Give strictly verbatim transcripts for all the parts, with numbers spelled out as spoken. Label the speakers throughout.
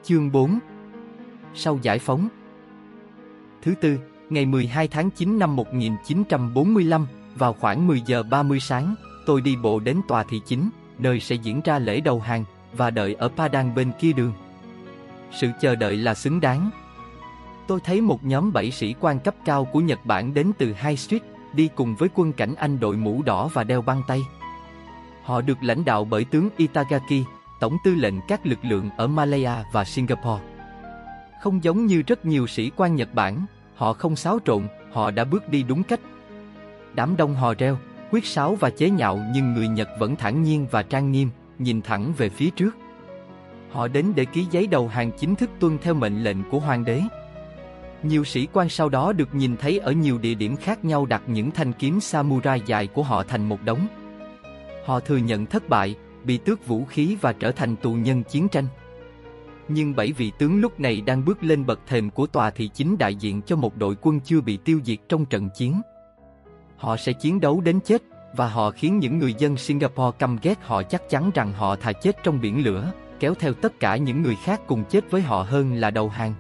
Speaker 1: Chương bốn. Sau giải phóng. Thứ tư, ngày mười hai tháng chín năm một nghìn chín trăm bốn mươi lăm, vào khoảng mười giờ ba mươi sáng, tôi đi bộ đến tòa thị chính, nơi sẽ diễn ra lễ đầu hàng, và đợi ở Padang bên kia đường. Sự chờ đợi là xứng đáng. Tôi thấy một nhóm bảy sĩ quan cấp cao của Nhật Bản đến từ High Street, đi cùng với quân cảnh Anh đội mũ đỏ và đeo băng tay. Họ được lãnh đạo bởi tướng Itagaki, tổng tư lệnh các lực lượng ở Malaya và Singapore. Không giống như rất nhiều sĩ quan Nhật Bản, họ không xáo trộn, họ đã bước đi đúng cách. Đám đông hò reo, huýt sáo và chế nhạo, nhưng người Nhật vẫn thản nhiên và trang nghiêm, nhìn thẳng về phía trước. Họ đến để ký giấy đầu hàng chính thức tuân theo mệnh lệnh của hoàng đế. Nhiều sĩ quan sau đó được nhìn thấy ở nhiều địa điểm khác nhau đặt những thanh kiếm samurai dài của họ thành một đống. Họ thừa nhận thất bại, bị tước vũ khí và trở thành tù nhân chiến tranh. Nhưng bảy vị tướng lúc này đang bước lên bậc thềm của tòa thị chính đại diện cho một đội quân chưa bị tiêu diệt trong trận chiến. Họ sẽ chiến đấu đến chết, và họ khiến những người dân Singapore căm ghét họ, chắc chắn rằng họ thà chết trong biển lửa, kéo theo tất cả những người khác cùng chết với họ hơn là đầu hàng.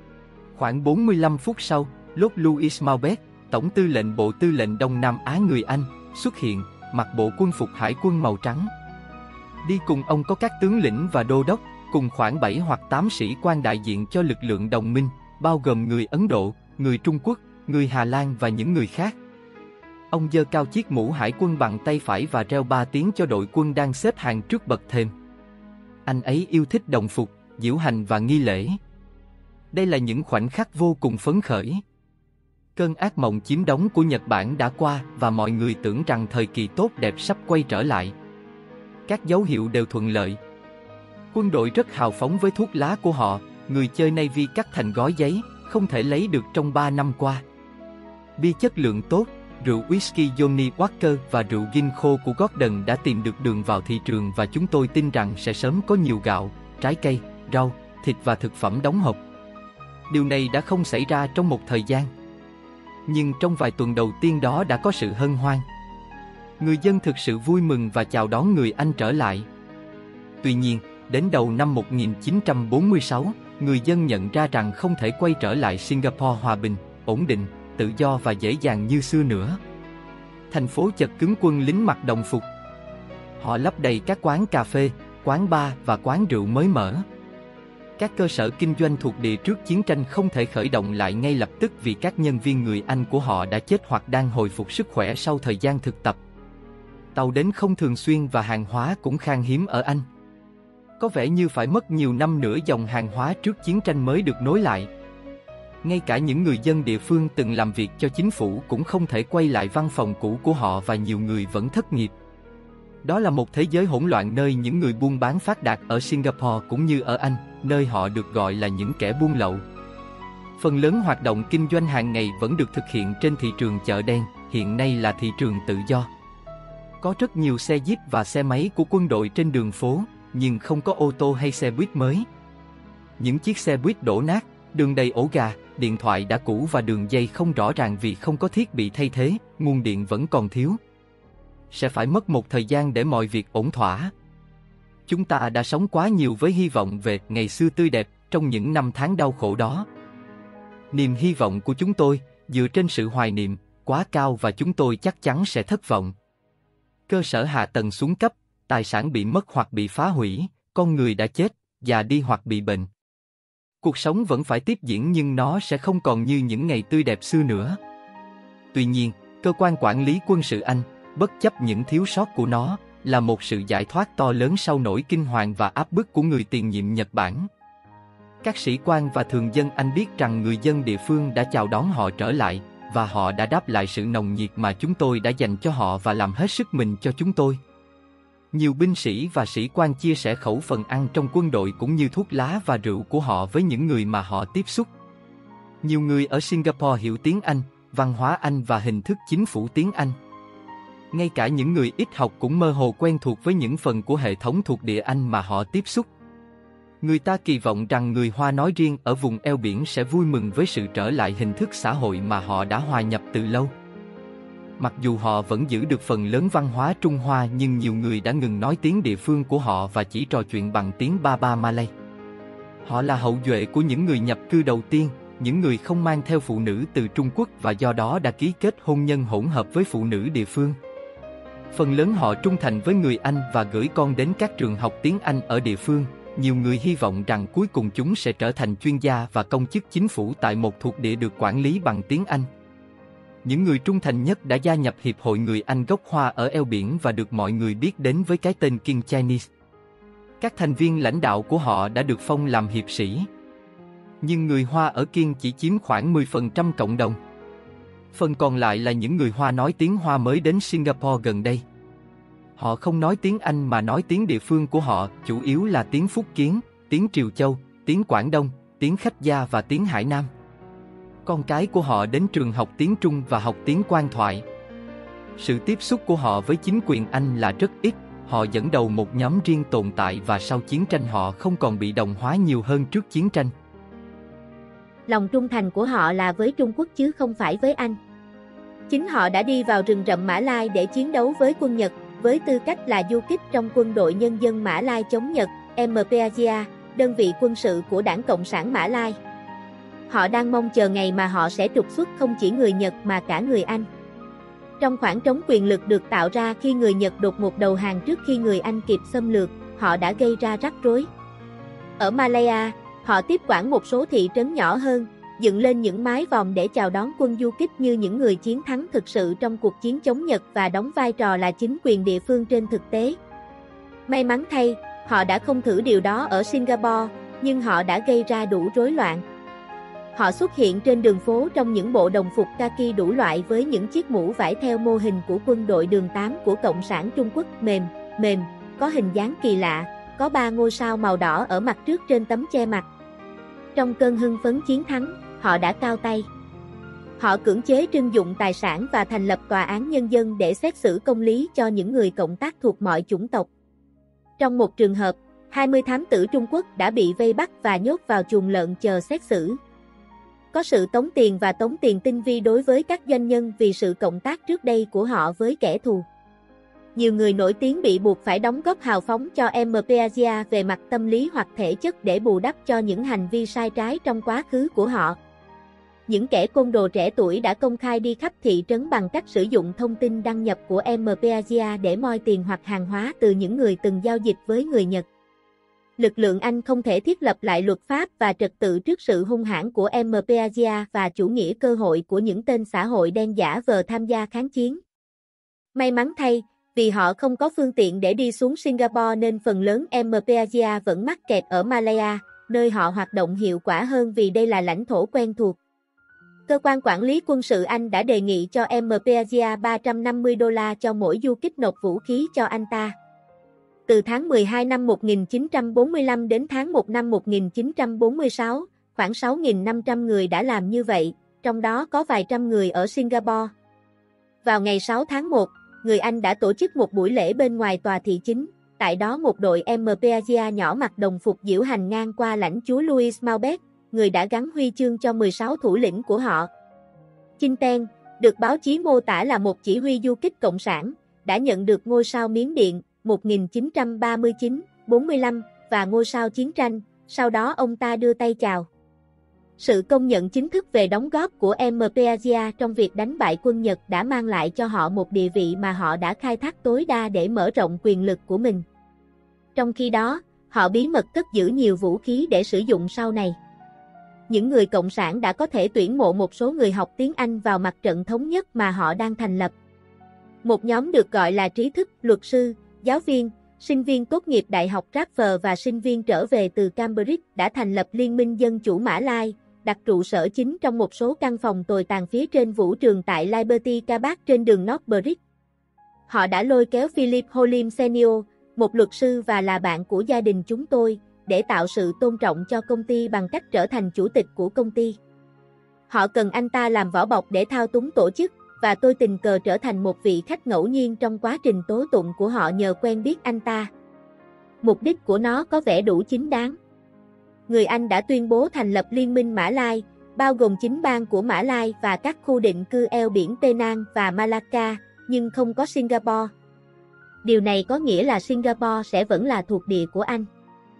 Speaker 1: Khoảng bốn mươi lăm phút sau, Lord Louis Mountbatten, tổng tư lệnh Bộ Tư lệnh Đông Nam Á người Anh, xuất hiện, mặc bộ quân phục hải quân màu trắng. Đi cùng ông có các tướng lĩnh và đô đốc, cùng khoảng bảy hoặc tám sĩ quan đại diện cho lực lượng đồng minh, bao gồm người Ấn Độ, người Trung Quốc, người Hà Lan và những người khác. Ông giơ cao chiếc mũ hải quân bằng tay phải và reo ba tiếng cho đội quân đang xếp hàng trước bậc thềm. Anh ấy yêu thích đồng phục, diễu hành và nghi lễ. Đây là những khoảnh khắc vô cùng phấn khởi. Cơn ác mộng chiếm đóng của Nhật Bản đã qua và mọi người tưởng rằng thời kỳ tốt đẹp sắp quay trở lại. Các dấu hiệu đều thuận lợi. Quân đội rất hào phóng với thuốc lá của họ, người chơi Navy cắt thành gói giấy, không thể lấy được trong ba năm qua. Bia chất lượng tốt, rượu whisky Johnny Walker và rượu gin khô của Gordon đã tìm được đường vào thị trường, và chúng tôi tin rằng sẽ sớm có nhiều gạo, trái cây, rau, thịt và thực phẩm đóng hộp. Điều này đã không xảy ra trong một thời gian. Nhưng trong vài tuần đầu tiên đó đã có sự hân hoan. Người dân thực sự vui mừng và chào đón người Anh trở lại. Tuy nhiên, đến đầu năm một nghìn chín trăm bốn mươi sáu, người dân nhận ra rằng không thể quay trở lại Singapore hòa bình, ổn định, tự do và dễ dàng như xưa nữa. Thành phố chật cứng quân lính mặc đồng phục. Họ lấp đầy các quán cà phê, quán bar và quán rượu mới mở. Các cơ sở kinh doanh thuộc địa trước chiến tranh không thể khởi động lại ngay lập tức vì các nhân viên người Anh của họ đã chết hoặc đang hồi phục sức khỏe sau thời gian thực tập. Tàu đến không thường xuyên và hàng hóa cũng khan hiếm ở Anh. Có vẻ như phải mất nhiều năm nữa dòng hàng hóa trước chiến tranh mới được nối lại. Ngay cả những người dân địa phương từng làm việc cho chính phủ cũng không thể quay lại văn phòng cũ của họ, và nhiều người vẫn thất nghiệp. Đó là một thế giới hỗn loạn nơi những người buôn bán phát đạt ở Singapore cũng như ở Anh, nơi họ được gọi là những kẻ buôn lậu. Phần lớn hoạt động kinh doanh hàng ngày vẫn được thực hiện trên thị trường chợ đen, hiện nay là thị trường tự do. Có rất nhiều xe jeep và xe máy của quân đội trên đường phố, nhưng không có ô tô hay xe buýt mới. Những chiếc xe buýt đổ nát, đường đầy ổ gà, điện thoại đã cũ và đường dây không rõ ràng vì không có thiết bị thay thế, nguồn điện vẫn còn thiếu. Sẽ phải mất một thời gian để mọi việc ổn thỏa. Chúng ta đã sống quá nhiều với hy vọng về ngày xưa tươi đẹp trong những năm tháng đau khổ đó. Niềm hy vọng của chúng tôi, dựa trên sự hoài niệm, quá cao và chúng tôi chắc chắn sẽ thất vọng. Cơ sở hạ tầng xuống cấp, tài sản bị mất hoặc bị phá hủy, con người đã chết, già đi hoặc bị bệnh. Cuộc sống vẫn phải tiếp diễn nhưng nó sẽ không còn như những ngày tươi đẹp xưa nữa. Tuy nhiên, cơ quan quản lý quân sự Anh, bất chấp những thiếu sót của nó, là một sự giải thoát to lớn sau nỗi kinh hoàng và áp bức của người tiền nhiệm Nhật Bản. Các sĩ quan và thường dân Anh biết rằng người dân địa phương đã chào đón họ trở lại, và họ đã đáp lại sự nồng nhiệt mà chúng tôi đã dành cho họ và làm hết sức mình cho chúng tôi. Nhiều binh sĩ và sĩ quan chia sẻ khẩu phần ăn trong quân đội cũng như thuốc lá và rượu của họ với những người mà họ tiếp xúc. Nhiều người ở Singapore hiểu tiếng Anh, văn hóa Anh và hình thức chính phủ tiếng Anh. Ngay cả những người ít học cũng mơ hồ quen thuộc với những phần của hệ thống thuộc địa Anh mà họ tiếp xúc. Người ta kỳ vọng rằng người Hoa nói riêng ở vùng eo biển sẽ vui mừng với sự trở lại hình thức xã hội mà họ đã hòa nhập từ lâu. Mặc dù họ vẫn giữ được phần lớn văn hóa Trung Hoa, nhưng nhiều người đã ngừng nói tiếng địa phương của họ và chỉ trò chuyện bằng tiếng Ba Ba Malay. Họ là hậu duệ của những người nhập cư đầu tiên, những người không mang theo phụ nữ từ Trung Quốc và do đó đã ký kết hôn nhân hỗn hợp với phụ nữ địa phương. Phần lớn họ trung thành với người Anh và gửi con đến các trường học tiếng Anh ở địa phương. Nhiều người hy vọng rằng cuối cùng chúng sẽ trở thành chuyên gia và công chức chính phủ tại một thuộc địa được quản lý bằng tiếng Anh. Những người trung thành nhất đã gia nhập Hiệp hội Người Anh gốc Hoa ở eo biển và được mọi người biết đến với cái tên King Chinese. Các thành viên lãnh đạo của họ đã được phong làm hiệp sĩ. Nhưng người Hoa ở King chỉ chiếm khoảng mười phần trăm cộng đồng. Phần còn lại là những người Hoa nói tiếng Hoa mới đến Singapore gần đây. Họ không nói tiếng Anh mà nói tiếng địa phương của họ, chủ yếu là tiếng Phúc Kiến, tiếng Triều Châu, tiếng Quảng Đông, tiếng Khách Gia và tiếng Hải Nam. Con cái của họ đến trường học tiếng Trung và học tiếng Quan thoại. Sự tiếp xúc của họ với chính quyền Anh là rất ít, họ dẫn đầu một nhóm riêng tồn tại và sau chiến tranh họ không còn bị đồng hóa nhiều hơn trước chiến tranh.
Speaker 2: Lòng trung thành của họ là với Trung Quốc chứ không phải với Anh. Chính họ đã đi vào rừng rậm Mã Lai để chiến đấu với quân Nhật, với tư cách là du kích trong quân đội nhân dân Mã Lai chống Nhật, em pê a giê a, đơn vị quân sự của Đảng Cộng sản Mã Lai. Họ đang mong chờ ngày mà họ sẽ trục xuất không chỉ người Nhật mà cả người Anh. Trong khoảng trống quyền lực được tạo ra khi người Nhật đột ngột đầu hàng trước khi người Anh kịp xâm lược, họ đã gây ra rắc rối. Ở Malaya, họ tiếp quản một số thị trấn nhỏ hơn, dựng lên những mái vòm để chào đón quân du kích như những người chiến thắng thực sự trong cuộc chiến chống Nhật và đóng vai trò là chính quyền địa phương trên thực tế. May mắn thay, họ đã không thử điều đó ở Singapore, nhưng họ đã gây ra đủ rối loạn. Họ xuất hiện trên đường phố trong những bộ đồng phục kaki đủ loại với những chiếc mũ vải theo mô hình của quân đội đường tám của Cộng sản Trung Quốc mềm, mềm, có hình dáng kỳ lạ, có ba ngôi sao màu đỏ ở mặt trước trên tấm che mặt. Trong cơn hưng phấn chiến thắng, họ đã cao tay. Họ cưỡng chế trưng dụng tài sản và thành lập tòa án nhân dân để xét xử công lý cho những người cộng tác thuộc mọi chủng tộc. Trong một trường hợp, hai mươi thám tử Trung Quốc đã bị vây bắt và nhốt vào chuồng lợn chờ xét xử. Có sự tống tiền và tống tiền tinh vi đối với các doanh nhân vì sự cộng tác trước đây của họ với kẻ thù. Nhiều người nổi tiếng bị buộc phải đóng góp hào phóng cho em pê a giê a về mặt tâm lý hoặc thể chất để bù đắp cho những hành vi sai trái trong quá khứ của họ. Những kẻ côn đồ trẻ tuổi đã công khai đi khắp thị trấn bằng cách sử dụng thông tin đăng nhập của em pê a giê a để moi tiền hoặc hàng hóa từ những người từng giao dịch với người Nhật. Lực lượng Anh không thể thiết lập lại luật pháp và trật tự trước sự hung hãn của em pê a giê a và chủ nghĩa cơ hội của những tên xã hội đen giả vờ tham gia kháng chiến. May mắn thay, vì họ không có phương tiện để đi xuống Singapore nên phần lớn em pê a giê a vẫn mắc kẹt ở Malaya, nơi họ hoạt động hiệu quả hơn vì đây là lãnh thổ quen thuộc. Cơ quan quản lý quân sự Anh đã đề nghị cho em pê a giê a ba trăm năm mươi đô la cho mỗi du kích nộp vũ khí cho anh ta. Từ tháng mười hai năm một nghìn chín trăm bốn mươi lăm đến tháng một năm một nghìn chín trăm bốn mươi sáu, khoảng sáu nghìn năm trăm người đã làm như vậy, trong đó có vài trăm người ở Singapore. Vào ngày sáu tháng một, người Anh đã tổ chức một buổi lễ bên ngoài tòa thị chính, tại đó một đội em pê a giê a nhỏ mặc đồng phục diễu hành ngang qua lãnh chúa Louis Mountbatten, người đã gắn huy chương cho mười sáu thủ lĩnh của họ. Chinh Ten, được báo chí mô tả là một chỉ huy du kích cộng sản, đã nhận được ngôi sao Miến Điện một nghìn chín trăm ba mươi chín đến bốn mươi lăm và ngôi sao chiến tranh, sau đó ông ta đưa tay chào. Sự công nhận chính thức về đóng góp của em pê a giê a trong việc đánh bại quân Nhật đã mang lại cho họ một địa vị mà họ đã khai thác tối đa để mở rộng quyền lực của mình. Trong khi đó, họ bí mật cất giữ nhiều vũ khí để sử dụng sau này. Những người cộng sản đã có thể tuyển mộ một số người học tiếng Anh vào mặt trận thống nhất mà họ đang thành lập. Một nhóm được gọi là trí thức, luật sư, giáo viên, sinh viên tốt nghiệp Đại học Radford và sinh viên trở về từ Cambridge đã thành lập Liên minh Dân chủ Mã Lai, đặt trụ sở chính trong một số căn phòng tồi tàn phía trên vũ trường tại Liberty Cabac trên đường North Bridge. Họ đã lôi kéo Philip Holim Senior, một luật sư và là bạn của gia đình chúng tôi, để tạo sự tôn trọng cho công ty bằng cách trở thành chủ tịch của công ty. Họ cần anh ta làm vỏ bọc để thao túng tổ chức, và tôi tình cờ trở thành một vị khách ngẫu nhiên trong quá trình tố tụng của họ nhờ quen biết anh ta. Mục đích của nó có vẻ đủ chính đáng. Người Anh đã tuyên bố thành lập Liên minh Mã Lai, bao gồm chín bang của Mã Lai và các khu định cư eo biển Penang và Malacca, nhưng không có Singapore. Điều này có nghĩa là Singapore sẽ vẫn là thuộc địa của Anh.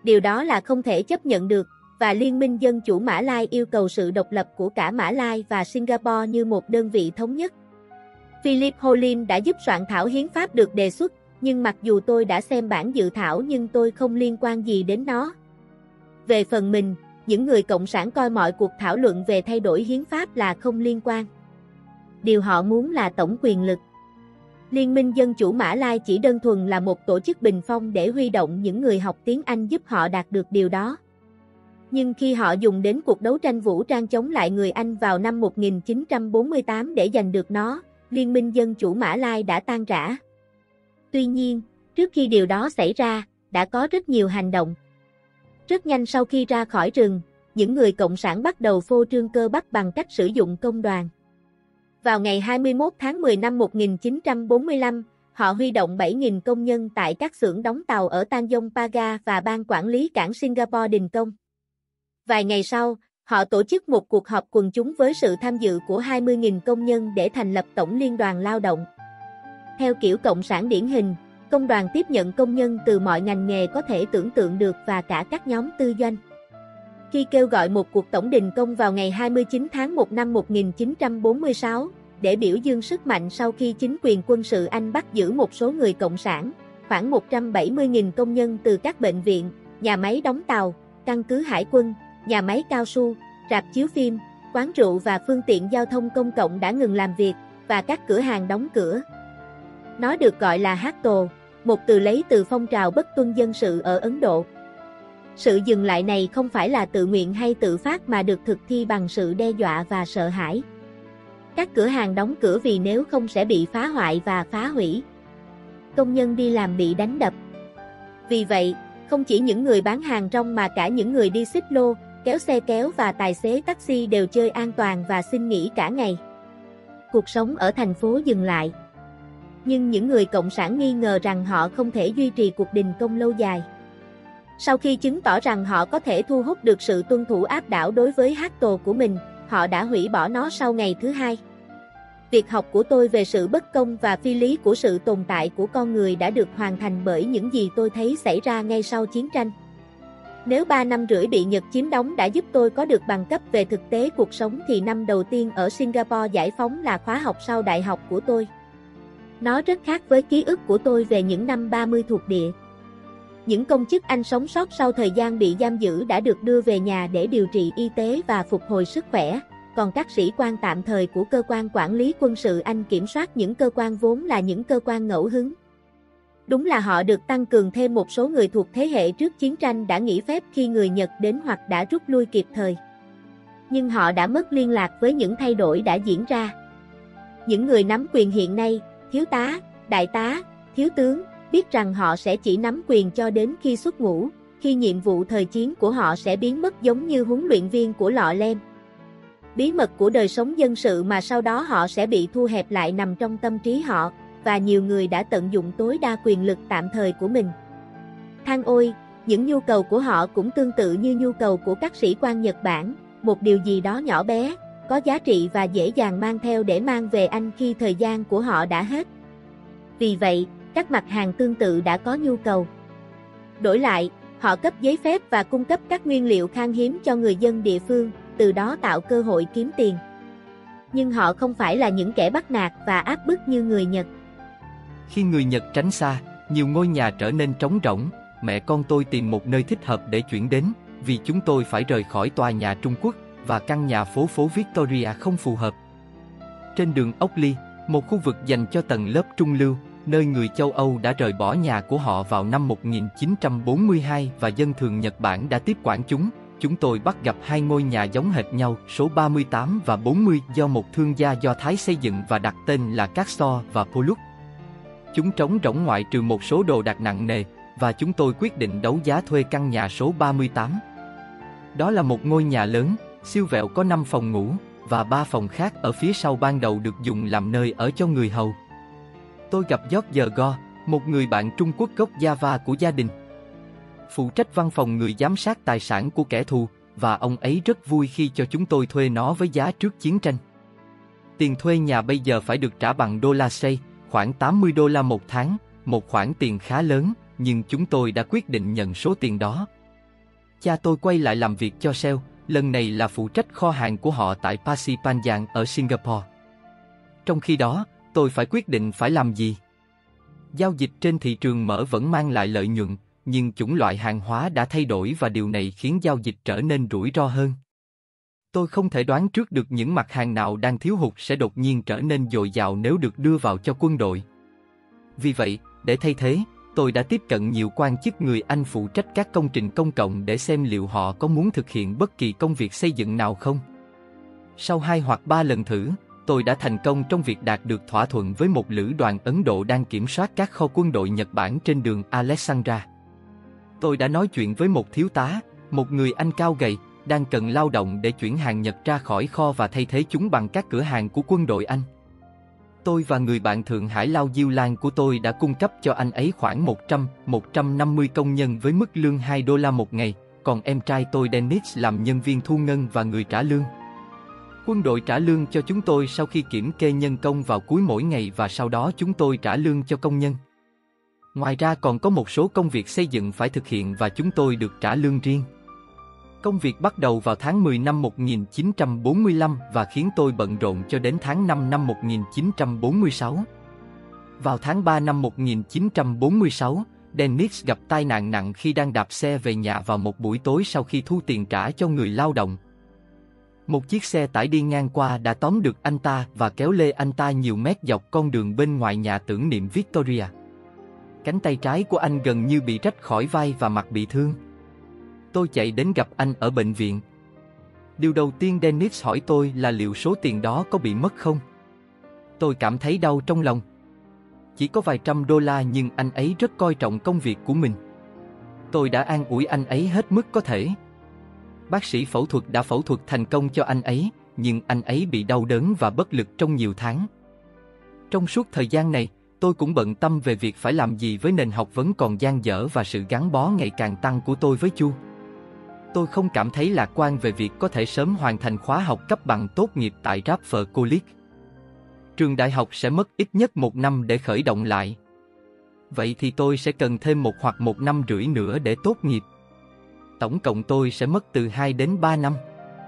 Speaker 2: Điều đó là không thể chấp nhận được, và Liên minh Dân chủ Mã Lai yêu cầu sự độc lập của cả Mã Lai và Singapore như một đơn vị thống nhất. Philip Hollin đã giúp soạn thảo hiến pháp được đề xuất, nhưng mặc dù tôi đã xem bản dự thảo nhưng tôi không liên quan gì đến nó. Về phần mình, những người cộng sản coi mọi cuộc thảo luận về thay đổi hiến pháp là không liên quan. Điều họ muốn là tổng quyền lực. Liên minh Dân chủ Mã Lai chỉ đơn thuần là một tổ chức bình phong để huy động những người học tiếng Anh giúp họ đạt được điều đó. Nhưng khi họ dùng đến cuộc đấu tranh vũ trang chống lại người Anh vào năm một nghìn chín trăm bốn mươi tám để giành được nó, Liên minh Dân chủ Mã Lai đã tan rã. Tuy nhiên, trước khi điều đó xảy ra, đã có rất nhiều hành động. Rất nhanh sau khi ra khỏi rừng, những người cộng sản bắt đầu phô trương cơ bắp bằng cách sử dụng công đoàn. Vào ngày hai mươi mốt tháng mười năm một nghìn chín trăm bốn mươi lăm, họ huy động bảy nghìn công nhân tại các xưởng đóng tàu ở Tanjong Pagar và ban quản lý cảng Singapore đình công. Vài ngày sau, họ tổ chức một cuộc họp quần chúng với sự tham dự của hai mươi nghìn công nhân để thành lập Tổng Liên đoàn Lao động. Theo kiểu cộng sản điển hình, công đoàn tiếp nhận công nhân từ mọi ngành nghề có thể tưởng tượng được và cả các nhóm tư doanh. Khi kêu gọi một cuộc tổng đình công vào ngày hai mươi chín tháng một năm một nghìn chín trăm bốn mươi sáu, để biểu dương sức mạnh sau khi chính quyền quân sự Anh bắt giữ một số người cộng sản, khoảng một trăm bảy mươi nghìn công nhân từ các bệnh viện, nhà máy đóng tàu, căn cứ hải quân, nhà máy cao su, rạp chiếu phim, quán rượu và phương tiện giao thông công cộng đã ngừng làm việc, và các cửa hàng đóng cửa. Nó được gọi là Hartal, một từ lấy từ phong trào bất tuân dân sự ở Ấn Độ. Sự dừng lại này không phải là tự nguyện hay tự phát mà được thực thi bằng sự đe dọa và sợ hãi. Các cửa hàng đóng cửa vì nếu không sẽ bị phá hoại và phá hủy. Công nhân đi làm bị đánh đập. Vì vậy, không chỉ những người bán hàng rong mà cả những người đi xích lô, kéo xe kéo và tài xế taxi đều chơi an toàn và xin nghỉ cả ngày. Cuộc sống ở thành phố dừng lại. Nhưng những người cộng sản nghi ngờ rằng họ không thể duy trì cuộc đình công lâu dài. Sau khi chứng tỏ rằng họ có thể thu hút được sự tuân thủ áp đảo đối với Hartal của mình, họ đã hủy bỏ nó sau ngày thứ hai. Việc học của tôi về sự bất công và phi lý của sự tồn tại của con người đã được hoàn thành bởi những gì tôi thấy xảy ra ngay sau chiến tranh. Nếu ba năm rưỡi bị Nhật chiếm đóng đã giúp tôi có được bằng cấp về thực tế cuộc sống thì năm đầu tiên ở Singapore giải phóng là khóa học sau đại học của tôi. Nó rất khác với ký ức của tôi về những năm ba mươi thuộc địa. Những công chức Anh sống sót sau thời gian bị giam giữ đã được đưa về nhà để điều trị y tế và phục hồi sức khỏe, còn các sĩ quan tạm thời của cơ quan quản lý quân sự Anh kiểm soát những cơ quan vốn là những cơ quan ngẫu hứng. Đúng là họ được tăng cường thêm một số người thuộc thế hệ trước chiến tranh đã nghỉ phép khi người Nhật đến hoặc đã rút lui kịp thời. Nhưng họ đã mất liên lạc với những thay đổi đã diễn ra. Những người nắm quyền hiện nay, thiếu tá, đại tá, thiếu tướng, biết rằng họ sẽ chỉ nắm quyền cho đến khi xuất ngũ, khi nhiệm vụ thời chiến của họ sẽ biến mất giống như huấn luyện viên của lọ lem. Bí mật của đời sống dân sự mà sau đó họ sẽ bị thu hẹp lại nằm trong tâm trí họ, và nhiều người đã tận dụng tối đa quyền lực tạm thời của mình. Than ôi, những nhu cầu của họ cũng tương tự như nhu cầu của các sĩ quan Nhật Bản, một điều gì đó nhỏ bé, có giá trị và dễ dàng mang theo để mang về Anh khi thời gian của họ đã hết. Vì vậy, các mặt hàng tương tự đã có nhu cầu. Đổi lại, họ cấp giấy phép và cung cấp các nguyên liệu khan hiếm cho người dân địa phương, từ đó tạo cơ hội kiếm tiền. Nhưng họ không phải là những kẻ bắt nạt và áp bức như người Nhật.
Speaker 1: Khi người Nhật tránh xa, nhiều ngôi nhà trở nên trống rỗng, mẹ con tôi tìm một nơi thích hợp để chuyển đến, vì chúng tôi phải rời khỏi tòa nhà Trung Quốc, và căn nhà phố phố Victoria không phù hợp. Trên đường Oakley, một khu vực dành cho tầng lớp trung lưu, nơi người châu Âu đã rời bỏ nhà của họ vào năm một nghìn chín trăm bốn mươi hai và dân thường Nhật Bản đã tiếp quản chúng, chúng tôi bắt gặp hai ngôi nhà giống hệt nhau, số ba mươi tám và bốn mươi, do một thương gia Do Thái xây dựng và đặt tên là Castor và Pollock. Chúng trống rỗng ngoại trừ một số đồ đạc nặng nề, và chúng tôi quyết định đấu giá thuê căn nhà số ba mươi tám. Đó là một ngôi nhà lớn, siêu vẹo có năm phòng ngủ, và ba phòng khác ở phía sau ban đầu được dùng làm nơi ở cho người hầu. Tôi gặp George Go, một người bạn Trung Quốc gốc Java của gia đình, phụ trách văn phòng người giám sát tài sản của kẻ thù, và ông ấy rất vui khi cho chúng tôi thuê nó với giá trước chiến tranh. Tiền thuê nhà bây giờ phải được trả bằng đô la xây, khoảng tám mươi đô la một tháng, một khoản tiền khá lớn, nhưng chúng tôi đã quyết định nhận số tiền đó. Cha tôi quay lại làm việc cho Shell, lần này là phụ trách kho hàng của họ tại Pasir ở Singapore. Trong khi đó, tôi phải quyết định phải làm gì. Giao dịch trên thị trường mở vẫn mang lại lợi nhuận, nhưng chủng loại hàng hóa đã thay đổi và điều này khiến giao dịch trở nên rủi ro hơn. Tôi không thể đoán trước được những mặt hàng nào đang thiếu hụt sẽ đột nhiên trở nên dồi dào nếu được đưa vào cho quân đội. Vì vậy, để thay thế, tôi đã tiếp cận nhiều quan chức người Anh phụ trách các công trình công cộng để xem liệu họ có muốn thực hiện bất kỳ công việc xây dựng nào không. Sau hai hoặc ba lần thử, tôi đã thành công trong việc đạt được thỏa thuận với một lữ đoàn Ấn Độ đang kiểm soát các kho quân đội Nhật Bản trên đường Alexandra. Tôi đã nói chuyện với một thiếu tá, một người Anh cao gầy, đang cần lao động để chuyển hàng Nhật ra khỏi kho và thay thế chúng bằng các cửa hàng của quân đội Anh. Tôi và người bạn Thượng Hải Lao Diêu Lan của tôi đã cung cấp cho anh ấy khoảng một trăm đến một trăm năm mươi công nhân với mức lương hai đô la một ngày, còn em trai tôi Dennis làm nhân viên thu ngân và người trả lương. Quân đội trả lương cho chúng tôi sau khi kiểm kê nhân công vào cuối mỗi ngày và sau đó chúng tôi trả lương cho công nhân. Ngoài ra còn có một số công việc xây dựng phải thực hiện và chúng tôi được trả lương riêng. Công việc bắt đầu vào tháng mười năm một nghìn chín trăm bốn mươi lăm và khiến tôi bận rộn cho đến tháng năm năm một nghìn chín trăm bốn mươi sáu. Vào tháng ba năm một nghìn chín trăm bốn mươi sáu, Dennis gặp tai nạn nặng khi đang đạp xe về nhà vào một buổi tối sau khi thu tiền trả cho người lao động. Một chiếc xe tải đi ngang qua đã tóm được anh ta và kéo lê anh ta nhiều mét dọc con đường bên ngoài nhà tưởng niệm Victoria. Cánh tay trái của anh gần như bị rách khỏi vai và mặt bị thương. Tôi chạy đến gặp anh ở bệnh viện. Điều đầu tiên Dennis hỏi tôi là liệu số tiền đó có bị mất không? Tôi cảm thấy đau trong lòng. Chỉ có vài trăm đô la nhưng anh ấy rất coi trọng công việc của mình. Tôi đã an ủi anh ấy hết mức có thể. Bác sĩ phẫu thuật đã phẫu thuật thành công cho anh ấy, nhưng anh ấy bị đau đớn và bất lực trong nhiều tháng. Trong suốt thời gian này, tôi cũng bận tâm về việc phải làm gì với nền học vấn còn dang dở và sự gắn bó ngày càng tăng của tôi với Chu. Tôi không cảm thấy lạc quan về việc có thể sớm hoàn thành khóa học cấp bằng tốt nghiệp tại Radford College. Trường đại học sẽ mất ít nhất một năm để khởi động lại. Vậy thì tôi sẽ cần thêm một hoặc một năm rưỡi nữa để tốt nghiệp. Tổng cộng tôi sẽ mất từ hai đến ba năm.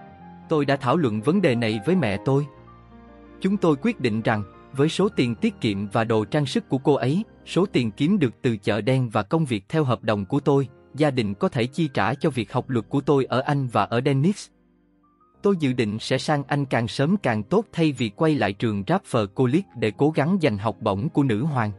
Speaker 1: Tôi đã thảo luận vấn đề này với mẹ tôi. Chúng tôi quyết định rằng, với số tiền tiết kiệm và đồ trang sức của cô ấy, số tiền kiếm được từ chợ đen và công việc theo hợp đồng của tôi, gia đình có thể chi trả cho việc học luật của tôi ở Anh và ở Dennis. Tôi dự định sẽ sang Anh càng sớm càng tốt thay vì quay lại trường Radford College để cố gắng giành học bổng của nữ hoàng.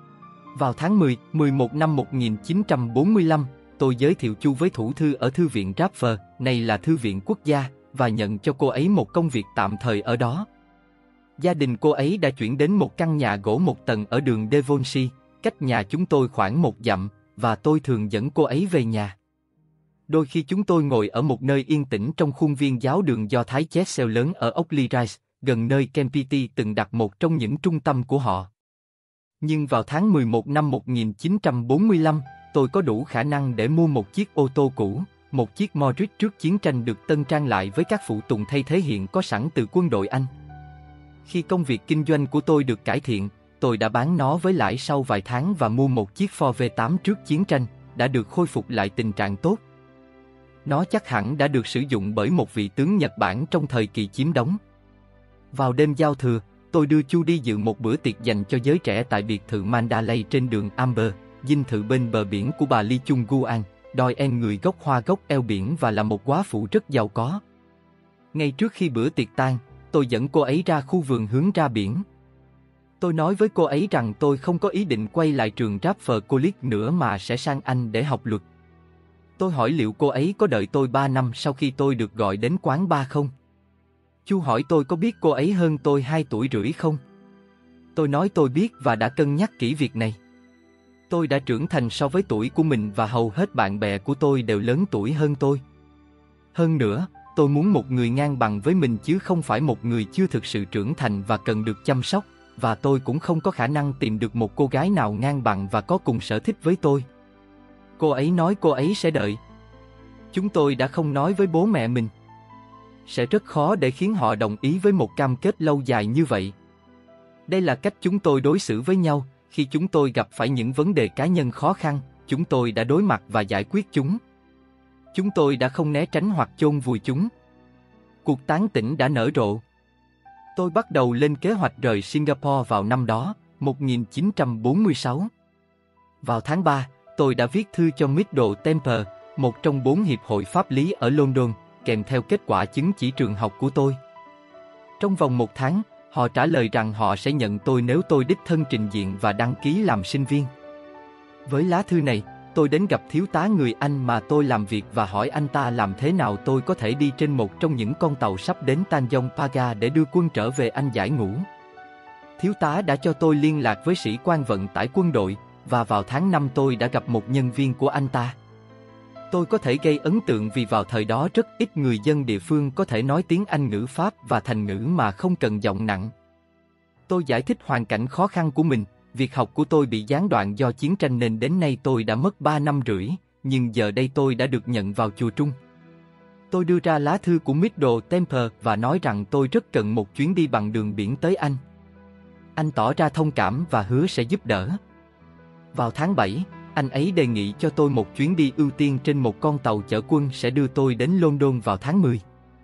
Speaker 1: Vào tháng mười, mười một năm một nghìn chín trăm bốn mươi lăm, tôi giới thiệu Chu với thủ thư ở Thư viện Radford, này là Thư viện Quốc gia, và nhận cho cô ấy một công việc tạm thời ở đó. Gia đình cô ấy đã chuyển đến một căn nhà gỗ một tầng ở đường Devonshire, cách nhà chúng tôi khoảng một dặm, và tôi thường dẫn cô ấy về nhà. Đôi khi chúng tôi ngồi ở một nơi yên tĩnh trong khuôn viên giáo đường Do Thái Chessel lớn ở Oakley Rise, gần nơi Kempiti từng đặt một trong những trung tâm của họ. Nhưng vào tháng mười một năm một nghìn chín trăm bốn mươi lăm, tôi có đủ khả năng để mua một chiếc ô tô cũ, một chiếc Morris trước chiến tranh được tân trang lại với các phụ tùng thay thế hiện có sẵn từ quân đội Anh. Khi công việc kinh doanh của tôi được cải thiện, tôi đã bán nó với lãi sau vài tháng và mua một chiếc Ford V tám trước chiến tranh, đã được khôi phục lại tình trạng tốt. Nó chắc hẳn đã được sử dụng bởi một vị tướng Nhật Bản trong thời kỳ chiếm đóng. Vào đêm giao thừa, tôi đưa Chu đi dự một bữa tiệc dành cho giới trẻ tại biệt thự Mandalay trên đường Amber, dinh thự bên bờ biển của bà Lee Chung Guan, Doyen người gốc Hoa gốc eo biển và là một góa phụ rất giàu có. Ngay trước khi bữa tiệc tan, tôi dẫn cô ấy ra khu vườn hướng ra biển. Tôi nói với cô ấy rằng tôi không có ý định quay lại trường Radford College nữa mà sẽ sang Anh để học luật. Tôi hỏi liệu cô ấy có đợi tôi ba năm sau khi tôi được gọi đến quán bar không? Chu hỏi tôi có biết cô ấy hơn tôi hai tuổi rưỡi không? Tôi nói tôi biết và đã cân nhắc kỹ việc này. Tôi đã trưởng thành so với tuổi của mình và hầu hết bạn bè của tôi đều lớn tuổi hơn tôi. Hơn nữa, tôi muốn một người ngang bằng với mình chứ không phải một người chưa thực sự trưởng thành và cần được chăm sóc, và tôi cũng không có khả năng tìm được một cô gái nào ngang bằng và có cùng sở thích với tôi. Cô ấy nói cô ấy sẽ đợi. Chúng tôi đã không nói với bố mẹ mình. Sẽ rất khó để khiến họ đồng ý với một cam kết lâu dài như vậy. Đây là cách chúng tôi đối xử với nhau, khi chúng tôi gặp phải những vấn đề cá nhân khó khăn, chúng tôi đã đối mặt và giải quyết chúng. Chúng tôi đã không né tránh hoặc chôn vùi chúng. Cuộc tán tỉnh đã nở rộ. Tôi bắt đầu lên kế hoạch rời Singapore vào năm đó, một nghìn chín trăm bốn mươi sáu. Vào tháng ba, tôi đã viết thư cho Middle Temple, một trong bốn hiệp hội pháp lý ở London, kèm theo kết quả chứng chỉ trường học của tôi. Trong vòng một tháng, họ trả lời rằng họ sẽ nhận tôi nếu tôi đích thân trình diện và đăng ký làm sinh viên. Với lá thư này, tôi đến gặp thiếu tá người Anh mà tôi làm việc và hỏi anh ta làm thế nào tôi có thể đi trên một trong những con tàu sắp đến Tanjong Pagar để đưa quân trở về Anh giải ngũ. Thiếu tá đã cho tôi liên lạc với sĩ quan vận tải quân đội, và vào tháng năm tôi đã gặp một nhân viên của anh ta. Tôi có thể gây ấn tượng vì vào thời đó rất ít người dân địa phương có thể nói tiếng Anh ngữ Pháp và thành ngữ mà không cần giọng nặng. Tôi giải thích hoàn cảnh khó khăn của mình, việc học của tôi bị gián đoạn do chiến tranh nên đến nay tôi đã mất ba năm rưỡi, nhưng giờ đây tôi đã được nhận vào chùa Trung. Tôi đưa ra lá thư của Middle Temple và nói rằng tôi rất cần một chuyến đi bằng đường biển tới Anh. Anh tỏ ra thông cảm và hứa sẽ giúp đỡ. Vào tháng bảy, anh ấy đề nghị cho tôi một chuyến đi ưu tiên trên một con tàu chở quân sẽ đưa tôi đến London vào tháng mười.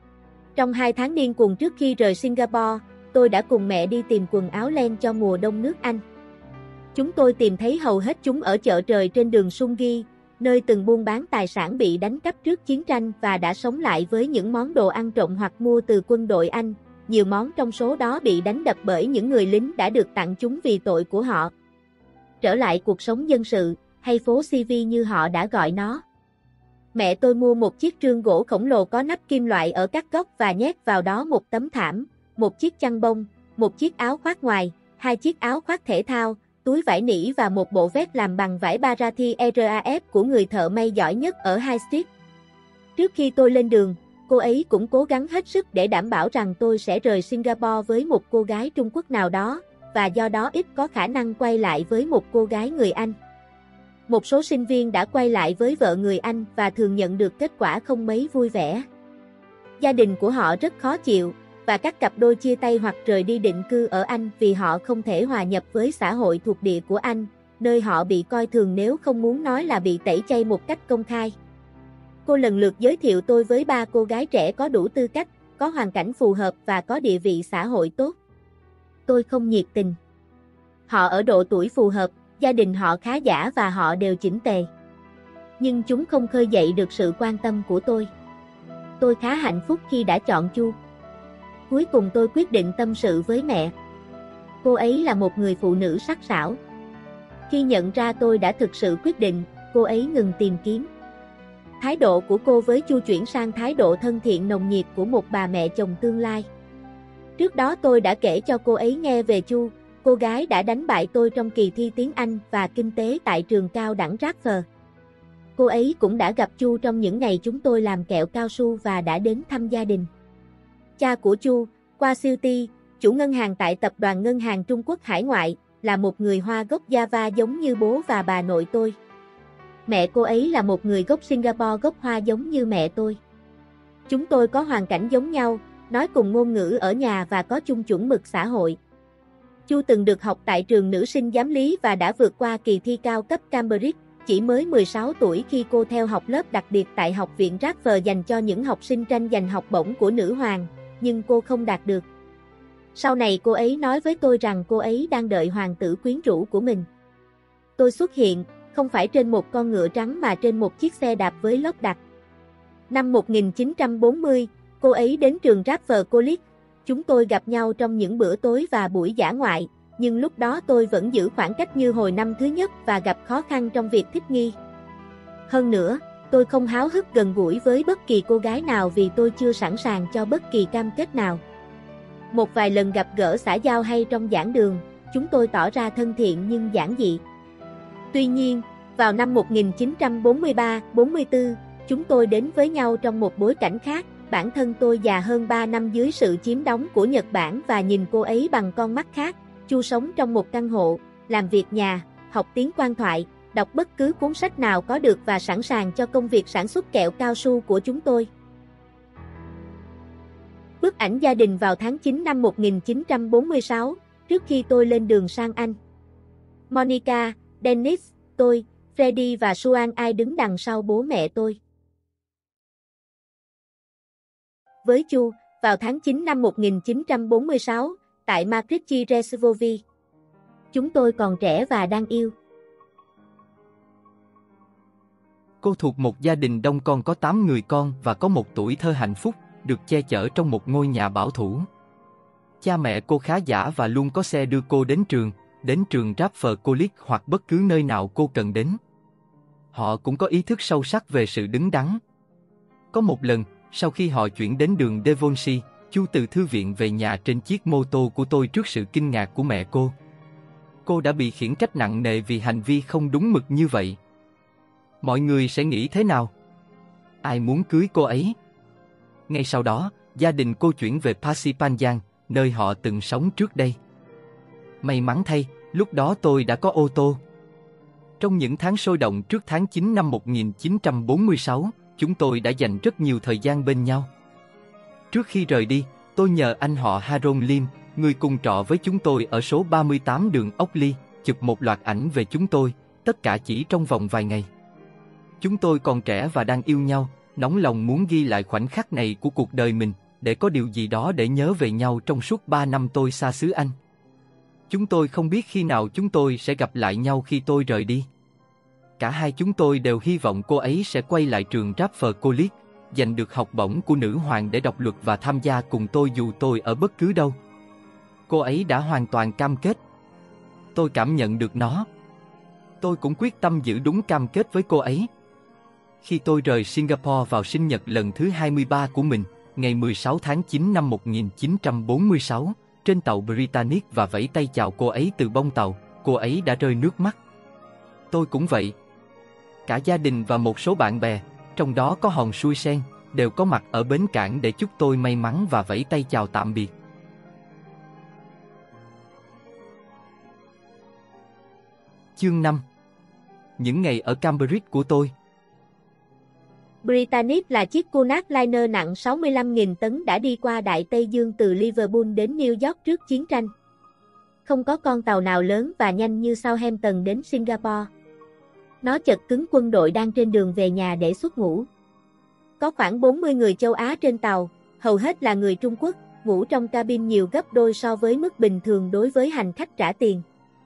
Speaker 2: Trong hai tháng điên cuồng trước khi rời Singapore, tôi đã cùng mẹ đi tìm quần áo len cho mùa đông nước Anh. Chúng tôi tìm thấy hầu hết chúng ở chợ trời trên đường Sungi, nơi từng buôn bán tài sản bị đánh cắp trước chiến tranh và đã sống lại với những món đồ ăn trộm hoặc mua từ quân đội Anh. Nhiều món trong số đó bị đánh đập bởi những người lính đã được tặng chúng vì tội của họ. Trở lại cuộc sống dân sự, hay phố xê vê như họ đã gọi nó. Mẹ tôi mua một chiếc trương gỗ khổng lồ có nắp kim loại ở các góc và nhét vào đó một tấm thảm, một chiếc chăn bông, một chiếc áo khoác ngoài, hai chiếc áo khoác thể thao, túi vải nỉ và một bộ vest làm bằng vải Barathi raf của người thợ may giỏi nhất ở High Street. Trước khi tôi lên đường, cô ấy cũng cố gắng hết sức để đảm bảo rằng tôi sẽ rời Singapore với một cô gái Trung Quốc nào đó, và do đó ít có khả năng quay lại với một cô gái người Anh. Một số sinh viên đã quay lại với vợ người Anh và thường nhận được kết quả không mấy vui vẻ. Gia đình của họ rất khó chịu, và các cặp đôi chia tay hoặc rời đi định cư ở Anh vì họ không thể hòa nhập với xã hội thuộc địa của Anh, nơi họ bị coi thường nếu không muốn nói là bị tẩy chay một cách công khai. Cô lần lượt giới thiệu tôi với ba cô gái trẻ có đủ tư cách, có hoàn cảnh phù hợp và có địa vị xã hội tốt. Tôi không nhiệt tình. Họ ở độ tuổi phù hợp, gia đình họ khá giả và họ đều chỉnh tề. Nhưng chúng không khơi dậy được sự quan tâm của tôi. Tôi khá hạnh phúc khi đã chọn Chu. Cuối cùng tôi quyết định tâm sự với mẹ. Cô ấy là một người phụ nữ sắc sảo. Khi nhận ra tôi đã thực sự quyết định, cô ấy ngừng tìm kiếm. Thái độ của cô với Chu chuyển sang thái độ thân thiện nồng nhiệt của một bà mẹ chồng tương lai. Trước đó tôi đã kể cho cô ấy nghe về Chu, cô gái đã đánh bại tôi trong kỳ thi tiếng Anh và kinh tế tại trường cao đẳng Radford. Cô ấy cũng đã gặp Chu trong những ngày chúng tôi làm kẹo cao su và đã đến thăm gia đình. Cha của Chu, Kwa Siêu Ti, chủ ngân hàng tại Tập đoàn Ngân hàng Trung Quốc Hải ngoại, là một người Hoa gốc Java giống như bố và bà nội tôi. Mẹ cô ấy là một người gốc Singapore gốc Hoa giống như mẹ tôi. Chúng tôi có hoàn cảnh giống nhau, nói cùng ngôn ngữ ở nhà và có chung chuẩn mực xã hội. Chu từng được học tại trường nữ sinh giám lý và đã vượt qua kỳ thi cao cấp Cambridge, chỉ mới mười sáu tuổi khi cô theo học lớp đặc biệt tại Học viện Radford dành cho những học sinh tranh giành học bổng của nữ hoàng, nhưng cô không đạt được. Sau này cô ấy nói với tôi rằng cô ấy đang đợi hoàng tử quyến rũ của mình. Tôi xuất hiện, không phải trên một con ngựa trắng mà trên một chiếc xe đạp với lốp đặc. Năm một nghìn chín trăm bốn mươi, cô ấy đến trường Radford College. Chúng tôi gặp nhau trong những bữa tối và buổi dã ngoại, nhưng lúc đó tôi vẫn giữ khoảng cách như hồi năm thứ nhất và gặp khó khăn trong việc thích nghi. Hơn nữa, tôi không háo hức gần gũi với bất kỳ cô gái nào vì tôi chưa sẵn sàng cho bất kỳ cam kết nào. Một vài lần gặp gỡ xã giao hay trong giảng đường, chúng tôi tỏ ra thân thiện nhưng giản dị. Tuy nhiên, vào năm một nghìn chín trăm bốn mươi ba bốn mươi tư, chúng tôi đến với nhau trong một bối cảnh khác. Bản thân tôi già hơn ba năm dưới sự chiếm đóng của Nhật Bản và nhìn cô ấy bằng con mắt khác. Chu sống trong một căn hộ, làm việc nhà, học tiếng quan thoại, đọc bất cứ cuốn sách nào có được và sẵn sàng cho công việc sản xuất kẹo cao su của chúng tôi. Bức ảnh gia đình vào tháng chín năm một nghìn chín trăm bốn mươi sáu, trước khi tôi lên đường sang Anh. Monica, Dennis, tôi, Freddie và Suan Ai đứng đằng sau bố mẹ tôi. với Chu, vào tháng chín năm một nghìn chín trăm bốn mươi sáu, tại Makrichtchi Reservoir. Chúng tôi còn trẻ và đang yêu.
Speaker 1: Cô thuộc một gia đình đông con có tám người con và có một tuổi thơ hạnh phúc, được che chở trong một ngôi nhà bảo thủ. Cha mẹ cô khá giả và luôn có xe đưa cô đến trường, đến trường Radford College hoặc bất cứ nơi nào cô cần đến. Họ cũng có ý thức sâu sắc về sự đứng đắn. Có một lần, sau khi họ chuyển đến đường Devonshire, Chu từ thư viện về nhà trên chiếc mô tô của tôi trước sự kinh ngạc của mẹ cô. Cô đã bị khiển trách nặng nề vì hành vi không đúng mực như vậy. Mọi người sẽ nghĩ thế nào? Ai muốn cưới cô ấy? Ngay sau đó, gia đình cô chuyển về Pasipanyang, nơi họ từng sống trước đây. May mắn thay, lúc đó tôi đã có ô tô. Trong những tháng sôi động trước tháng chín năm một nghìn chín trăm bốn mươi sáu, chúng tôi đã dành rất nhiều thời gian bên nhau. Trước khi rời đi, tôi nhờ anh họ Harold Lim, người cùng trọ với chúng tôi ở số ba mươi tám đường Oakley, chụp một loạt ảnh về chúng tôi, tất cả chỉ trong vòng vài ngày. Chúng tôi còn trẻ và đang yêu nhau, nóng lòng muốn ghi lại khoảnh khắc này của cuộc đời mình, để có điều gì đó để nhớ về nhau trong suốt ba năm tôi xa xứ Anh. Chúng tôi không biết khi nào chúng tôi sẽ gặp lại nhau khi tôi rời đi. Cả hai chúng tôi đều hy vọng cô ấy sẽ quay lại trường Radford College, giành được học bổng của nữ hoàng để đọc luật và tham gia cùng tôi dù tôi ở bất cứ đâu. Cô ấy đã hoàn toàn cam kết. Tôi cảm nhận được nó. Tôi cũng quyết tâm giữ đúng cam kết với cô ấy. Khi tôi rời Singapore vào sinh nhật lần thứ hai mươi ba của mình, ngày mười sáu tháng chín năm một nghìn chín trăm bốn mươi sáu, trên tàu Britannic và vẫy tay chào cô ấy từ bông tàu, cô ấy đã rơi nước mắt. Tôi cũng vậy. Cả gia đình và một số bạn bè, trong đó có Hòn Xui Sen, đều có mặt ở bến cảng để chúc tôi may mắn và vẫy tay chào tạm biệt. Chương năm. Những ngày ở Cambridge của tôi.
Speaker 2: Britannic là chiếc Cunard liner nặng sáu mươi lăm nghìn tấn đã đi qua Đại Tây Dương từ Liverpool đến New York trước chiến tranh. Không có con tàu nào lớn và nhanh như Southampton đến Singapore. Nó chật cứng quân đội đang trên đường về nhà để xuất ngũ. Có khoảng bốn mươi người châu Á trên tàu, hầu hết là người Trung Quốc, ngủ trong cabin nhiều gấp đôi so với mức bình thường đối với hành khách trả tiền.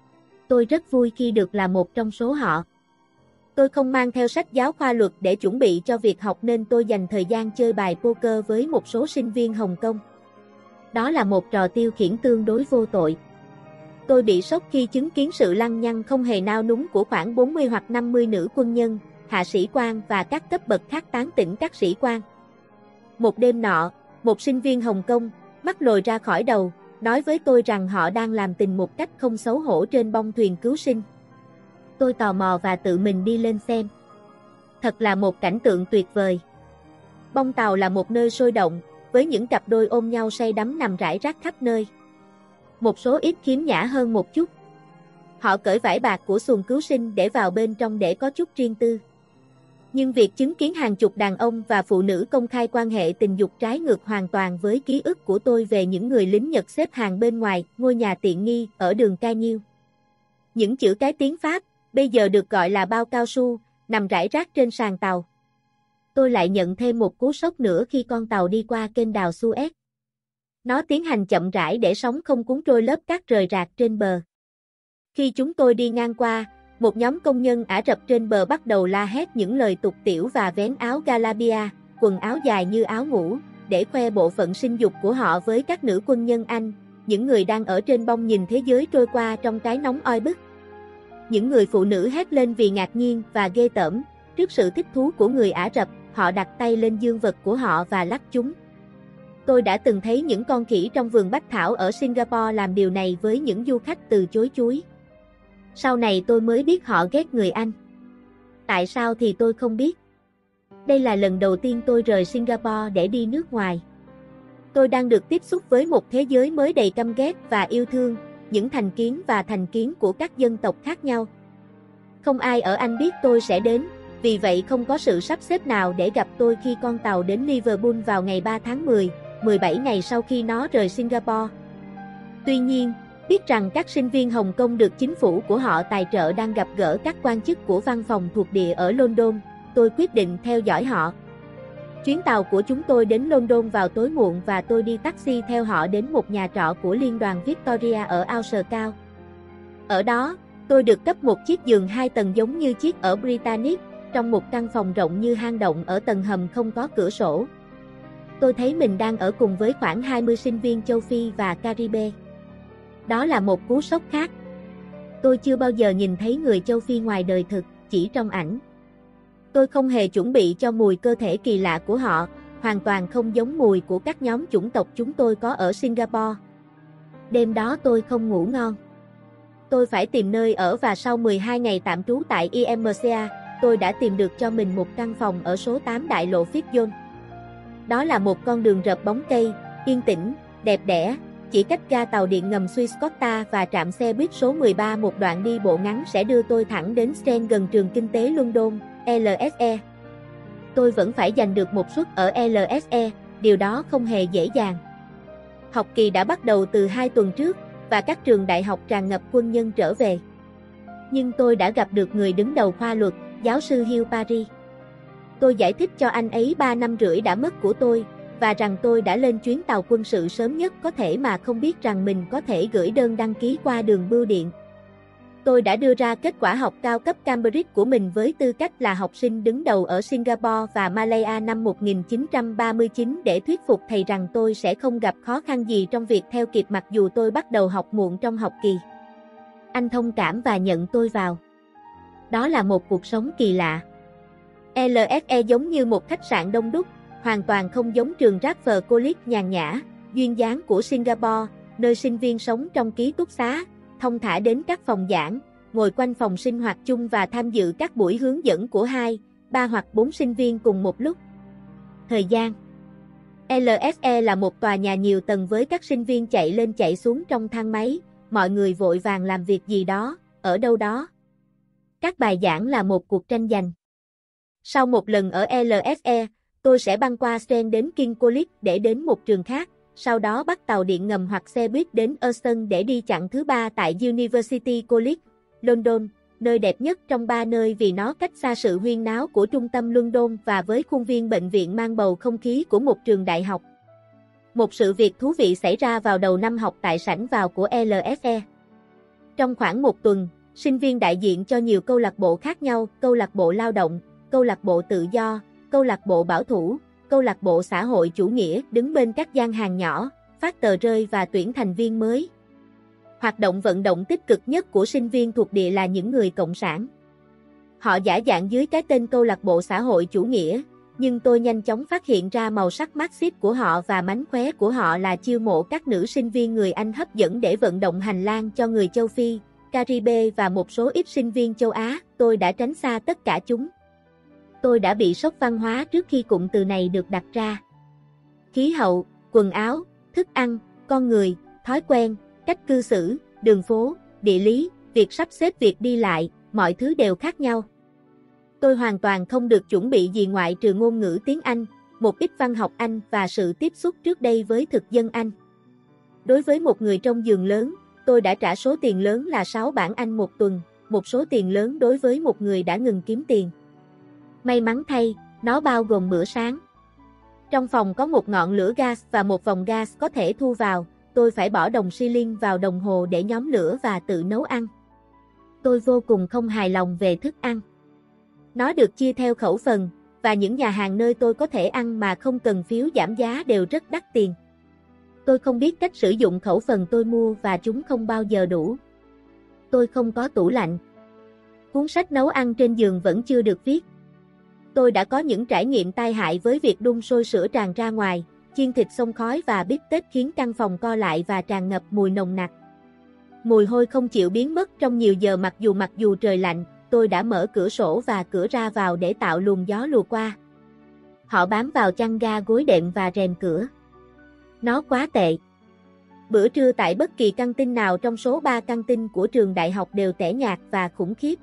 Speaker 2: Tôi rất vui khi được là một trong số họ. Tôi không mang theo sách giáo khoa luật để chuẩn bị cho việc học nên tôi dành thời gian chơi bài poker với một số sinh viên Hồng Kông. Đó là một trò tiêu khiển tương đối vô tội. Tôi bị sốc khi chứng kiến sự lăng nhăng không hề nao núng của khoảng bốn mươi hoặc năm mươi nữ quân nhân, hạ sĩ quan và các cấp bậc khác tán tỉnh các sĩ quan. Một đêm nọ, một sinh viên Hồng Kông, mắt lồi ra khỏi đầu, nói với tôi rằng họ đang làm tình một cách không xấu hổ trên bông thuyền cứu sinh. Tôi tò mò và tự mình đi lên xem. Thật là một cảnh tượng tuyệt vời. Bông tàu là một nơi sôi động, với những cặp đôi ôm nhau say đắm nằm rải rác khắp nơi. Một số ít khiếm nhã hơn một chút. Họ cởi vải bạc của xuồng cứu sinh để vào bên trong để có chút riêng tư. Nhưng việc chứng kiến hàng chục đàn ông và phụ nữ công khai quan hệ tình dục trái ngược hoàn toàn với ký ức của tôi về những người lính Nhật xếp hàng bên ngoài ngôi nhà tiện nghi ở đường Cai Nhiêu. Những chữ cái tiếng Pháp, bây giờ được gọi là bao cao su, nằm rải rác trên sàn tàu. Tôi lại nhận thêm một cú sốc nữa khi con tàu đi qua kênh đào Suez. Nó tiến hành chậm rãi để sóng không cuốn trôi lớp cát rời rạc trên bờ. Khi chúng tôi đi ngang qua, một nhóm công nhân Ả Rập trên bờ bắt đầu la hét những lời tục tĩu và vén áo galabia, quần áo dài như áo ngủ, để khoe bộ phận sinh dục của họ với các nữ quân nhân Anh, những người đang ở trên bông nhìn thế giới trôi qua trong cái nóng oi bức. Những người phụ nữ hét lên vì ngạc nhiên và ghê tởm, trước sự thích thú của người Ả Rập, họ đặt tay lên dương vật của họ và lắc chúng. Tôi đã từng thấy những con khỉ trong vườn bách thảo ở Singapore làm điều này với những du khách từ chối chuối. Sau này tôi mới biết họ ghét người Anh. Tại sao thì tôi không biết. Đây là lần đầu tiên tôi rời Singapore để đi nước ngoài. Tôi đang được tiếp xúc với một thế giới mới đầy căm ghét và yêu thương, những thành kiến và thành kiến của các dân tộc khác nhau. Không ai ở Anh biết tôi sẽ đến, vì vậy không có sự sắp xếp nào để gặp tôi khi con tàu đến Liverpool vào ngày ba tháng mười, mười bảy ngày sau khi nó rời Singapore. Tuy nhiên, biết rằng các sinh viên Hồng Kông được chính phủ của họ tài trợ đang gặp gỡ các quan chức của văn phòng thuộc địa ở London, tôi quyết định theo dõi họ. Chuyến tàu của chúng tôi đến London vào tối muộn và tôi đi taxi theo họ đến một nhà trọ của Liên đoàn Victoria ở Oxford Cao. Ở đó, tôi được cấp một chiếc giường hai tầng giống như chiếc ở Britannic, trong một căn phòng rộng như hang động ở tầng hầm không có cửa sổ. Tôi thấy mình đang ở cùng với khoảng hai mươi sinh viên châu Phi và Caribe. Đó là một cú sốc khác. Tôi chưa bao giờ nhìn thấy người châu Phi ngoài đời thực, chỉ trong ảnh. Tôi không hề chuẩn bị cho mùi cơ thể kỳ lạ của họ, hoàn toàn không giống mùi của các nhóm chủng tộc chúng tôi có ở Singapore. Đêm đó tôi không ngủ ngon. Tôi phải tìm nơi ở và sau mười hai ngày tạm trú tại i em xê a, tôi đã tìm được cho mình một căn phòng ở số tám đại lộ Fitzjohn. Đó là một con đường rợp bóng cây, yên tĩnh, đẹp đẽ, chỉ cách ga tàu điện ngầm Swiss-Cotta và trạm xe buýt số mười ba một đoạn đi bộ ngắn sẽ đưa tôi thẳng đến Strand gần trường kinh tế London, lờ ét e. Tôi vẫn phải giành được một suất ở lờ ét e, điều đó không hề dễ dàng. Học kỳ đã bắt đầu từ hai tuần trước, và các trường đại học tràn ngập quân nhân trở về. Nhưng tôi đã gặp được người đứng đầu khoa luật, giáo sư Hugh Paris. Tôi giải thích cho anh ấy ba năm rưỡi đã mất của tôi, và rằng tôi đã lên chuyến tàu quân sự sớm nhất có thể mà không biết rằng mình có thể gửi đơn đăng ký qua đường bưu điện. Tôi đã đưa ra kết quả học cao cấp Cambridge của mình với tư cách là học sinh đứng đầu ở Singapore và Malaya năm một nghìn chín trăm ba mươi chín để thuyết phục thầy rằng tôi sẽ không gặp khó khăn gì trong việc theo kịp mặc dù tôi bắt đầu học muộn trong học kỳ. Anh thông cảm và nhận tôi vào. Đó là một cuộc sống kỳ lạ. lờ ét e giống như một khách sạn đông đúc, hoàn toàn không giống trường Radford College nhàn nhã, duyên dáng của Singapore, nơi sinh viên sống trong ký túc xá, thông thả đến các phòng giảng, ngồi quanh phòng sinh hoạt chung và tham dự các buổi hướng dẫn của hai, ba hoặc bốn sinh viên cùng một lúc. Thời gian. lờ ét e là một tòa nhà nhiều tầng với các sinh viên chạy lên chạy xuống trong thang máy, mọi người vội vàng làm việc gì đó, ở đâu đó. Các bài giảng là một cuộc tranh giành. Sau một lần ở lờ ét e, tôi sẽ băng qua Strand đến King College để đến một trường khác, sau đó bắt tàu điện ngầm hoặc xe buýt đến Euston để đi chặng thứ ba tại University College, London, nơi đẹp nhất trong ba nơi vì nó cách xa sự huyên náo của trung tâm London và với khuôn viên bệnh viện mang bầu không khí của một trường đại học. Một sự việc thú vị xảy ra vào đầu năm học tại sảnh vào của lờ ét e. Trong khoảng một tuần, sinh viên đại diện cho nhiều câu lạc bộ khác nhau, câu lạc bộ lao động, câu lạc bộ tự do, câu lạc bộ bảo thủ, câu lạc bộ xã hội chủ nghĩa đứng bên các gian hàng nhỏ, phát tờ rơi và tuyển thành viên mới. Hoạt động vận động tích cực nhất của sinh viên thuộc địa là những người cộng sản. Họ giả dạng dưới cái tên câu lạc bộ xã hội chủ nghĩa, nhưng tôi nhanh chóng phát hiện ra màu sắc Marxist của họ và mánh khóe của họ là chiêu mộ các nữ sinh viên người Anh hấp dẫn để vận động hành lang cho người châu Phi, Caribe và một số ít sinh viên châu Á. Tôi đã tránh xa tất cả chúng. Tôi đã bị sốc văn hóa trước khi cụm từ này được đặt ra. Khí hậu, quần áo, thức ăn, con người, thói quen, cách cư xử, đường phố, địa lý, việc sắp xếp việc đi lại, mọi thứ đều khác nhau. Tôi hoàn toàn không được chuẩn bị gì ngoại trừ ngôn ngữ tiếng Anh, một ít văn học Anh và sự tiếp xúc trước đây với thực dân Anh. Đối với một người trong giường lớn, tôi đã trả số tiền lớn là sáu bảng Anh một tuần, một số tiền lớn đối với một người đã ngừng kiếm tiền. May mắn thay, nó bao gồm bữa sáng. Trong phòng có một ngọn lửa gas và một vòng gas có thể thu vào, tôi phải bỏ đồng xi lanh vào đồng hồ để nhóm lửa và tự nấu ăn. Tôi vô cùng không hài lòng về thức ăn. Nó được chia theo khẩu phần, và những nhà hàng nơi tôi có thể ăn mà không cần phiếu giảm giá đều rất đắt tiền. Tôi không biết cách sử dụng khẩu phần tôi mua và chúng không bao giờ đủ. Tôi không có tủ lạnh. Cuốn sách nấu ăn trên giường vẫn chưa được viết. Tôi đã có những trải nghiệm tai hại với việc đun sôi sữa tràn ra ngoài, chiên thịt xông khói và bít tết khiến căn phòng co lại và tràn ngập mùi nồng nặc. Mùi hôi không chịu biến mất trong nhiều giờ mặc dù mặc dù trời lạnh, tôi đã mở cửa sổ và cửa ra vào để tạo luồng gió lùa qua. Họ bám vào chăn ga gối đệm và rèm cửa. Nó quá tệ. Bữa trưa tại bất kỳ căng tin nào trong số ba căng tin của trường đại học đều tẻ nhạt và khủng khiếp.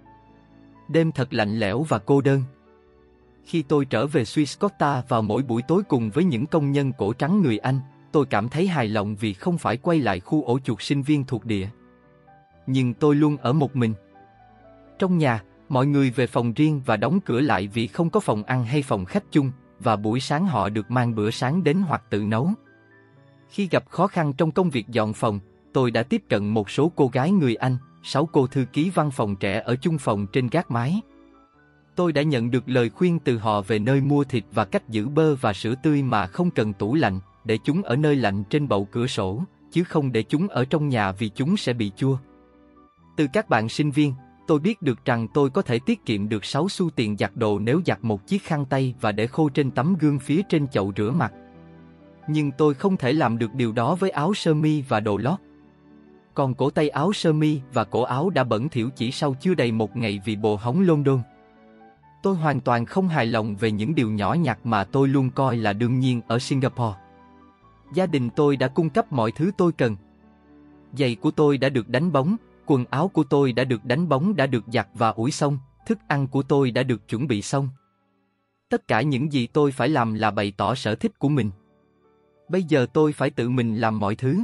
Speaker 1: Đêm thật lạnh lẽo và cô đơn. Khi tôi trở về Swiss-Cotta vào mỗi buổi tối cùng với những công nhân cổ trắng người Anh, tôi cảm thấy hài lòng vì không phải quay lại khu ổ chuột sinh viên thuộc địa. Nhưng tôi luôn ở một mình. Trong nhà, mọi người về phòng riêng và đóng cửa lại vì không có phòng ăn hay phòng khách chung, và buổi sáng họ được mang bữa sáng đến hoặc tự nấu. Khi gặp khó khăn trong công việc dọn phòng, tôi đã tiếp cận một số cô gái người Anh, sáu cô thư ký văn phòng trẻ ở chung phòng trên gác mái. Tôi đã nhận được lời khuyên từ họ về nơi mua thịt và cách giữ bơ và sữa tươi mà không cần tủ lạnh, để chúng ở nơi lạnh trên bậu cửa sổ, chứ không để chúng ở trong nhà vì chúng sẽ bị chua. Từ các bạn sinh viên, tôi biết được rằng tôi có thể tiết kiệm được sáu xu tiền giặt đồ nếu giặt một chiếc khăn tay và để khô trên tấm gương phía trên chậu rửa mặt. Nhưng tôi không thể làm được điều đó với áo sơ mi và đồ lót. Còn cổ tay áo sơ mi và cổ áo đã bẩn thỉu chỉ sau chưa đầy một ngày vì bồ hóng London. Tôi hoàn toàn không hài lòng về những điều nhỏ nhặt mà tôi luôn coi là đương nhiên ở Singapore. Gia đình tôi đã cung cấp mọi thứ tôi cần. Giày của tôi đã được đánh bóng, quần áo của tôi đã được đánh bóng đã được giặt và ủi xong, thức ăn của tôi đã được chuẩn bị xong. Tất cả những gì tôi phải làm là bày tỏ sở thích của mình. Bây giờ tôi phải tự mình làm mọi thứ.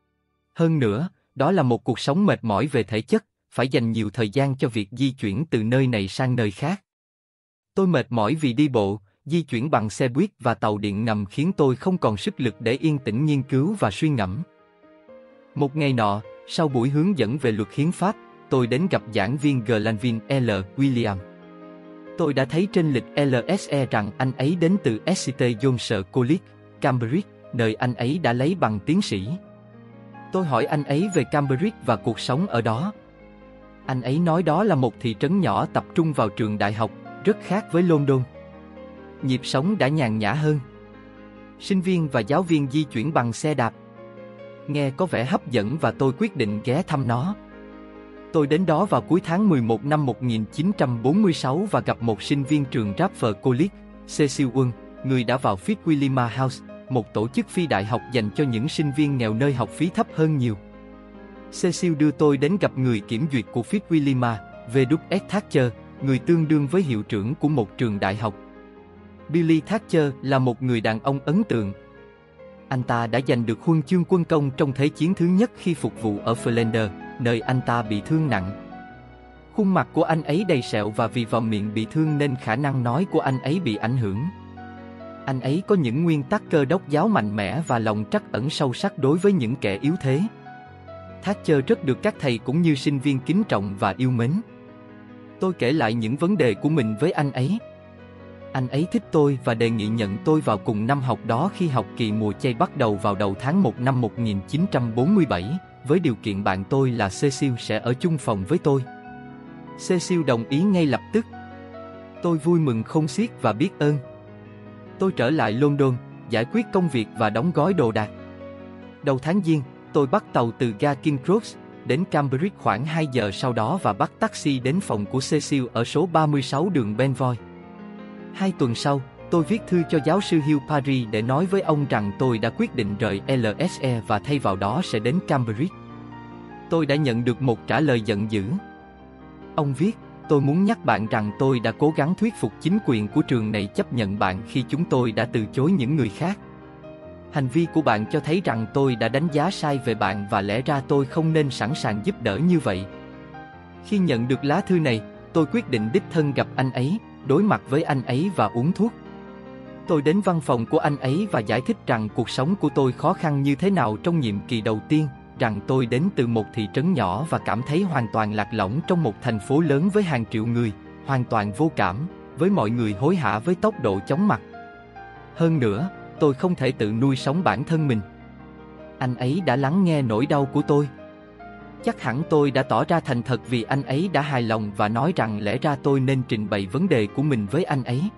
Speaker 1: Hơn nữa, đó là một cuộc sống mệt mỏi về thể chất, phải dành nhiều thời gian cho việc di chuyển từ nơi này sang nơi khác. Tôi mệt mỏi vì đi bộ, di chuyển bằng xe buýt và tàu điện ngầm khiến tôi không còn sức lực để yên tĩnh nghiên cứu và suy ngẫm. Một ngày nọ, sau buổi hướng dẫn về luật hiến pháp, tôi đến gặp giảng viên Glanville L. William. Tôi đã thấy trên lịch lờ ét e rằng anh ấy đến từ ét tê Johnson College, Cambridge, nơi anh ấy đã lấy bằng tiến sĩ. Tôi hỏi anh ấy về Cambridge và cuộc sống ở đó. Anh ấy nói đó là một thị trấn nhỏ tập trung vào trường đại học, rất khác với London. Nhịp sống đã nhàn nhã hơn. Sinh viên và giáo viên di chuyển bằng xe đạp. Nghe có vẻ hấp dẫn và tôi quyết định ghé thăm nó. Tôi đến đó vào cuối tháng mười một năm một nghìn chín trăm bốn mươi sáu và gặp một sinh viên trường Radford College, Cecil Wong, người đã vào Fitzwilliam House, một tổ chức phi đại học dành cho những sinh viên nghèo nơi học phí thấp hơn nhiều. Cecil đưa tôi đến gặp người kiểm duyệt của Fitzwilliam, vê kép ét Thatcher, người tương đương với hiệu trưởng của một trường đại học. Billy Thatcher là một người đàn ông ấn tượng. Anh ta đã giành được huân chương quân công trong Thế chiến thứ nhất khi phục vụ ở Flanders, nơi anh ta bị thương nặng. Khuôn mặt của anh ấy đầy sẹo và vì vòm miệng bị thương nên khả năng nói của anh ấy bị ảnh hưởng. Anh ấy có những nguyên tắc cơ đốc giáo mạnh mẽ và lòng trắc ẩn sâu sắc đối với những kẻ yếu thế. Thatcher rất được các thầy cũng như sinh viên kính trọng và yêu mến. Tôi kể lại những vấn đề của mình với anh ấy. Anh ấy thích tôi và đề nghị nhận tôi vào cùng năm học đó khi học kỳ mùa chay bắt đầu vào đầu tháng một năm một nghìn chín trăm bốn mươi bảy, với điều kiện bạn tôi là Cecil sẽ ở chung phòng với tôi. Cecil đồng ý ngay lập tức. Tôi vui mừng khôn xiết và biết ơn. Tôi trở lại London, giải quyết công việc và đóng gói đồ đạc. Đầu tháng Giêng, tôi bắt tàu từ ga King Cross đến Cambridge khoảng hai giờ sau đó và bắt taxi đến phòng của Cecil ở số ba mươi sáu đường Benvoy. Hai tuần sau, tôi viết thư cho giáo sư Hugh Parry để nói với ông rằng tôi đã quyết định rời lờ ét e và thay vào đó sẽ đến Cambridge. Tôi đã nhận được một trả lời giận dữ. Ông viết, tôi muốn nhắc bạn rằng tôi đã cố gắng thuyết phục chính quyền của trường này chấp nhận bạn khi chúng tôi đã từ chối những người khác. Hành vi của bạn cho thấy rằng tôi đã đánh giá sai về bạn và lẽ ra tôi không nên sẵn sàng giúp đỡ như vậy. Khi nhận được lá thư này, tôi quyết định đích thân gặp anh ấy, đối mặt với anh ấy và uống thuốc. Tôi đến văn phòng của anh ấy và giải thích rằng cuộc sống của tôi khó khăn như thế nào trong nhiệm kỳ đầu tiên, rằng tôi đến từ một thị trấn nhỏ và cảm thấy hoàn toàn lạc lõng trong một thành phố lớn với hàng triệu người, hoàn toàn vô cảm, với mọi người hối hả với tốc độ chóng mặt. Hơn nữa, tôi không thể tự nuôi sống bản thân mình. Anh ấy đã lắng nghe nỗi đau của tôi. Chắc hẳn tôi đã tỏ ra thành thật vì anh ấy đã hài lòng và nói rằng lẽ ra tôi nên trình bày vấn đề của mình với anh ấy.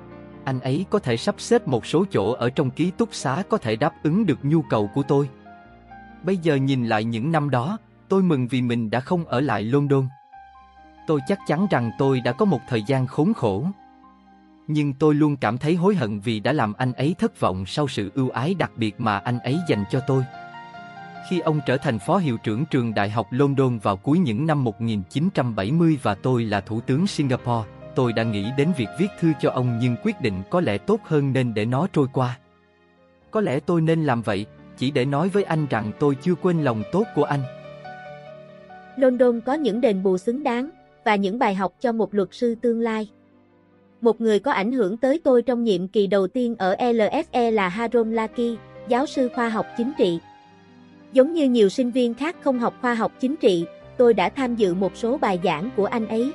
Speaker 1: Anh ấy có thể sắp xếp một số chỗ ở trong ký túc xá có thể đáp ứng được nhu cầu của tôi. Bây giờ nhìn lại những năm đó, tôi mừng vì mình đã không ở lại London. Tôi chắc chắn rằng tôi đã có một thời gian khốn khổ. Nhưng tôi luôn cảm thấy hối hận vì đã làm anh ấy thất vọng sau sự ưu ái đặc biệt mà anh ấy dành cho tôi. Khi ông trở thành phó hiệu trưởng trường Đại học London vào cuối những năm một nghìn chín trăm bảy mươi và tôi là thủ tướng Singapore, tôi đã nghĩ đến việc viết thư cho ông nhưng quyết định có lẽ tốt hơn nên để nó trôi qua. Có lẽ tôi nên làm vậy, chỉ để nói với anh rằng tôi chưa quên lòng tốt của anh.
Speaker 2: London có những đền bù xứng đáng và những bài học cho một luật sư tương lai. Một người có ảnh hưởng tới tôi trong nhiệm kỳ đầu tiên ở lờ ép e là Harold Laki, giáo sư khoa học chính trị. Giống như nhiều sinh viên khác không học khoa học chính trị, tôi đã tham dự một số bài giảng của anh ấy.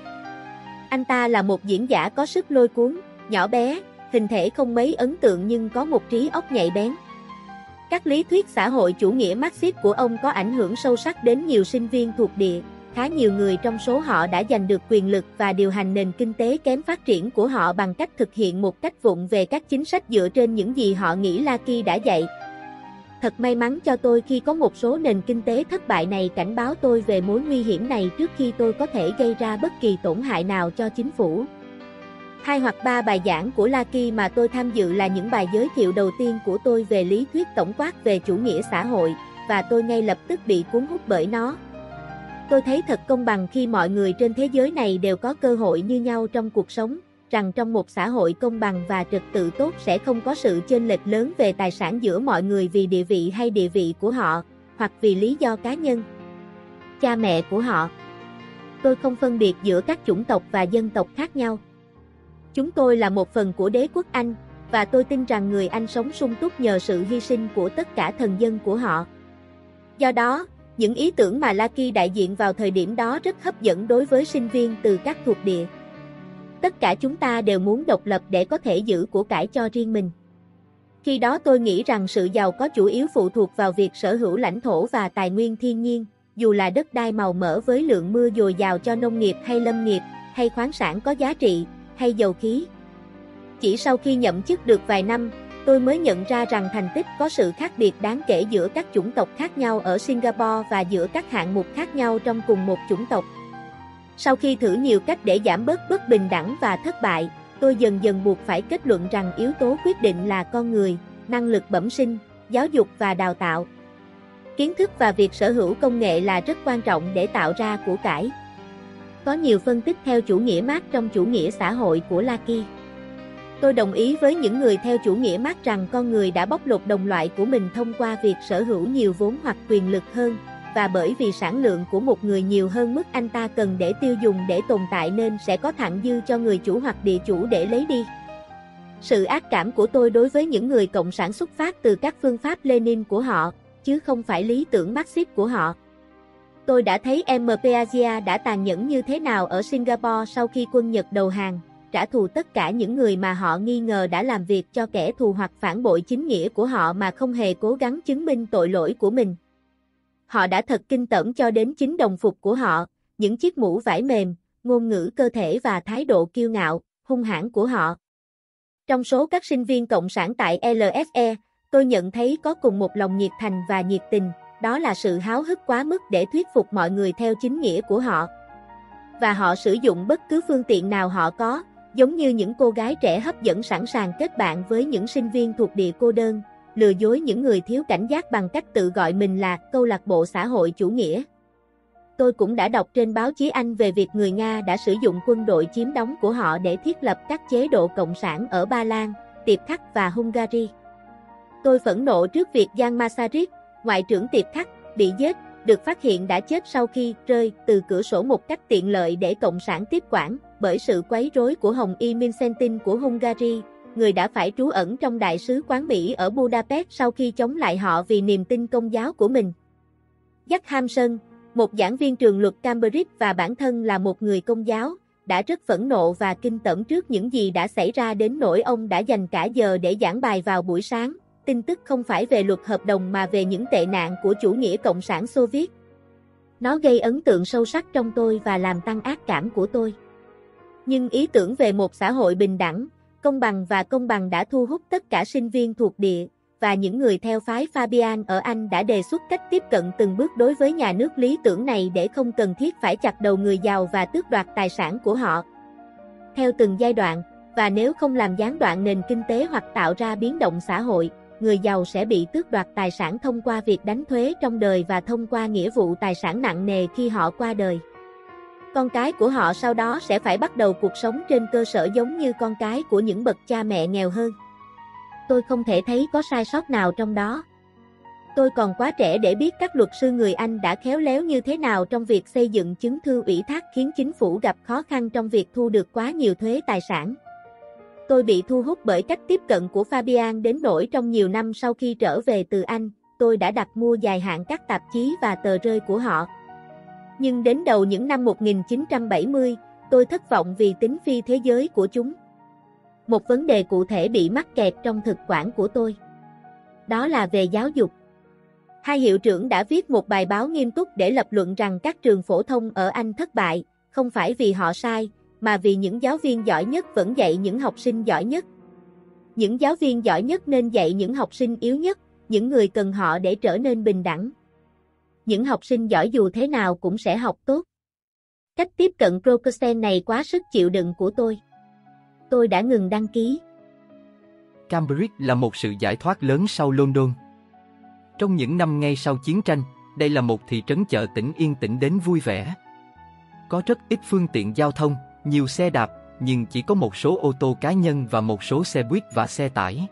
Speaker 2: Anh ta là một diễn giả có sức lôi cuốn, nhỏ bé, hình thể không mấy ấn tượng nhưng có một trí óc nhạy bén. Các lý thuyết xã hội chủ nghĩa Marxist của ông có ảnh hưởng sâu sắc đến nhiều sinh viên thuộc địa. Khá nhiều người trong số họ đã giành được quyền lực và điều hành nền kinh tế kém phát triển của họ bằng cách thực hiện một cách vụng về các chính sách dựa trên những gì họ nghĩ Laki đã dạy. Thật may mắn cho tôi khi có một số nền kinh tế thất bại này cảnh báo tôi về mối nguy hiểm này trước khi tôi có thể gây ra bất kỳ tổn hại nào cho chính phủ. Hai hoặc ba bài giảng của Laki mà tôi tham dự là những bài giới thiệu đầu tiên của tôi về lý thuyết tổng quát về chủ nghĩa xã hội, và tôi ngay lập tức bị cuốn hút bởi nó. Tôi thấy thật công bằng khi mọi người trên thế giới này đều có cơ hội như nhau trong cuộc sống, rằng trong một xã hội công bằng và trật tự tốt sẽ không có sự chênh lệch lớn về tài sản giữa mọi người vì địa vị hay địa vị của họ, hoặc vì lý do cá nhân, cha mẹ của họ. Tôi không phân biệt giữa các chủng tộc và dân tộc khác nhau. Chúng tôi là một phần của đế quốc Anh, và tôi tin rằng người Anh sống sung túc nhờ sự hy sinh của tất cả thần dân của họ. Do đó, những ý tưởng mà Laki đại diện vào thời điểm đó rất hấp dẫn đối với sinh viên từ các thuộc địa. Tất cả chúng ta đều muốn độc lập để có thể giữ của cải cho riêng mình. Khi đó tôi nghĩ rằng sự giàu có chủ yếu phụ thuộc vào việc sở hữu lãnh thổ và tài nguyên thiên nhiên, dù là đất đai màu mỡ với lượng mưa dồi dào cho nông nghiệp hay lâm nghiệp, hay khoáng sản có giá trị, hay dầu khí. Chỉ sau khi nhậm chức được vài năm, tôi mới nhận ra rằng thành tích có sự khác biệt đáng kể giữa các chủng tộc khác nhau ở Singapore và giữa các hạng mục khác nhau trong cùng một chủng tộc. Sau khi thử nhiều cách để giảm bớt bất bình đẳng và thất bại, tôi dần dần buộc phải kết luận rằng yếu tố quyết định là con người, năng lực bẩm sinh, giáo dục và đào tạo. Kiến thức và việc sở hữu công nghệ là rất quan trọng để tạo ra của cải. Có nhiều phân tích theo chủ nghĩa Marx trong chủ nghĩa xã hội của Laki. Tôi đồng ý với những người theo chủ nghĩa Marx rằng con người đã bóc lột đồng loại của mình thông qua việc sở hữu nhiều vốn hoặc quyền lực hơn, và bởi vì sản lượng của một người nhiều hơn mức anh ta cần để tiêu dùng để tồn tại nên sẽ có thặng dư cho người chủ hoặc địa chủ để lấy đi. Sự ác cảm của tôi đối với những người cộng sản xuất phát từ các phương pháp Lenin của họ, chứ không phải lý tưởng Marxist của họ. Tôi đã thấy em pê Asia đã tàn nhẫn như thế nào ở Singapore sau khi quân Nhật đầu hàng, trả thù tất cả những người mà họ nghi ngờ đã làm việc cho kẻ thù hoặc phản bội chính nghĩa của họ mà không hề cố gắng chứng minh tội lỗi của mình. Họ đã thật kinh tởm cho đến chính đồng phục của họ, những chiếc mũ vải mềm, ngôn ngữ cơ thể và thái độ kiêu ngạo, hung hãn của họ. Trong số các sinh viên cộng sản tại lờ ép e, tôi nhận thấy có cùng một lòng nhiệt thành và nhiệt tình, đó là sự háo hức quá mức để thuyết phục mọi người theo chính nghĩa của họ. Và họ sử dụng bất cứ phương tiện nào họ có, giống như những cô gái trẻ hấp dẫn sẵn sàng kết bạn với những sinh viên thuộc địa cô đơn, lừa dối những người thiếu cảnh giác bằng cách tự gọi mình là câu lạc bộ xã hội chủ nghĩa. Tôi cũng đã đọc trên báo chí Anh về việc người Nga đã sử dụng quân đội chiếm đóng của họ để thiết lập các chế độ cộng sản ở Ba Lan, Tiệp Khắc và Hungary. Tôi phẫn nộ trước việc Jan Masaryk, ngoại trưởng Tiệp Khắc, bị giết, được phát hiện đã chết sau khi rơi từ cửa sổ một cách tiện lợi để cộng sản tiếp quản, bởi sự quấy rối của Hồng Y Mincentin của Hungary, người đã phải trú ẩn trong đại sứ quán Mỹ ở Budapest sau khi chống lại họ vì niềm tin công giáo của mình. Jack Hamson, một giảng viên trường luật Cambridge và bản thân là một người công giáo, đã rất phẫn nộ và kinh tởm trước những gì đã xảy ra đến nỗi ông đã dành cả giờ để giảng bài vào buổi sáng. Tin tức không phải về luật hợp đồng mà về những tệ nạn của chủ nghĩa cộng sản Xô Viết. Nó gây ấn tượng sâu sắc trong tôi và làm tăng ác cảm của tôi. Nhưng ý tưởng về một xã hội bình đẳng, công bằng và công bằng đã thu hút tất cả sinh viên thuộc địa, và những người theo phái Fabian ở Anh đã đề xuất cách tiếp cận từng bước đối với nhà nước lý tưởng này để không cần thiết phải chặt đầu người giàu và tước đoạt tài sản của họ. Theo từng giai đoạn, và nếu không làm gián đoạn nền kinh tế hoặc tạo ra biến động xã hội, người giàu sẽ bị tước đoạt tài sản thông qua việc đánh thuế trong đời và thông qua nghĩa vụ tài sản nặng nề khi họ qua đời. Con cái của họ sau đó sẽ phải bắt đầu cuộc sống trên cơ sở giống như con cái của những bậc cha mẹ nghèo hơn. Tôi không thể thấy có sai sót nào trong đó. Tôi còn quá trẻ để biết các luật sư người Anh đã khéo léo như thế nào trong việc xây dựng chứng thư ủy thác khiến chính phủ gặp khó khăn trong việc thu được quá nhiều thuế tài sản. Tôi bị thu hút bởi cách tiếp cận của Fabian đến nỗi trong nhiều năm sau khi trở về từ Anh, tôi đã đặt mua dài hạn các tạp chí và tờ rơi của họ. Nhưng đến đầu những năm một nghìn chín trăm bảy mươi, tôi thất vọng vì tính phi thế giới của chúng. Một vấn đề cụ thể bị mắc kẹt trong thực quản của tôi. Đó là về giáo dục. Hai hiệu trưởng đã viết một bài báo nghiêm túc để lập luận rằng các trường phổ thông ở Anh thất bại, không phải vì họ sai, mà vì những giáo viên giỏi nhất vẫn dạy những học sinh giỏi nhất. Những giáo viên giỏi nhất nên dạy những học sinh yếu nhất, những người cần họ để trở nên bình đẳng. Những học sinh giỏi dù thế nào cũng sẽ học tốt. Cách tiếp cận Protestant này quá sức chịu đựng của tôi. Tôi đã ngừng đăng ký.
Speaker 1: Cambridge là một sự giải thoát lớn sau London. Trong những năm ngay sau chiến tranh, đây là một thị trấn chợ tỉnh yên tĩnh đến vui vẻ. Có rất ít phương tiện giao thông, nhiều xe đạp, nhưng chỉ có một số ô tô cá nhân và một số xe buýt và xe tải.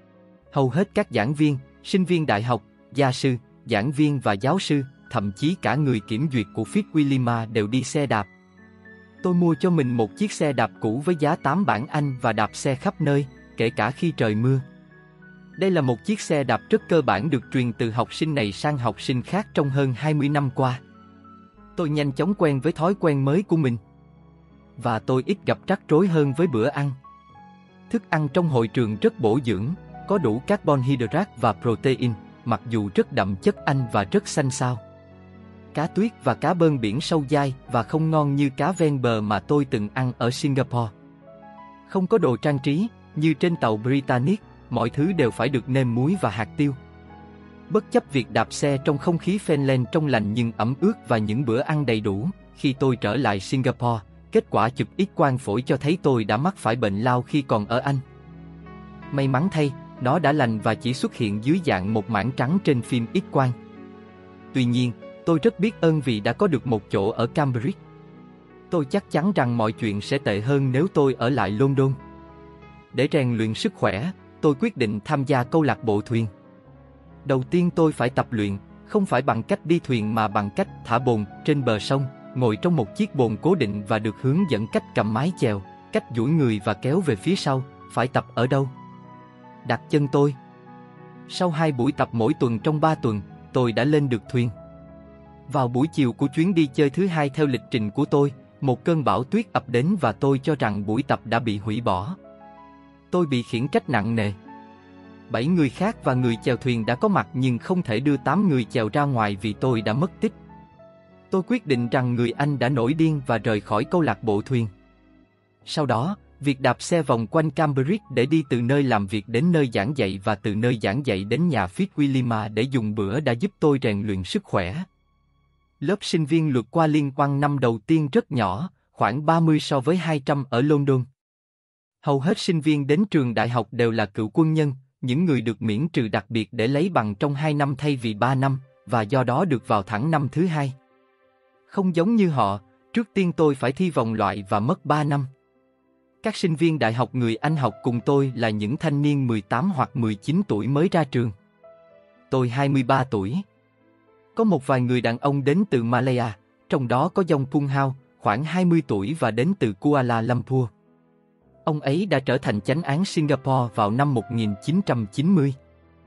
Speaker 1: Hầu hết các giảng viên, sinh viên đại học, gia sư, giảng viên và giáo sư, thậm chí cả người kiểm duyệt của Fitzwilliam đều đi xe đạp. Tôi mua cho mình một chiếc xe đạp cũ với giá tám bảng Anh và đạp xe khắp nơi, kể cả khi trời mưa. Đây là một chiếc xe đạp rất cơ bản được truyền từ học sinh này sang học sinh khác trong hơn hai mươi năm qua. Tôi nhanh chóng quen với thói quen mới của mình. Và tôi ít gặp rắc rối hơn với bữa ăn. Thức ăn trong hội trường rất bổ dưỡng, có đủ carbon hydrate và protein, mặc dù rất đậm chất Anh và rất xanh xao. Cá tuyết và cá bơn biển sâu dai và không ngon như cá ven bờ mà tôi từng ăn ở Singapore. Không có đồ trang trí, như trên tàu Britannic, mọi thứ đều phải được nêm muối và hạt tiêu. Bất chấp việc đạp xe trong không khí Finland trong lành nhưng ẩm ướt và những bữa ăn đầy đủ, khi tôi trở lại Singapore, kết quả chụp X-quang phổi cho thấy tôi đã mắc phải bệnh lao khi còn ở Anh. May mắn thay, nó đã lành và chỉ xuất hiện dưới dạng một mảng trắng trên phim X-quang. Tuy nhiên, tôi rất biết ơn vì đã có được một chỗ ở Cambridge. Tôi chắc chắn rằng mọi chuyện sẽ tệ hơn nếu tôi ở lại London. Để rèn luyện sức khỏe, tôi quyết định tham gia câu lạc bộ thuyền. Đầu tiên tôi phải tập luyện, không phải bằng cách đi thuyền mà bằng cách thả bồn trên bờ sông, ngồi trong một chiếc bồn cố định và được hướng dẫn cách cầm mái chèo, cách duỗi người và kéo về phía sau. Phải tập ở đâu? Đặt chân tôi. Sau hai buổi tập mỗi tuần trong ba tuần, tôi đã lên được thuyền. Vào buổi chiều của chuyến đi chơi thứ hai theo lịch trình của tôi, một cơn bão tuyết ập đến và tôi cho rằng buổi tập đã bị hủy bỏ. Tôi bị khiển trách nặng nề. Bảy người khác và người chèo thuyền đã có mặt nhưng không thể đưa tám người chèo ra ngoài vì tôi đã mất tích. Tôi quyết định rằng người Anh đã nổi điên và rời khỏi câu lạc bộ thuyền. Sau đó, việc đạp xe vòng quanh Cambridge để đi từ nơi làm việc đến nơi giảng dạy và từ nơi giảng dạy đến nhà Fitzwilliam để dùng bữa đã giúp tôi rèn luyện sức khỏe. Lớp sinh viên lượt qua liên quan năm đầu tiên rất nhỏ, khoảng ba mươi so với hai trăm ở London. Hầu hết sinh viên đến trường đại học đều là cựu quân nhân, những người được miễn trừ đặc biệt để lấy bằng trong hai năm thay vì ba năm, và do đó được vào thẳng năm thứ hai. Không giống như họ, trước tiên tôi phải thi vòng loại và mất ba năm. Các sinh viên đại học người Anh học cùng tôi là những thanh niên mười tám hoặc mười chín tuổi mới ra trường. Tôi hai mươi ba tuổi. Có một vài người đàn ông đến từ Malaya, trong đó có Yong Pung Hao, khoảng hai mươi tuổi và đến từ Kuala Lumpur. Ông ấy đã trở thành chánh án Singapore vào năm một nghìn chín trăm chín mươi.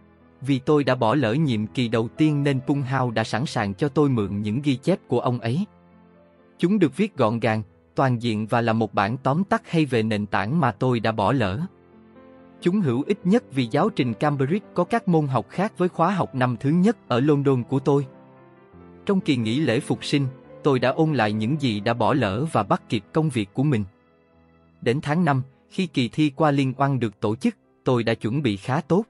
Speaker 1: Vì tôi đã bỏ lỡ nhiệm kỳ đầu tiên nên Pung Hao đã sẵn sàng cho tôi mượn những ghi chép của ông ấy. Chúng được viết gọn gàng, toàn diện và là một bản tóm tắt hay về nền tảng mà tôi đã bỏ lỡ. Chúng hữu ích nhất vì giáo trình Cambridge có các môn học khác với khóa học năm thứ nhất ở London của tôi. Trong kỳ nghỉ lễ phục sinh, tôi đã ôn lại những gì đã bỏ lỡ và bắt kịp công việc của mình. Đến tháng năm, khi kỳ thi qua liên oan được tổ chức, tôi đã chuẩn bị khá tốt.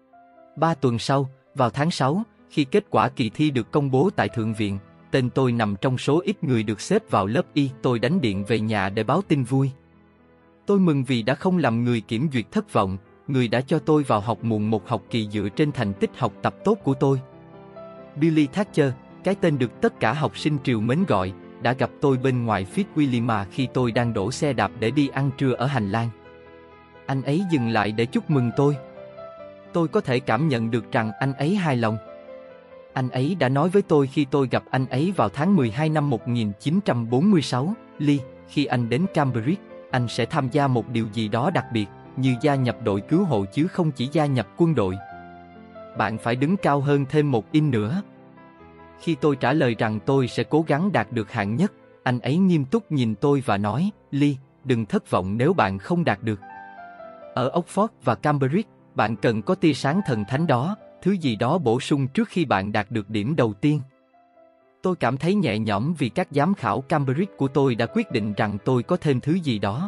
Speaker 1: Ba tuần sau, vào tháng sáu, khi kết quả kỳ thi được công bố tại Thượng viện, tên tôi nằm trong số ít người được xếp vào lớp Y. Tôi đánh điện về nhà để báo tin vui. Tôi mừng vì đã không làm người kiểm duyệt thất vọng, người đã cho tôi vào học muộn một học kỳ dựa trên thành tích học tập tốt của tôi. Billy Thatcher, cái tên được tất cả học sinh triều mến gọi, đã gặp tôi bên ngoài Fitzwilliam khi tôi đang đổ xe đạp để đi ăn trưa ở hành lang. Anh ấy dừng lại để chúc mừng tôi. Tôi có thể cảm nhận được rằng anh ấy hài lòng. Anh ấy đã nói với tôi khi tôi gặp anh ấy vào tháng mười hai năm một nghìn chín trăm bốn mươi sáu, Lee, khi anh đến Cambridge, anh sẽ tham gia một điều gì đó đặc biệt, như gia nhập đội cứu hộ chứ không chỉ gia nhập quân đội. Bạn phải đứng cao hơn thêm một inch nữa. Khi tôi trả lời rằng tôi sẽ cố gắng đạt được hạng nhất, anh ấy nghiêm túc nhìn tôi và nói, Lee, đừng thất vọng nếu bạn không đạt được. Ở Oxford và Cambridge, bạn cần có tia sáng thần thánh đó, thứ gì đó bổ sung trước khi bạn đạt được điểm đầu tiên. Tôi cảm thấy nhẹ nhõm vì các giám khảo Cambridge của tôi đã quyết định rằng tôi có thêm thứ gì đó.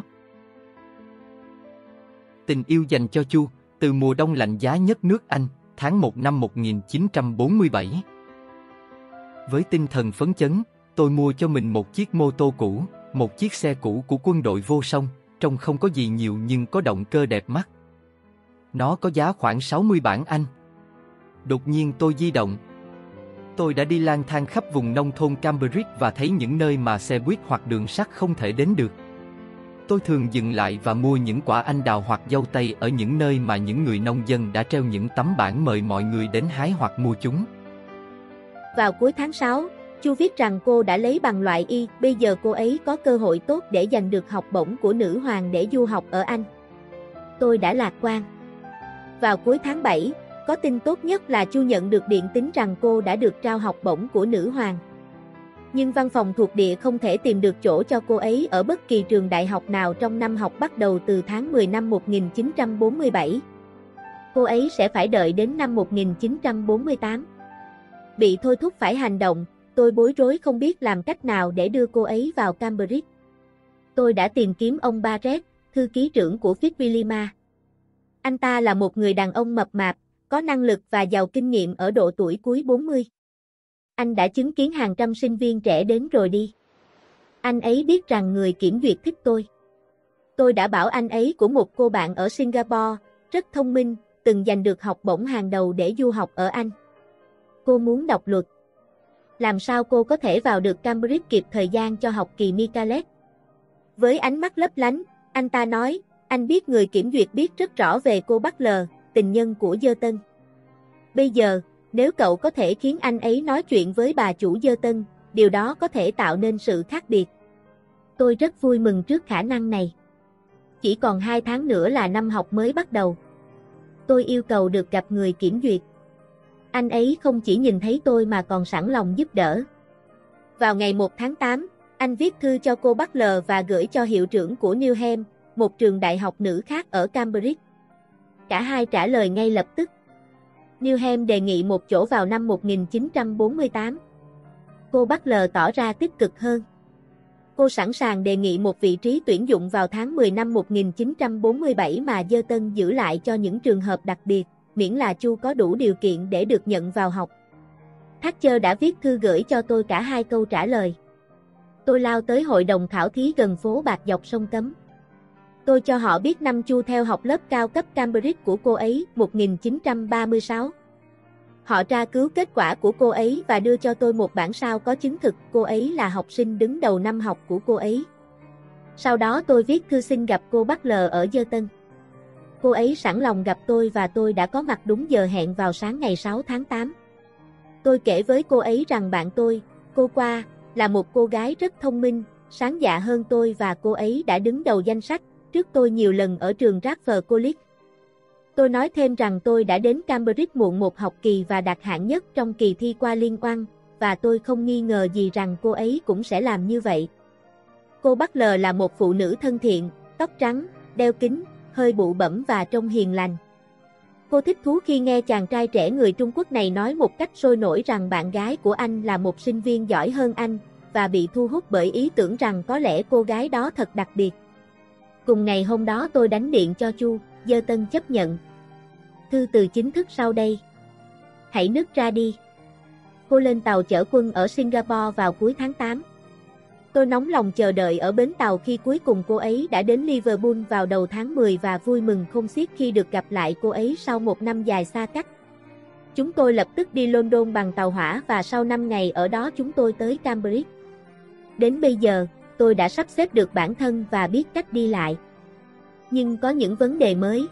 Speaker 1: Tình yêu dành cho Chu, từ mùa đông lạnh giá nhất nước Anh, tháng một năm một nghìn chín trăm bốn mươi bảy. Với tinh thần phấn chấn, tôi mua cho mình một chiếc mô tô cũ, một chiếc xe cũ của quân đội vô song, trông không có gì nhiều nhưng có động cơ đẹp mắt. Nó có giá khoảng sáu mươi bảng Anh. Đột nhiên tôi di động. Tôi đã đi lang thang khắp vùng nông thôn Cambridge và thấy những nơi mà xe buýt hoặc đường sắt không thể đến được. Tôi thường dừng lại và mua những quả anh đào hoặc dâu tây ở những nơi mà những người nông dân đã treo những tấm bảng mời mọi người đến hái hoặc mua chúng.
Speaker 2: Vào cuối tháng sáu, Chu viết rằng cô đã lấy bằng loại Y, bây giờ cô ấy có cơ hội tốt để giành được học bổng của nữ hoàng để du học ở Anh. Tôi đã lạc quan. Vào cuối tháng bảy, có tin tốt nhất là Chu nhận được điện tín rằng cô đã được trao học bổng của nữ hoàng. Nhưng văn phòng thuộc địa không thể tìm được chỗ cho cô ấy ở bất kỳ trường đại học nào trong năm học bắt đầu từ tháng mười năm một nghìn chín trăm bốn mươi bảy. Cô ấy sẽ phải đợi đến năm một nghìn chín trăm bốn mươi tám. Bị thôi thúc phải hành động, tôi bối rối không biết làm cách nào để đưa cô ấy vào Cambridge. Tôi đã tìm kiếm ông Barrett, thư ký trưởng của Fitzwilliam. Anh ta là một người đàn ông mập mạp, có năng lực và giàu kinh nghiệm ở độ tuổi cuối bốn mươi. Anh đã chứng kiến hàng trăm sinh viên trẻ đến rồi đi. Anh ấy biết rằng người kiểm duyệt thích tôi. Tôi đã bảo anh ấy của một cô bạn ở Singapore, rất thông minh, từng giành được học bổng hàng đầu để du học ở Anh. Cô muốn đọc luật. Làm sao cô có thể vào được Cambridge kịp thời gian cho học kỳ Michaelet? Với ánh mắt lấp lánh, anh ta nói, anh biết người kiểm duyệt biết rất rõ về cô Butler, tình nhân của Giơ-tân. Bây giờ, nếu cậu có thể khiến anh ấy nói chuyện với bà chủ Giơ-tân, điều đó có thể tạo nên sự khác biệt. Tôi rất vui mừng trước khả năng này. Chỉ còn hai tháng nữa là năm học mới bắt đầu. Tôi yêu cầu được gặp người kiểm duyệt. Anh ấy không chỉ nhìn thấy tôi mà còn sẵn lòng giúp đỡ. Vào ngày một tháng tám, anh viết thư cho cô Butler và gửi cho hiệu trưởng của Newham, một trường đại học nữ khác ở Cambridge. Cả hai trả lời ngay lập tức. Newham đề nghị một chỗ vào năm một nghìn chín trăm bốn mươi tám. Cô Butler tỏ ra tích cực hơn. Cô sẵn sàng đề nghị một vị trí tuyển dụng vào tháng mười năm một nghìn chín trăm bốn mươi bảy mà Giơ-tân giữ lại cho những trường hợp đặc biệt, miễn là Chu có đủ điều kiện để được nhận vào học. Thatcher đã viết thư gửi cho tôi cả hai câu trả lời. Tôi lao tới hội đồng khảo thí gần phố Bạc dọc sông Cấm. Tôi cho họ biết năm Chu theo học lớp cao cấp Cambridge của cô ấy một nghìn chín trăm ba mươi sáu. Họ tra cứu kết quả của cô ấy và đưa cho tôi một bản sao có chứng thực cô ấy là học sinh đứng đầu năm học của cô ấy. Sau đó tôi viết thư xin gặp cô Butler ở Giơ-tân. Cô ấy sẵn lòng gặp tôi và tôi đã có mặt đúng giờ hẹn vào sáng ngày sáu tháng tám. Tôi kể với cô ấy rằng bạn tôi, cô Qua, là một cô gái rất thông minh, sáng dạ hơn tôi và cô ấy đã đứng đầu danh sách trước tôi nhiều lần ở trường Radford College. Tôi nói thêm rằng tôi đã đến Cambridge muộn một học kỳ và đạt hạng nhất trong kỳ thi qua liên oan, và tôi không nghi ngờ gì rằng cô ấy cũng sẽ làm như vậy. Cô Butler là một phụ nữ thân thiện, tóc trắng, đeo kính, hơi bụ bẫm và trông hiền lành. Cô thích thú khi nghe chàng trai trẻ người Trung Quốc này nói một cách sôi nổi rằng bạn gái của anh là một sinh viên giỏi hơn anh, và bị thu hút bởi ý tưởng rằng có lẽ cô gái đó thật đặc biệt. Cùng ngày hôm đó tôi đánh điện cho Chu, Giơ-tân chấp nhận. Thư từ chính thức sau đây. Hãy nứt ra đi. Cô lên tàu chở quân ở Singapore vào cuối tháng tám. Tôi nóng lòng chờ đợi ở bến tàu khi cuối cùng cô ấy đã đến Liverpool vào đầu tháng mười và vui mừng khôn xiết khi được gặp lại cô ấy sau một năm dài xa cách. Chúng tôi lập tức đi London bằng tàu hỏa và sau năm ngày ở đó chúng tôi tới Cambridge. Đến bây giờ, tôi đã sắp xếp được bản thân và biết cách đi lại. Nhưng có những vấn đề mới.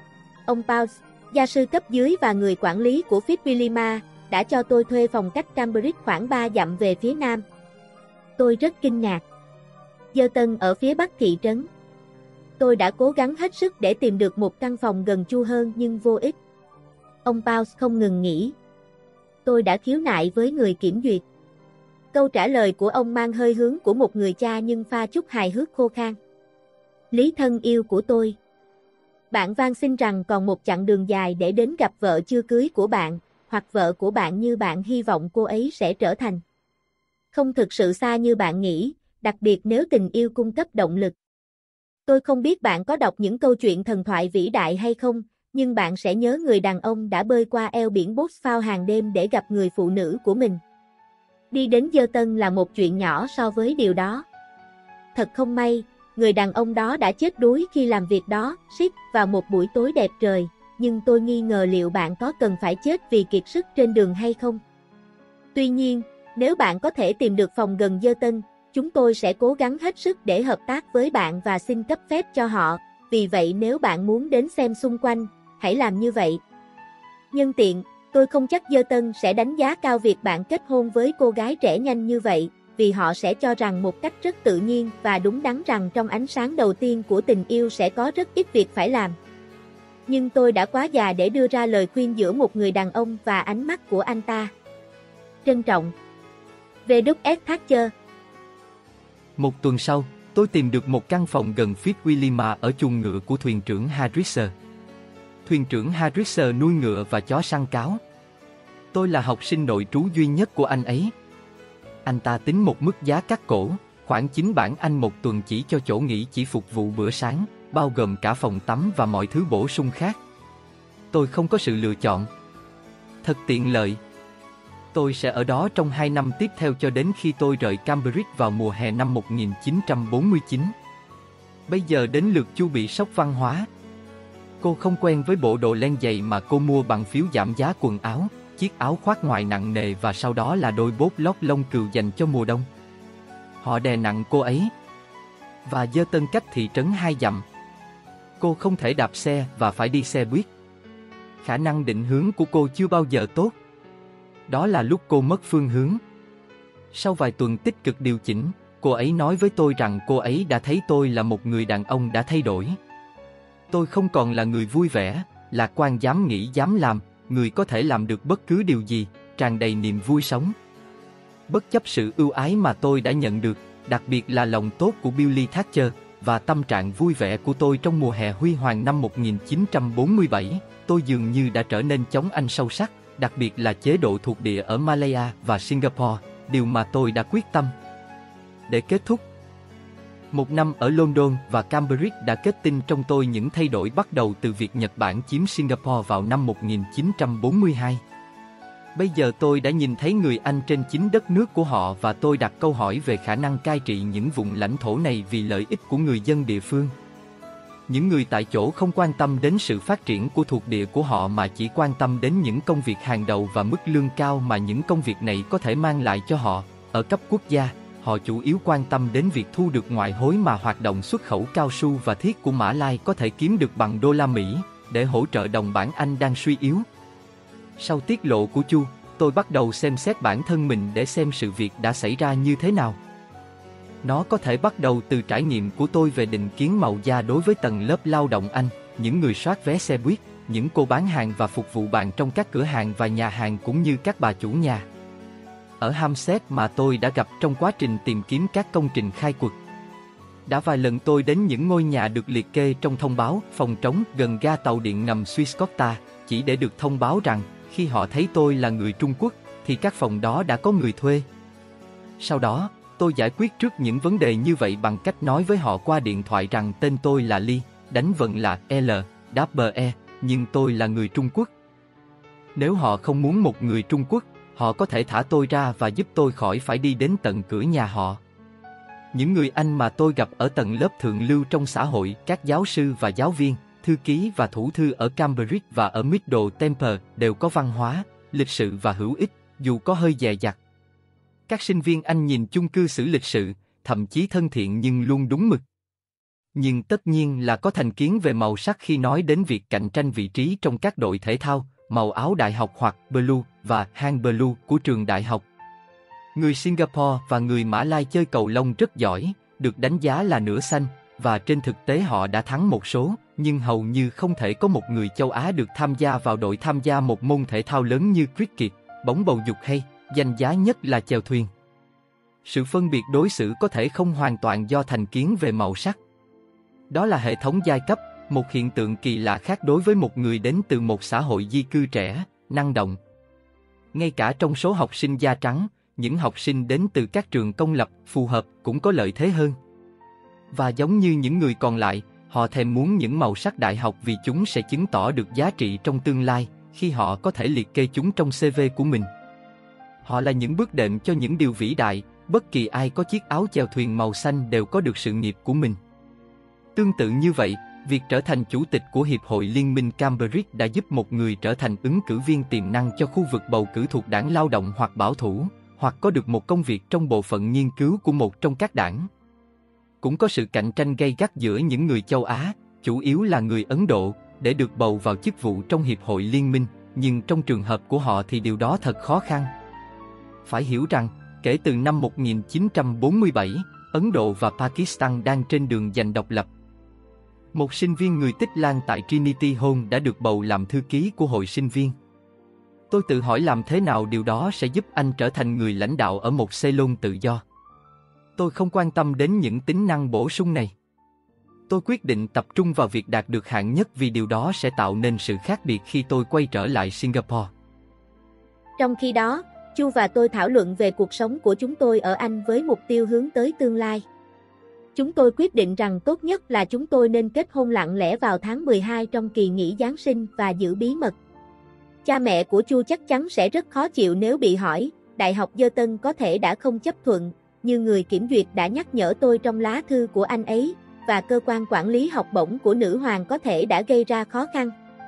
Speaker 2: Ông Pauls, gia sư cấp dưới và người quản lý của Fitzwilliam, đã cho tôi thuê phòng cách Cambridge khoảng ba dặm về phía nam. Tôi rất kinh ngạc. Giơ-tân ở phía bắc thị trấn. Tôi đã cố gắng hết sức để tìm được một căn phòng gần Chu hơn nhưng vô ích. Ông Pauls không ngừng nghĩ. Tôi đã khiếu nại với người kiểm duyệt. Câu trả lời của ông mang hơi hướng của một người cha nhưng pha chút hài hước khô khan. Lý thân yêu của tôi. Bạn van xin rằng còn một chặng đường dài để đến gặp vợ chưa cưới của bạn, hoặc vợ của bạn như bạn hy vọng cô ấy sẽ trở thành. Không thực sự xa như bạn nghĩ, đặc biệt nếu tình yêu cung cấp động lực. Tôi không biết bạn có đọc những câu chuyện thần thoại vĩ đại hay không, nhưng bạn sẽ nhớ người đàn ông đã bơi qua eo biển Bosphore hàng đêm để gặp người phụ nữ của mình. Đi đến Giơ Tân là một chuyện nhỏ so với điều đó. Thật không may, người đàn ông đó đã chết đuối khi làm việc đó, shit, vào một buổi tối đẹp trời, nhưng tôi nghi ngờ liệu bạn có cần phải chết vì kiệt sức trên đường hay không. Tuy nhiên, nếu bạn có thể tìm được phòng gần Giơ Tân, chúng tôi sẽ cố gắng hết sức để hợp tác với bạn và xin cấp phép cho họ, vì vậy nếu bạn muốn đến xem xung quanh, hãy làm như vậy. Nhân tiện, tôi không chắc Giơ Tân sẽ đánh giá cao việc bạn kết hôn với cô gái trẻ nhanh như vậy, vì họ sẽ cho rằng một cách rất tự nhiên và đúng đắn rằng trong ánh sáng đầu tiên của tình yêu sẽ có rất ít việc phải làm. Nhưng tôi đã quá già để đưa ra lời khuyên giữa một người đàn ông và ánh mắt của anh ta. Trân trọng. vê kép ét Thatcher.
Speaker 1: Một tuần sau, tôi tìm được một căn phòng gần Fitzwilliam ở chuồng ngựa của thuyền trưởng Harrisser. Thuyền trưởng Harrisser nuôi ngựa và chó săn cáo. Tôi là học sinh nội trú duy nhất của anh ấy. Anh ta tính một mức giá cắt cổ, khoảng chín bảng Anh một tuần chỉ cho chỗ nghỉ chỉ phục vụ bữa sáng, bao gồm cả phòng tắm và mọi thứ bổ sung khác. Tôi không có sự lựa chọn. Thật tiện lợi. Tôi sẽ ở đó trong hai năm tiếp theo cho đến khi tôi rời Cambridge vào mùa hè năm một nghìn chín trăm bốn mươi chín. Bây giờ đến lượt Chu bị sốc văn hóa. Cô không quen với bộ đồ len dày mà cô mua bằng phiếu giảm giá quần áo, chiếc áo khoác ngoài nặng nề và sau đó là đôi bốt lót lông cừu dành cho mùa đông. Họ đè nặng cô ấy. Và Giơ Tân cách thị trấn hai dặm. Cô không thể đạp xe và phải đi xe buýt. Khả năng định hướng của cô chưa bao giờ tốt. Đó là lúc cô mất phương hướng. Sau vài tuần tích cực điều chỉnh, cô ấy nói với tôi rằng cô ấy đã thấy tôi là một người đàn ông đã thay đổi. Tôi không còn là người vui vẻ, lạc quan dám nghĩ dám làm, người có thể làm được bất cứ điều gì, tràn đầy niềm vui sống. Bất chấp sự ưu ái mà tôi đã nhận được, đặc biệt là lòng tốt của Billy Thatcher, và tâm trạng vui vẻ của tôi trong mùa hè huy hoàng năm một nghìn chín trăm bốn mươi bảy, tôi dường như đã trở nên chống Anh sâu sắc, đặc biệt là chế độ thuộc địa ở Malaya và Singapore, điều mà tôi đã quyết tâm. Để kết thúc, một năm ở London và Cambridge đã kết tinh trong tôi những thay đổi bắt đầu từ việc Nhật Bản chiếm Singapore vào năm một nghìn chín trăm bốn mươi hai. Bây giờ tôi đã nhìn thấy người Anh trên chính đất nước của họ và tôi đặt câu hỏi về khả năng cai trị những vùng lãnh thổ này vì lợi ích của người dân địa phương. Những người tại chỗ không quan tâm đến sự phát triển của thuộc địa của họ mà chỉ quan tâm đến những công việc hàng đầu và mức lương cao mà những công việc này có thể mang lại cho họ. Ở cấp quốc gia, họ chủ yếu quan tâm đến việc thu được ngoại hối mà hoạt động xuất khẩu cao su và thiết của Mã Lai có thể kiếm được bằng đô la Mỹ, để hỗ trợ đồng bảng Anh đang suy yếu. Sau tiết lộ của Chu, tôi bắt đầu xem xét bản thân mình để xem sự việc đã xảy ra như thế nào. Nó có thể bắt đầu từ trải nghiệm của tôi về định kiến màu da đối với tầng lớp lao động Anh, những người soát vé xe buýt, những cô bán hàng và phục vụ bạn trong các cửa hàng và nhà hàng cũng như các bà chủ nhà. Ở Hampstead mà tôi đã gặp trong quá trình tìm kiếm các công trình khai quật. Đã vài lần tôi đến những ngôi nhà được liệt kê trong thông báo phòng trống gần ga tàu điện ngầm Swiscotta, chỉ để được thông báo rằng, khi họ thấy tôi là người Trung Quốc, thì các phòng đó đã có người thuê. Sau đó, tôi giải quyết trước những vấn đề như vậy bằng cách nói với họ qua điện thoại rằng tên tôi là Lee, đánh vần là L, đáp E, nhưng tôi là người Trung Quốc. Nếu họ không muốn một người Trung Quốc, họ có thể thả tôi ra và giúp tôi khỏi phải đi đến tận cửa nhà họ. Những người Anh mà tôi gặp ở tầng lớp thượng lưu trong xã hội, các giáo sư và giáo viên, thư ký và thủ thư ở Cambridge và ở Middle Temple đều có văn hóa, lịch sự và hữu ích, dù có hơi dè dặt. Các sinh viên Anh nhìn chung cư xử lịch sự, thậm chí thân thiện nhưng luôn đúng mực. Nhưng tất nhiên là có thành kiến về màu sắc khi nói đến việc cạnh tranh vị trí trong các đội thể thao, màu áo đại học hoặc blue và hand blue của trường đại học. Người Singapore và người Mã Lai chơi cầu lông rất giỏi, được đánh giá là nửa xanh, và trên thực tế họ đã thắng một số, nhưng hầu như không thể có một người châu Á được tham gia vào đội tham gia một môn thể thao lớn như cricket, bóng bầu dục hay, danh giá nhất là chèo thuyền. Sự phân biệt đối xử có thể không hoàn toàn do thành kiến về màu sắc. Đó là hệ thống giai cấp, một hiện tượng kỳ lạ khác đối với một người đến từ một xã hội di cư trẻ, năng động. Ngay cả trong số học sinh da trắng, những học sinh đến từ các trường công lập phù hợp cũng có lợi thế hơn. Và giống như những người còn lại, họ thèm muốn những màu sắc đại học vì chúng sẽ chứng tỏ được giá trị trong tương lai, khi họ có thể liệt kê chúng trong xê vê của mình. Họ là những bước đệm cho những điều vĩ đại, bất kỳ ai có chiếc áo chèo thuyền màu xanh đều có được sự nghiệp của mình. Tương tự như vậy, việc trở thành chủ tịch của Hiệp hội Liên minh Cambridge đã giúp một người trở thành ứng cử viên tiềm năng cho khu vực bầu cử thuộc đảng lao động hoặc bảo thủ, hoặc có được một công việc trong bộ phận nghiên cứu của một trong các đảng. Cũng có sự cạnh tranh gay gắt giữa những người châu Á, chủ yếu là người Ấn Độ, để được bầu vào chức vụ trong Hiệp hội Liên minh, nhưng trong trường hợp của họ thì điều đó thật khó khăn. Phải hiểu rằng, kể từ năm một nghìn chín trăm bốn mươi bảy, Ấn Độ và Pakistan đang trên đường giành độc lập. Một sinh viên người Tích Lan tại Trinity Hall đã được bầu làm thư ký của hội sinh viên. Tôi tự hỏi làm thế nào điều đó sẽ giúp anh trở thành người lãnh đạo ở một Ceylon tự do. Tôi không quan tâm đến những tính năng bổ sung này. Tôi quyết định tập trung vào việc đạt được hạng nhất vì điều đó sẽ tạo nên sự khác biệt khi tôi quay trở lại Singapore.
Speaker 2: Trong khi đó, Chu và tôi thảo luận về cuộc sống của chúng tôi ở Anh với mục tiêu hướng tới tương lai. Chúng tôi quyết định rằng tốt nhất là chúng tôi nên kết hôn lặng lẽ vào tháng mười hai trong kỳ nghỉ Giáng sinh và giữ bí mật. Cha mẹ của Chu chắc chắn sẽ rất khó chịu nếu bị hỏi, Đại học Dơ Tân có thể đã không chấp thuận, như người kiểm duyệt đã nhắc nhở tôi trong lá thư của anh ấy, và cơ quan quản lý học bổng của nữ hoàng có thể đã gây ra khó khăn.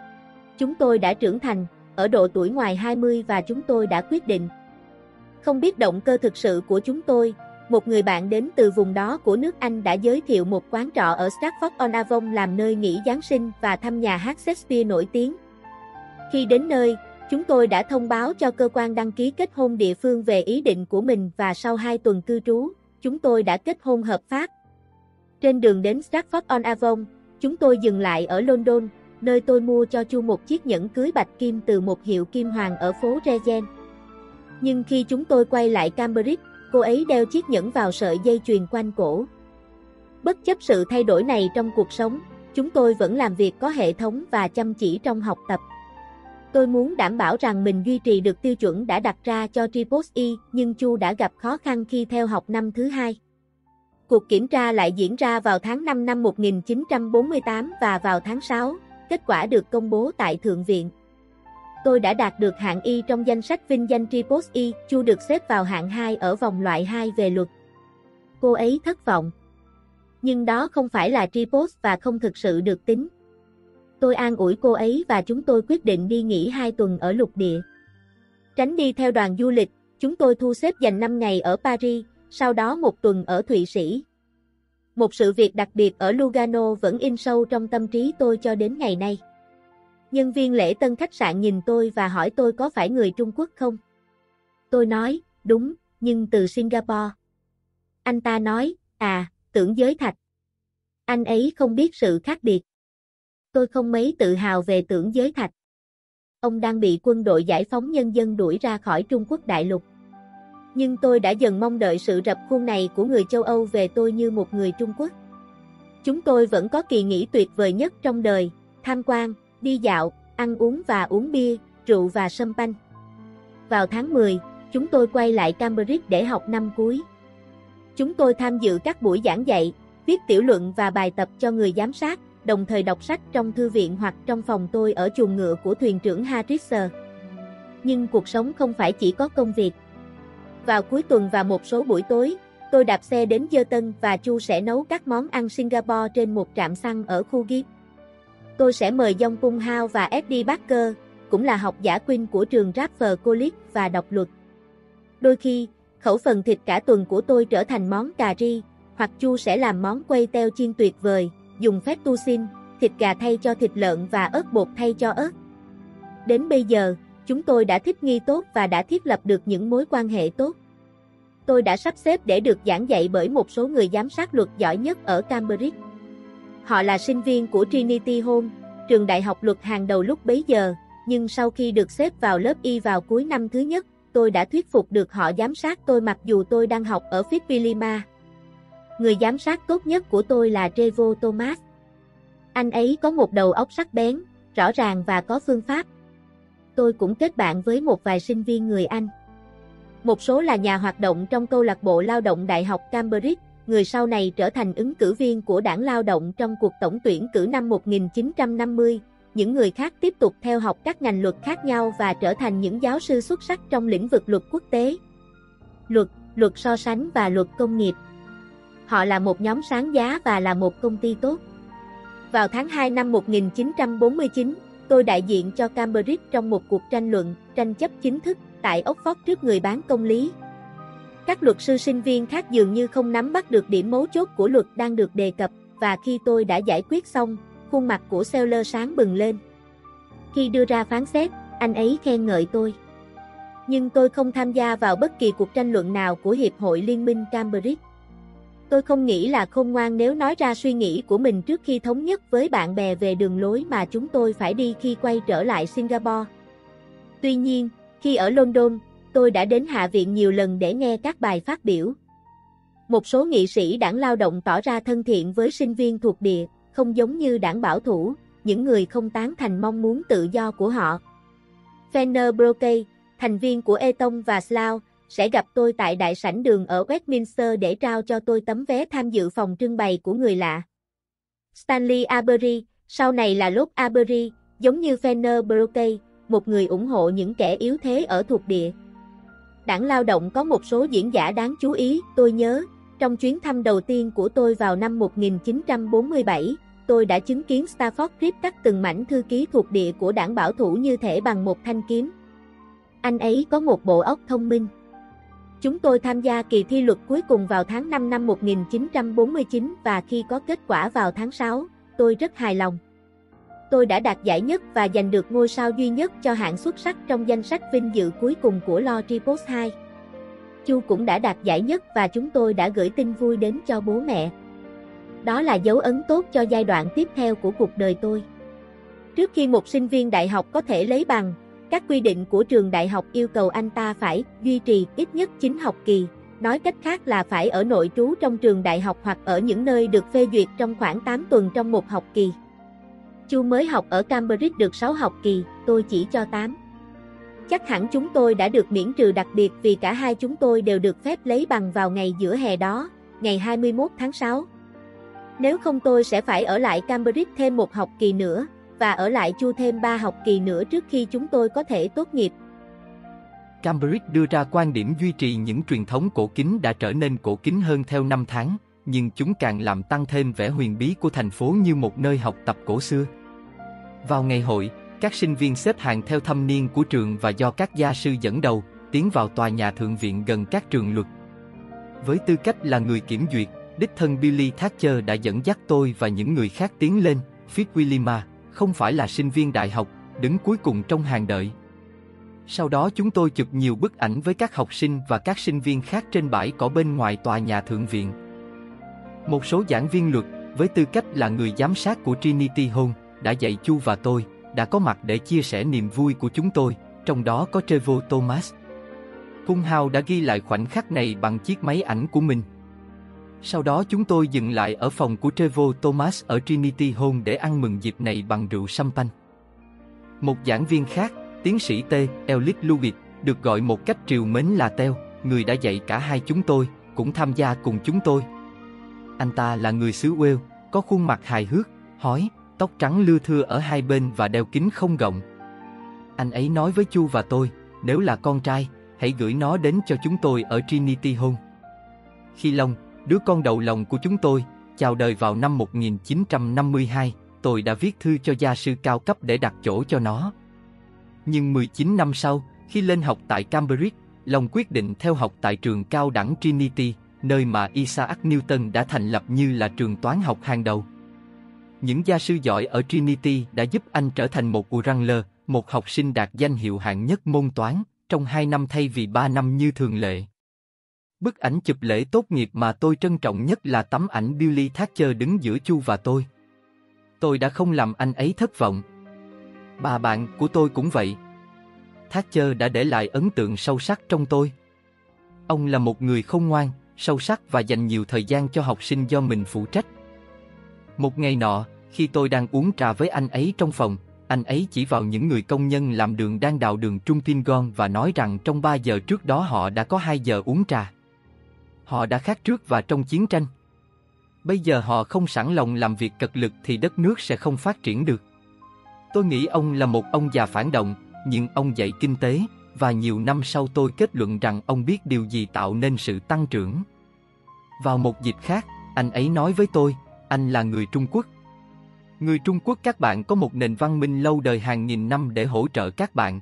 Speaker 2: Chúng tôi đã trưởng thành, ở độ tuổi ngoài hai mươi và chúng tôi đã quyết định. Không biết động cơ thực sự của chúng tôi, một người bạn đến từ vùng đó của nước Anh đã giới thiệu một quán trọ ở Stratford-on-Avon làm nơi nghỉ Giáng sinh và thăm nhà hát Shakespeare nổi tiếng. Khi đến nơi, chúng tôi đã thông báo cho cơ quan đăng ký kết hôn địa phương về ý định của mình và sau hai tuần cư trú, chúng tôi đã kết hôn hợp pháp. Trên đường đến Stratford-on-Avon, chúng tôi dừng lại ở London, nơi tôi mua cho Chu một chiếc nhẫn cưới bạch kim từ một hiệu kim hoàng ở phố Regent. Nhưng khi chúng tôi quay lại Cambridge, cô ấy đeo chiếc nhẫn vào sợi dây chuyền quanh cổ. Bất chấp sự thay đổi này trong cuộc sống, chúng tôi vẫn làm việc có hệ thống và chăm chỉ trong học tập. Tôi muốn đảm bảo rằng mình duy trì được tiêu chuẩn đã đặt ra cho Tripos E, nhưng Chu đã gặp khó khăn khi theo học năm thứ hai. Cuộc kiểm tra lại diễn ra vào tháng năm năm một nghìn chín trăm bốn mươi tám và vào tháng sáu, kết quả được công bố tại Thượng viện. Tôi đã đạt được hạng Y trong danh sách vinh danh Tripos E, Chu được xếp vào hạng hai ở vòng loại hai về luật. Cô ấy thất vọng. Nhưng đó không phải là Tripos và không thực sự được tính. Tôi an ủi cô ấy và chúng tôi quyết định đi nghỉ hai tuần ở lục địa. Tránh đi theo đoàn du lịch, chúng tôi thu xếp dành năm ngày ở Paris, sau đó một tuần ở Thụy Sĩ. Một sự việc đặc biệt ở Lugano vẫn in sâu trong tâm trí tôi cho đến ngày nay. Nhân viên lễ tân khách sạn nhìn tôi và hỏi tôi có phải người Trung Quốc không? Tôi nói, đúng, nhưng từ Singapore. Anh ta nói, à, tưởng giới thạch. Anh ấy không biết sự khác biệt. Tôi không mấy tự hào về tưởng giới thạch. Ông đang bị quân đội giải phóng nhân dân đuổi ra khỏi Trung Quốc đại lục. Nhưng tôi đã dần mong đợi sự rập khuôn này của người châu Âu về tôi như một người Trung Quốc. Chúng tôi vẫn có kỳ nghỉ tuyệt vời nhất trong đời, tham quan, đi dạo, ăn uống và uống bia, rượu và champagne. Vào tháng mười, chúng tôi quay lại Cambridge để học năm cuối. Chúng tôi tham dự các buổi giảng dạy, viết tiểu luận và bài tập cho người giám sát, đồng thời đọc sách trong thư viện hoặc trong phòng tôi ở chuồng ngựa của thuyền trưởng Harrisser. Nhưng cuộc sống không phải chỉ có công việc. Vào cuối tuần và một số buổi tối, tôi đạp xe đến Dơ Tân và Chu sẽ nấu các món ăn Singapore trên một trạm xăng ở khu Gibb. Tôi sẽ mời Yong Pung Hao và Eddie Barker, cũng là học giả Queen của trường Radford College và đọc luật. Đôi khi, khẩu phần thịt cả tuần của tôi trở thành món cà ri, hoặc Chu sẽ làm món quay teo chiên tuyệt vời, dùng fettuccine, thịt gà thay cho thịt lợn và ớt bột thay cho ớt. Đến bây giờ, chúng tôi đã thích nghi tốt và đã thiết lập được những mối quan hệ tốt. Tôi đã sắp xếp để được giảng dạy bởi một số người giám sát luật giỏi nhất ở Cambridge. Họ là sinh viên của Trinity Hall, trường đại học luật hàng đầu lúc bấy giờ, nhưng sau khi được xếp vào lớp Y vào cuối năm thứ nhất, tôi đã thuyết phục được họ giám sát tôi mặc dù tôi đang học ở Fitzwilliam. Người giám sát tốt nhất của tôi là Trevor Thomas. Anh ấy có một đầu óc sắc bén, rõ ràng và có phương pháp. Tôi cũng kết bạn với một vài sinh viên người Anh. Một số là nhà hoạt động trong câu lạc bộ lao động Đại học Cambridge, người sau này trở thành ứng cử viên của đảng lao động trong cuộc tổng tuyển cử năm một nghìn chín trăm năm mươi. Những người khác tiếp tục theo học các ngành luật khác nhau và trở thành những giáo sư xuất sắc trong lĩnh vực luật quốc tế, luật, luật so sánh và luật công nghiệp. Họ là một nhóm sáng giá và là một công ty tốt. Vào tháng hai năm một nghìn chín trăm bốn mươi chín, tôi đại diện cho Cambridge trong một cuộc tranh luận, tranh chấp chính thức, tại Oxford trước người bán công lý. Các luật sư sinh viên khác dường như không nắm bắt được điểm mấu chốt của luật đang được đề cập, và khi tôi đã giải quyết xong, khuôn mặt của Seller sáng bừng lên. Khi đưa ra phán xét, anh ấy khen ngợi tôi. Nhưng tôi không tham gia vào bất kỳ cuộc tranh luận nào của Hiệp hội Liên minh Cambridge. Tôi không nghĩ là khôn ngoan nếu nói ra suy nghĩ của mình trước khi thống nhất với bạn bè về đường lối mà chúng tôi phải đi khi quay trở lại Singapore. Tuy nhiên, khi ở London, tôi đã đến Hạ viện nhiều lần để nghe các bài phát biểu. Một số nghị sĩ đảng lao động tỏ ra thân thiện với sinh viên thuộc địa, không giống như đảng bảo thủ, những người không tán thành mong muốn tự do của họ. Fenner Brockie, thành viên của Eton và Slough, sẽ gặp tôi tại đại sảnh đường ở Westminster để trao cho tôi tấm vé tham dự phòng trưng bày của người lạ. Stanley Arbery, sau này là Lord Arbery, giống như Fenner Brockie, một người ủng hộ những kẻ yếu thế ở thuộc địa. Đảng lao động có một số diễn giả đáng chú ý, tôi nhớ, trong chuyến thăm đầu tiên của tôi vào năm một nghìn chín trăm bốn mươi bảy, tôi đã chứng kiến Stafford Cripps cắt từng mảnh thư ký thuộc địa của đảng bảo thủ như thể bằng một thanh kiếm. Anh ấy có một bộ óc thông minh. Chúng tôi tham gia kỳ thi luật cuối cùng vào tháng năm năm một nghìn chín trăm bốn mươi chín và khi có kết quả vào tháng sáu, tôi rất hài lòng. Tôi đã đạt giải nhất và giành được ngôi sao duy nhất cho hạng xuất sắc trong danh sách vinh dự cuối cùng của Law Report hai. Chu cũng đã đạt giải nhất và chúng tôi đã gửi tin vui đến cho bố mẹ. Đó là dấu ấn tốt cho giai đoạn tiếp theo của cuộc đời tôi. Trước khi một sinh viên đại học có thể lấy bằng, các quy định của trường đại học yêu cầu anh ta phải duy trì ít nhất chín học kỳ, nói cách khác là phải ở nội trú trong trường đại học hoặc ở những nơi được phê duyệt trong khoảng tám tuần trong một học kỳ. Chu mới học ở Cambridge được sáu học kỳ, tôi chỉ cho tám. Chắc hẳn chúng tôi đã được miễn trừ đặc biệt vì cả hai chúng tôi đều được phép lấy bằng vào ngày giữa hè đó, ngày hai mươi mốt tháng sáu. Nếu không tôi sẽ phải ở lại Cambridge thêm một học kỳ nữa, và ở lại Chu thêm ba học kỳ nữa trước khi chúng tôi có thể tốt nghiệp.
Speaker 1: Cambridge đưa ra quan điểm duy trì những truyền thống cổ kính đã trở nên cổ kính hơn theo năm tháng, nhưng chúng càng làm tăng thêm vẻ huyền bí của thành phố như một nơi học tập cổ xưa. Vào ngày hội, các sinh viên xếp hàng theo thâm niên của trường và do các gia sư dẫn đầu, tiến vào tòa nhà thượng viện gần các trường luật. Với tư cách là người kiểm duyệt, đích thân Billy Thatcher đã dẫn dắt tôi và những người khác tiến lên, Fitzwilliam, không phải là sinh viên đại học, đứng cuối cùng trong hàng đợi. Sau đó chúng tôi chụp nhiều bức ảnh với các học sinh và các sinh viên khác trên bãi cỏ bên ngoài tòa nhà thượng viện. Một số giảng viên luật, với tư cách là người giám sát của Trinity Hall, đã dạy Chu và tôi, đã có mặt để chia sẻ niềm vui của chúng tôi, trong đó có Trevor Thomas. Cung Hao đã ghi lại khoảnh khắc này bằng chiếc máy ảnh của mình. Sau đó chúng tôi dừng lại ở phòng của Trevor Thomas ở Trinity Hall để ăn mừng dịp này bằng rượu champagne. Một giảng viên khác, tiến sĩ T. Elliot Lewis, được gọi một cách trìu mến là Teo, người đã dạy cả hai chúng tôi, cũng tham gia cùng chúng tôi. Anh ta là người xứ Wales, có khuôn mặt hài hước, hói, tóc trắng lưa thưa ở hai bên và đeo kính không gọng. Anh ấy nói với Chu và tôi, nếu là con trai, hãy gửi nó đến cho chúng tôi ở Trinity Hall. Khi Long, đứa con đầu lòng của chúng tôi, chào đời vào năm một nghìn chín trăm năm mươi hai, tôi đã viết thư cho gia sư cao cấp để đặt chỗ cho nó. Nhưng mười chín năm sau, khi lên học tại Cambridge, Long quyết định theo học tại trường cao đẳng Trinity, nơi mà Isaac Newton đã thành lập như là trường toán học hàng đầu. Những gia sư giỏi ở Trinity đã giúp anh trở thành một Wrangler, một học sinh đạt danh hiệu hạng nhất môn toán, trong hai năm thay vì ba năm như thường lệ. Bức ảnh chụp lễ tốt nghiệp mà tôi trân trọng nhất là tấm ảnh Billy Thatcher đứng giữa Chu và tôi. Tôi đã không làm anh ấy thất vọng. Bà bạn của tôi cũng vậy. Thatcher đã để lại ấn tượng sâu sắc trong tôi. Ông là một người khôn ngoan, sâu sắc và dành nhiều thời gian cho học sinh do mình phụ trách. Một ngày nọ, khi tôi đang uống trà với anh ấy trong phòng, anh ấy chỉ vào những người công nhân làm đường đang đào đường Trung Pingon và nói rằng trong ba giờ trước đó họ đã có hai giờ uống trà. Họ đã khác trước và trong chiến tranh. Bây giờ họ không sẵn lòng làm việc cật lực thì đất nước sẽ không phát triển được. Tôi nghĩ ông là một ông già phản động, nhưng ông dạy kinh tế, và nhiều năm sau tôi kết luận rằng ông biết điều gì tạo nên sự tăng trưởng. Vào một dịp khác, anh ấy nói với tôi, anh là người Trung Quốc. Người Trung Quốc các bạn có một nền văn minh lâu đời hàng nghìn năm để hỗ trợ các bạn.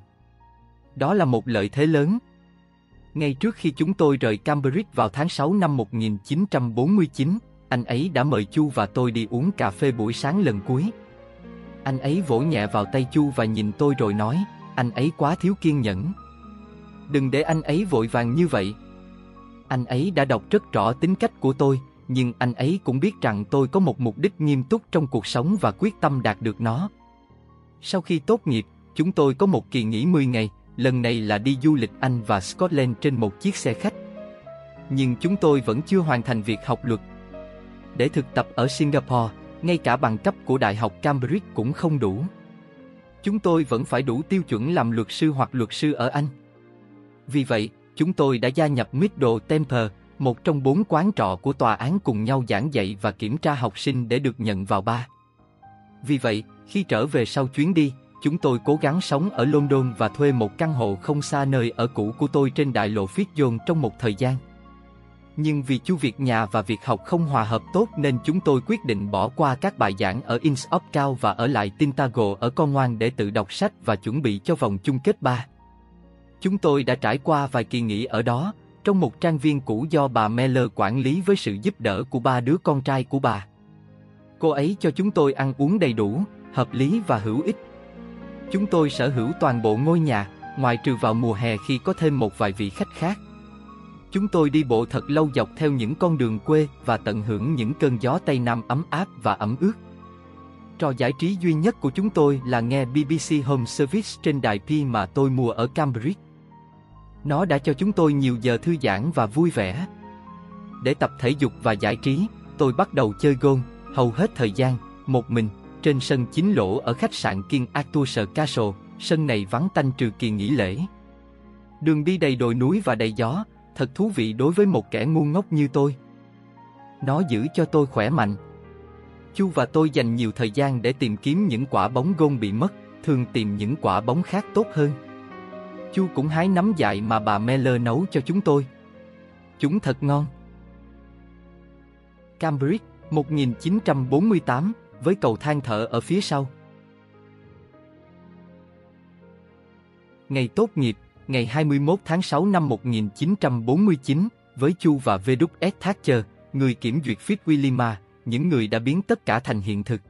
Speaker 1: Đó là một lợi thế lớn. Ngay trước khi chúng tôi rời Cambridge vào tháng sáu năm một nghìn chín trăm bốn mươi chín, anh ấy đã mời Chu và tôi đi uống cà phê buổi sáng lần cuối. Anh ấy vỗ nhẹ vào tay Chu và nhìn tôi rồi nói, anh ấy quá thiếu kiên nhẫn. Đừng để anh ấy vội vàng như vậy. Anh ấy đã đọc rất rõ tính cách của tôi, nhưng anh ấy cũng biết rằng tôi có một mục đích nghiêm túc trong cuộc sống và quyết tâm đạt được nó. Sau khi tốt nghiệp, chúng tôi có một kỳ nghỉ mười ngày, lần này là đi du lịch Anh và Scotland trên một chiếc xe khách. Nhưng chúng tôi vẫn chưa hoàn thành việc học luật. Để thực tập ở Singapore, ngay cả bằng cấp của Đại học Cambridge cũng không đủ. Chúng tôi vẫn phải đủ tiêu chuẩn làm luật sư hoặc luật sư ở Anh. Vì vậy, chúng tôi đã gia nhập Middle Temple, một trong bốn quán trọ của tòa án cùng nhau giảng dạy và kiểm tra học sinh để được nhận vào bar. Vì vậy, khi trở về sau chuyến đi, chúng tôi cố gắng sống ở London và thuê một căn hộ không xa nơi ở cũ của tôi trên đại lộ Fitzjohn trong một thời gian. Nhưng vì chu việc nhà và việc học không hòa hợp tốt nên chúng tôi quyết định bỏ qua các bài giảng ở Inns of Court và ở lại Tintagel ở Cornwall để tự đọc sách và chuẩn bị cho vòng chung kết ba. Chúng tôi đã trải qua vài kỳ nghỉ ở đó, trong một trang viên cũ do bà Meller quản lý với sự giúp đỡ của ba đứa con trai của bà. Cô ấy cho chúng tôi ăn uống đầy đủ, hợp lý và hữu ích. Chúng tôi sở hữu toàn bộ ngôi nhà, ngoại trừ vào mùa hè khi có thêm một vài vị khách khác. Chúng tôi đi bộ thật lâu dọc theo những con đường quê và tận hưởng những cơn gió Tây Nam ấm áp và ẩm ướt. Trò giải trí duy nhất của chúng tôi là nghe bê bê xê Home Service trên đài P mà tôi mua ở Cambridge. Nó đã cho chúng tôi nhiều giờ thư giãn và vui vẻ. Để tập thể dục và giải trí, tôi bắt đầu chơi golf, hầu hết thời gian, một mình, trên sân chín lỗ ở khách sạn King Arthur's Castle. Sân này vắng tanh trừ kỳ nghỉ lễ. Đường đi đầy đồi núi và đầy gió, thật thú vị đối với một kẻ ngu ngốc như tôi. Nó giữ cho tôi khỏe mạnh. Chu và tôi dành nhiều thời gian để tìm kiếm những quả bóng golf bị mất, thường tìm những quả bóng khác tốt hơn. Chu cũng hái nấm dại mà bà Meller nấu cho chúng tôi. Chúng thật ngon. Cambridge, một nghìn chín trăm bốn mươi tám, với cầu thang thở ở phía sau. Ngày tốt nghiệp, ngày hai mươi mốt tháng sáu năm một nghìn chín trăm bốn mươi chín, với Chu và vê kép ét Thatcher, người kiểm duyệt Fitzwilliam, những người đã biến tất cả thành hiện thực.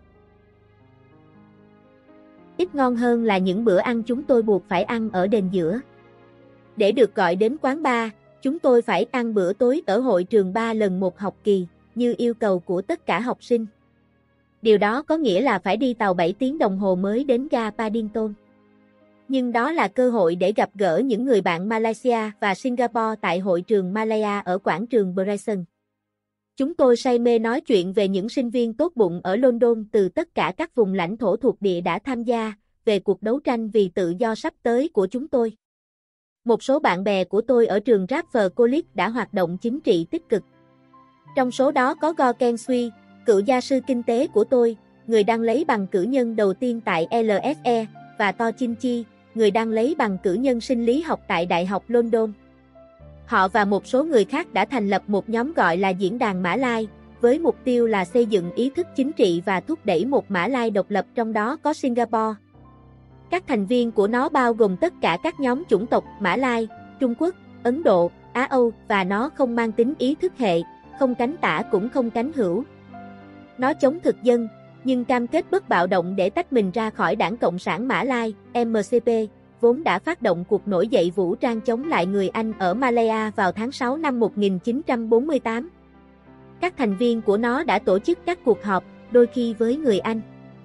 Speaker 2: Ít ngon hơn là những bữa ăn chúng tôi buộc phải ăn ở đền giữa. Để được gọi đến quán bar, chúng tôi phải ăn bữa tối ở hội trường ba lần một học kỳ, như yêu cầu của tất cả học sinh. Điều đó có nghĩa là phải đi tàu bảy tiếng đồng hồ mới đến ga Paddington. Nhưng đó là cơ hội để gặp gỡ những người bạn Malaysia và Singapore tại hội trường Malaya ở quảng trường Bryson. Chúng tôi say mê nói chuyện về những sinh viên tốt bụng ở London từ tất cả các vùng lãnh thổ thuộc địa đã tham gia, về cuộc đấu tranh vì tự do sắp tới của chúng tôi. Một số bạn bè của tôi ở trường Radford College đã hoạt động chính trị tích cực. Trong số đó có Gordon Sui, cựu gia sư kinh tế của tôi, người đang lấy bằng cử nhân đầu tiên tại lờ ét e, và To Chin Chi, người đang lấy bằng cử nhân sinh lý học tại Đại học London. Họ và một số người khác đã thành lập một nhóm gọi là Diễn đàn Mã Lai, với mục tiêu là xây dựng ý thức chính trị và thúc đẩy một Mã Lai độc lập, trong đó có Singapore. Các thành viên của nó bao gồm tất cả các nhóm chủng tộc Mã Lai, Trung Quốc, Ấn Độ, Á Âu, và nó không mang tính ý thức hệ, không cánh tả cũng không cánh hữu. Nó chống thực dân, nhưng cam kết bất bạo động để tách mình ra khỏi Đảng Cộng sản Mã Lai, em xê pê, vốn đã phát động cuộc nổi dậy vũ trang chống lại người Anh ở Malaya vào tháng sáu năm một nghìn chín trăm bốn mươi tám. Các thành viên của nó đã tổ chức các cuộc họp, đôi khi với người Anh.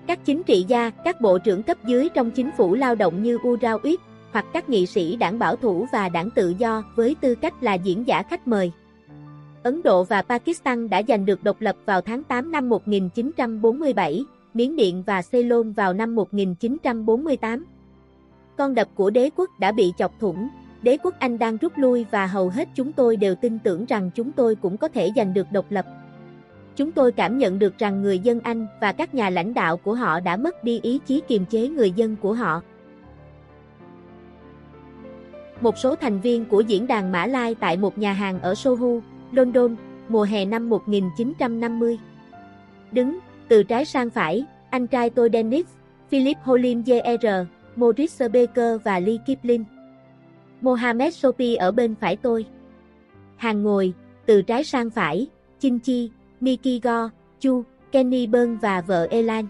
Speaker 2: Các chính trị gia, các bộ trưởng cấp dưới trong chính phủ lao động như Urao Uyết, hoặc các nghị sĩ đảng bảo thủ và đảng tự do với tư cách là diễn giả khách mời. Ấn Độ và Pakistan đã giành được độc lập vào tháng tám năm một nghìn chín trăm bốn mươi bảy, Miến Điện và Ceylon vào năm một nghìn chín trăm bốn mươi tám. Con đập của đế quốc đã bị chọc thủng, đế quốc Anh đang rút lui và hầu hết chúng tôi đều tin tưởng rằng chúng tôi cũng có thể giành được độc lập. Chúng tôi cảm nhận được rằng người dân Anh và các nhà lãnh đạo của họ đã mất đi ý chí kiềm chế người dân của họ. Một số thành viên của diễn đàn Mã Lai tại một nhà hàng ở Soho, London, mùa hè năm một nghìn chín trăm năm mươi. Đứng, từ trái sang phải, anh trai tôi Dennis, Philip Holim junior, Maurice Baker và Lee Kipling. Mohammed Sopi ở bên phải tôi. Hàng ngồi, từ trái sang phải, Chin Chi, Mickey Go, Chu, Kenny Burn và vợ Elan.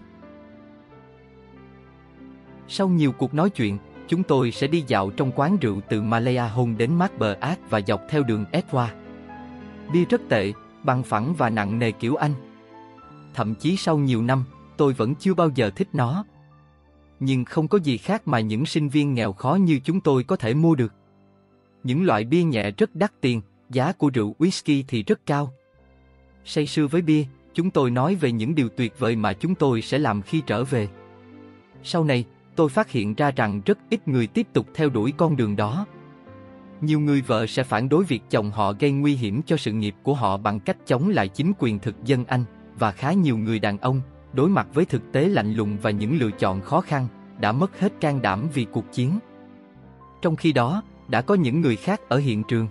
Speaker 1: Sau nhiều cuộc nói chuyện, chúng tôi sẽ đi dạo trong quán rượu từ Malaya Home đến Marble Arch và dọc theo đường Edward. Bia rất tệ, bằng phẳng và nặng nề kiểu Anh. Thậm chí sau nhiều năm, tôi vẫn chưa bao giờ thích nó. Nhưng không có gì khác mà những sinh viên nghèo khó như chúng tôi có thể mua được. Những loại bia nhẹ rất đắt tiền, giá của rượu whisky thì rất cao. Say sưa với bia, chúng tôi nói về những điều tuyệt vời mà chúng tôi sẽ làm khi trở về. Sau này, tôi phát hiện ra rằng rất ít người tiếp tục theo đuổi con đường đó. Nhiều người vợ sẽ phản đối việc chồng họ gây nguy hiểm cho sự nghiệp của họ bằng cách chống lại chính quyền thực dân Anh, và khá nhiều người đàn ông, đối mặt với thực tế lạnh lùng và những lựa chọn khó khăn, đã mất hết can đảm vì cuộc chiến. Trong khi đó, đã có những người khác ở hiện trường.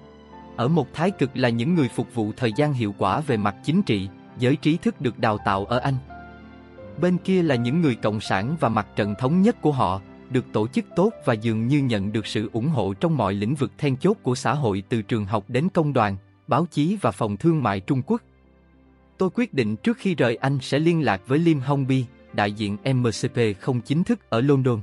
Speaker 1: Ở một thái cực là những người phục vụ thời gian hiệu quả về mặt chính trị, giới trí thức được đào tạo ở Anh. Bên kia là những người cộng sản và mặt trận thống nhất của họ, được tổ chức tốt và dường như nhận được sự ủng hộ trong mọi lĩnh vực then chốt của xã hội từ trường học đến công đoàn, báo chí và phòng thương mại Trung Quốc. Tôi quyết định trước khi rời Anh sẽ liên lạc với Lim Hong Bi, đại diện em xê pê không chính thức ở London.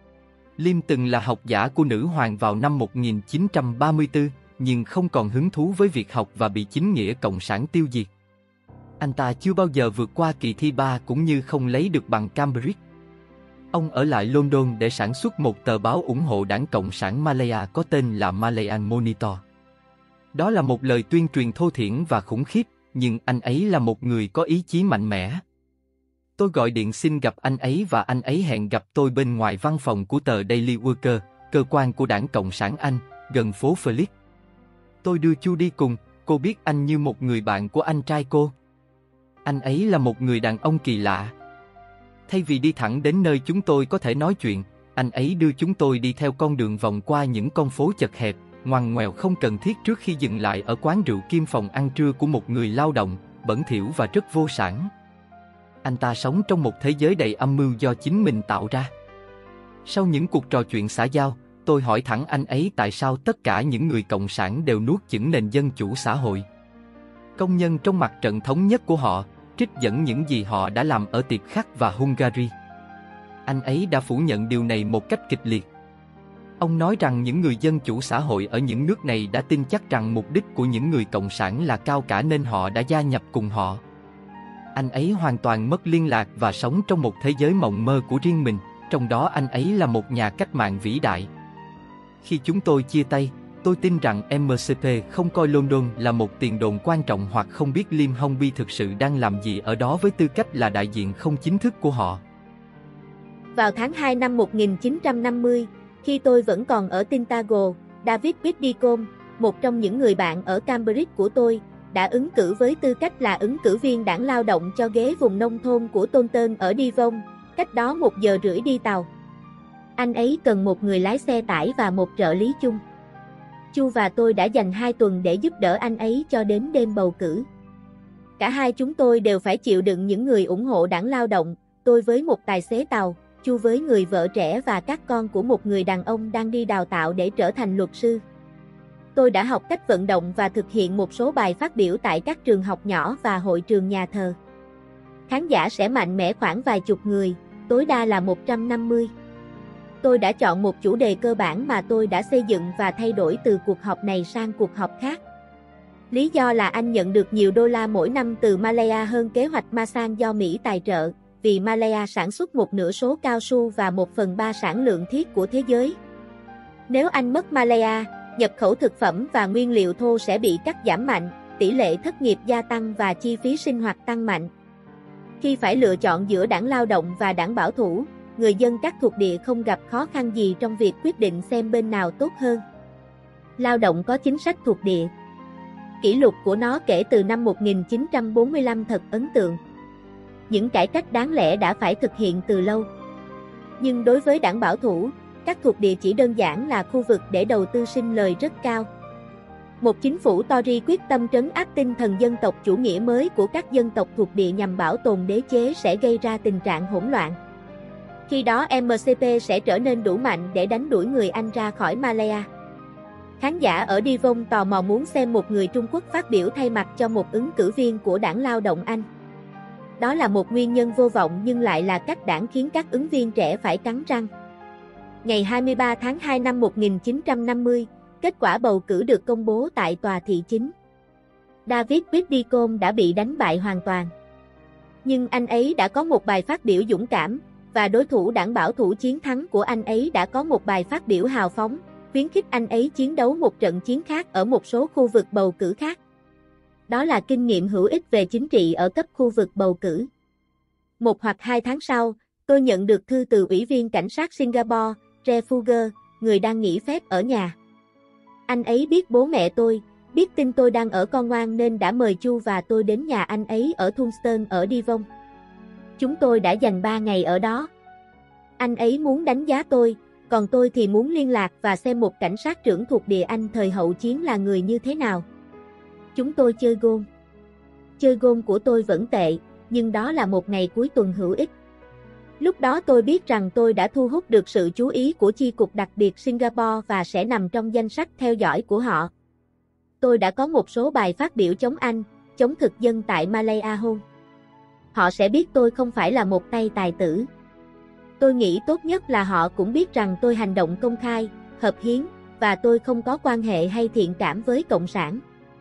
Speaker 1: Lim từng là học giả của nữ hoàng vào năm một nghìn chín trăm ba mươi tư, nhưng không còn hứng thú với việc học và bị chính nghĩa cộng sản tiêu diệt. Anh ta chưa bao giờ vượt qua kỳ thi ba cũng như không lấy được bằng Cambridge. Ông ở lại London để sản xuất một tờ báo ủng hộ đảng Cộng sản Malaya có tên là Malayan Monitor. Đó là một lời tuyên truyền thô thiển và khủng khiếp, nhưng anh ấy là một người có ý chí mạnh mẽ. Tôi gọi điện xin gặp anh ấy và anh ấy hẹn gặp tôi bên ngoài văn phòng của tờ Daily Worker, cơ quan của đảng Cộng sản Anh, gần phố Felix. Tôi đưa Chu đi cùng, cô biết anh như một người bạn của anh trai cô. Anh ấy là một người đàn ông kỳ lạ. Thay vì đi thẳng đến nơi chúng tôi có thể nói chuyện, anh ấy đưa chúng tôi đi theo con đường vòng qua những con phố chật hẹp, ngoằn ngoèo không cần thiết trước khi dừng lại ở quán rượu kiêm phòng ăn trưa của một người lao động, bẩn thỉu và rất vô sản. Anh ta sống trong một thế giới đầy âm mưu do chính mình tạo ra. Sau những cuộc trò chuyện xã giao, tôi hỏi thẳng anh ấy tại sao tất cả những người cộng sản đều nuốt chửng nền dân chủ xã hội. Công nhân trong mặt trận thống nhất của họ, trích dẫn những gì họ đã làm ở Tiệp Khắc và Hungary. Anh ấy đã phủ nhận điều này một cách kịch liệt. Ông nói rằng những người dân chủ xã hội ở những nước này đã tin chắc rằng mục đích của những người cộng sản là cao cả nên họ đã gia nhập cùng họ. Anh ấy hoàn toàn mất liên lạc và sống trong một thế giới mộng mơ của riêng mình, trong đó anh ấy là một nhà cách mạng vĩ đại. Khi chúng tôi chia tay, tôi tin rằng em xê pê không coi London là một tiền đồn quan trọng hoặc không biết Lim Hong Bi thực sự đang làm gì ở đó với tư cách là đại diện không chính thức của họ.
Speaker 2: Vào tháng hai năm một nghìn chín trăm năm mươi, khi tôi vẫn còn ở Tintago, David Whitcomb, một trong những người bạn ở Cambridge của tôi, đã ứng cử với tư cách là ứng cử viên đảng lao động cho ghế vùng nông thôn của Taunton ở Devon, cách đó một giờ rưỡi đi tàu. Anh ấy cần một người lái xe tải và một trợ lý chung. Chu và tôi đã dành hai tuần để giúp đỡ anh ấy cho đến đêm bầu cử. Cả hai chúng tôi đều phải chịu đựng những người ủng hộ đảng lao động, tôi với một tài xế tàu, Chu với người vợ trẻ và các con của một người đàn ông đang đi đào tạo để trở thành luật sư. Tôi đã học cách vận động và thực hiện một số bài phát biểu tại các trường học nhỏ và hội trường nhà thờ. Khán giả sẽ mạnh mẽ khoảng vài chục người, tối đa là một trăm năm mươi. Tôi đã chọn một chủ đề cơ bản mà tôi đã xây dựng và thay đổi từ cuộc họp này sang cuộc họp khác. Lý do là anh nhận được nhiều đô la mỗi năm từ Malaya hơn kế hoạch Masan do Mỹ tài trợ, vì Malaya sản xuất một nửa số cao su và một phần ba sản lượng thiết của thế giới. Nếu Anh mất Malaya, nhập khẩu thực phẩm và nguyên liệu thô sẽ bị cắt giảm mạnh, tỷ lệ thất nghiệp gia tăng và chi phí sinh hoạt tăng mạnh. Khi phải lựa chọn giữa đảng lao động và đảng bảo thủ, người dân các thuộc địa không gặp khó khăn gì trong việc quyết định xem bên nào tốt hơn. Lao động có chính sách thuộc địa. Kỷ lục của nó kể từ năm một nghìn chín trăm bốn mươi lăm thật ấn tượng. Những cải cách đáng lẽ đã phải thực hiện từ lâu. Nhưng đối với đảng bảo thủ, các thuộc địa chỉ đơn giản là khu vực để đầu tư sinh lời rất cao. Một chính phủ Tory quyết tâm trấn áp tinh thần dân tộc chủ nghĩa mới của các dân tộc thuộc địa nhằm bảo tồn đế chế sẽ gây ra tình trạng hỗn loạn. Khi đó em xê pê sẽ trở nên đủ mạnh để đánh đuổi người Anh ra khỏi Malaya. Khán giả ở Devon tò mò muốn xem một người Trung Quốc phát biểu thay mặt cho một ứng cử viên của đảng Lao động Anh. Đó là một nguyên nhân vô vọng nhưng lại là cách đảng khiến các ứng viên trẻ phải cắn răng. Ngày hai mươi ba tháng hai năm một nghìn chín trăm năm mươi, kết quả bầu cử được công bố tại tòa thị chính. David Whitcomb đã bị đánh bại hoàn toàn. Nhưng anh ấy đã có một bài phát biểu dũng cảm, và đối thủ đảng bảo thủ chiến thắng của anh ấy đã có một bài phát biểu hào phóng, khuyến khích anh ấy chiến đấu một trận chiến khác ở một số khu vực bầu cử khác. Đó là kinh nghiệm hữu ích về chính trị ở cấp khu vực bầu cử. Một hoặc hai tháng sau, tôi nhận được thư từ Ủy viên Cảnh sát Singapore, Ray Fugger, người đang nghỉ phép ở nhà. Anh ấy biết bố mẹ tôi, biết tin tôi đang ở Con Ngoan nên đã mời Chu và tôi đến nhà anh ấy ở Thunstone ở Devon. Chúng tôi đã dành ba ngày ở đó. Anh ấy muốn đánh giá tôi, còn tôi thì muốn liên lạc và xem một cảnh sát trưởng thuộc địa Anh thời hậu chiến là người như thế nào. Chúng tôi chơi golf. Chơi golf của tôi vẫn tệ, nhưng đó là một ngày cuối tuần hữu ích. Lúc đó tôi biết rằng tôi đã thu hút được sự chú ý của chi cục đặc biệt Singapore và sẽ nằm trong danh sách theo dõi của họ. Tôi đã có một số bài phát biểu chống Anh, chống thực dân tại Malaya Home. Họ sẽ biết tôi không phải là một tay tài tử. Tôi nghĩ tốt nhất là họ cũng biết rằng tôi hành động công khai, hợp hiến, và tôi không có quan hệ hay thiện cảm với Cộng sản.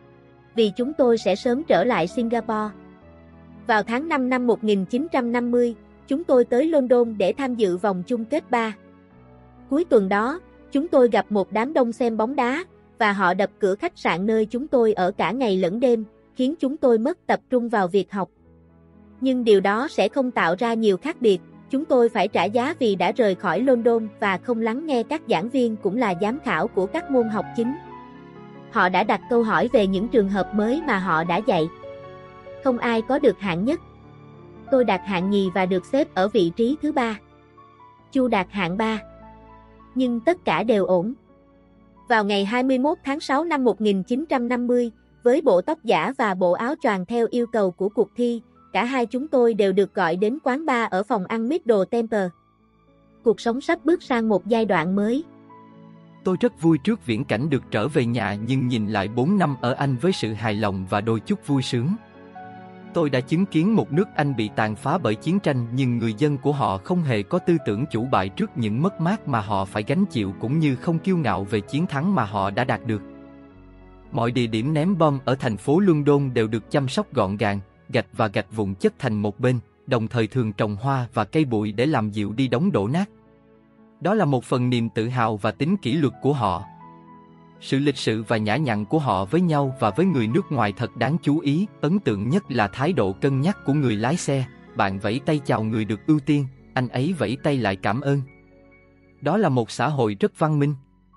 Speaker 2: Vì chúng tôi sẽ sớm trở lại Singapore. Vào tháng năm năm một nghìn chín trăm năm mươi, chúng tôi tới London để tham dự vòng chung kết ba. Cuối tuần đó, chúng tôi gặp một đám đông xem bóng đá, và họ đập cửa khách sạn nơi chúng tôi ở cả ngày lẫn đêm, khiến chúng tôi mất tập trung vào việc học. Nhưng điều đó sẽ không tạo ra nhiều khác biệt, chúng tôi phải trả giá vì đã rời khỏi London và không lắng nghe các giảng viên cũng là giám khảo của các môn học chính. Họ đã đặt câu hỏi về những trường hợp mới mà họ đã dạy. Không ai có được hạng nhất. Tôi đạt hạng nhì và được xếp ở vị trí thứ ba. Chu đạt hạng ba. Nhưng tất cả đều ổn. Vào ngày hai mươi mốt tháng sáu năm một nghìn chín trăm năm mươi, với bộ tóc giả và bộ áo choàng theo yêu cầu của cuộc thi, cả hai chúng tôi đều được gọi đến quán bar ở phòng ăn Middle Temple. Cuộc sống sắp bước sang một giai đoạn mới.
Speaker 1: Tôi rất vui trước viễn cảnh được trở về nhà nhưng nhìn lại bốn năm ở Anh với sự hài lòng và đôi chút vui sướng. Tôi đã chứng kiến một nước Anh bị tàn phá bởi chiến tranh nhưng người dân của họ không hề có tư tưởng chủ bại trước những mất mát mà họ phải gánh chịu cũng như không kiêu ngạo về chiến thắng mà họ đã đạt được. Mọi địa điểm ném bom ở thành phố London đều được chăm sóc gọn gàng, gạch và gạch vụn chất thành một bên, đồng thời thường trồng hoa và cây bụi để làm dịu đi đống đổ nát. Đó là một phần niềm tự hào và tính kỷ luật của họ. Sự lịch sự và nhã nhặn của họ với nhau và với người nước ngoài thật đáng chú ý, ấn tượng nhất là thái độ cân nhắc của người lái xe, bạn vẫy tay chào người được ưu tiên, anh ấy vẫy tay lại cảm ơn. Đó là một xã hội rất văn minh.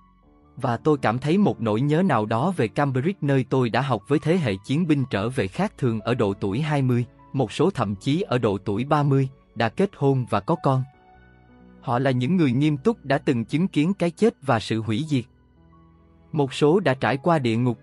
Speaker 1: Và tôi cảm thấy một nỗi nhớ nào đó về Cambridge nơi tôi đã học với thế hệ chiến binh trở về khác thường ở độ tuổi hai mươi, một số thậm chí ở độ tuổi ba mươi, đã kết hôn và có con. Họ là những người nghiêm túc đã từng chứng kiến cái chết và sự hủy diệt. Một số đã trải qua địa ngục.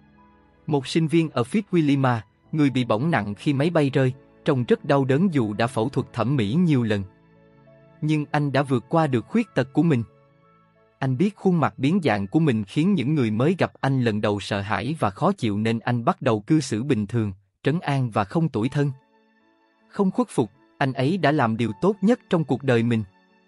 Speaker 1: Một sinh viên ở Fitzwilliam, người bị bỏng nặng khi máy bay rơi, trông rất đau đớn dù đã phẫu thuật thẩm mỹ nhiều lần. Nhưng anh đã vượt qua được khuyết tật của mình. Anh biết khuôn mặt biến dạng của mình khiến những người mới gặp anh lần đầu sợ hãi và khó chịu nên anh bắt đầu cư xử bình thường, trấn an và không tủi thân. Không khuất phục, anh ấy đã làm điều tốt nhất trong cuộc đời mình.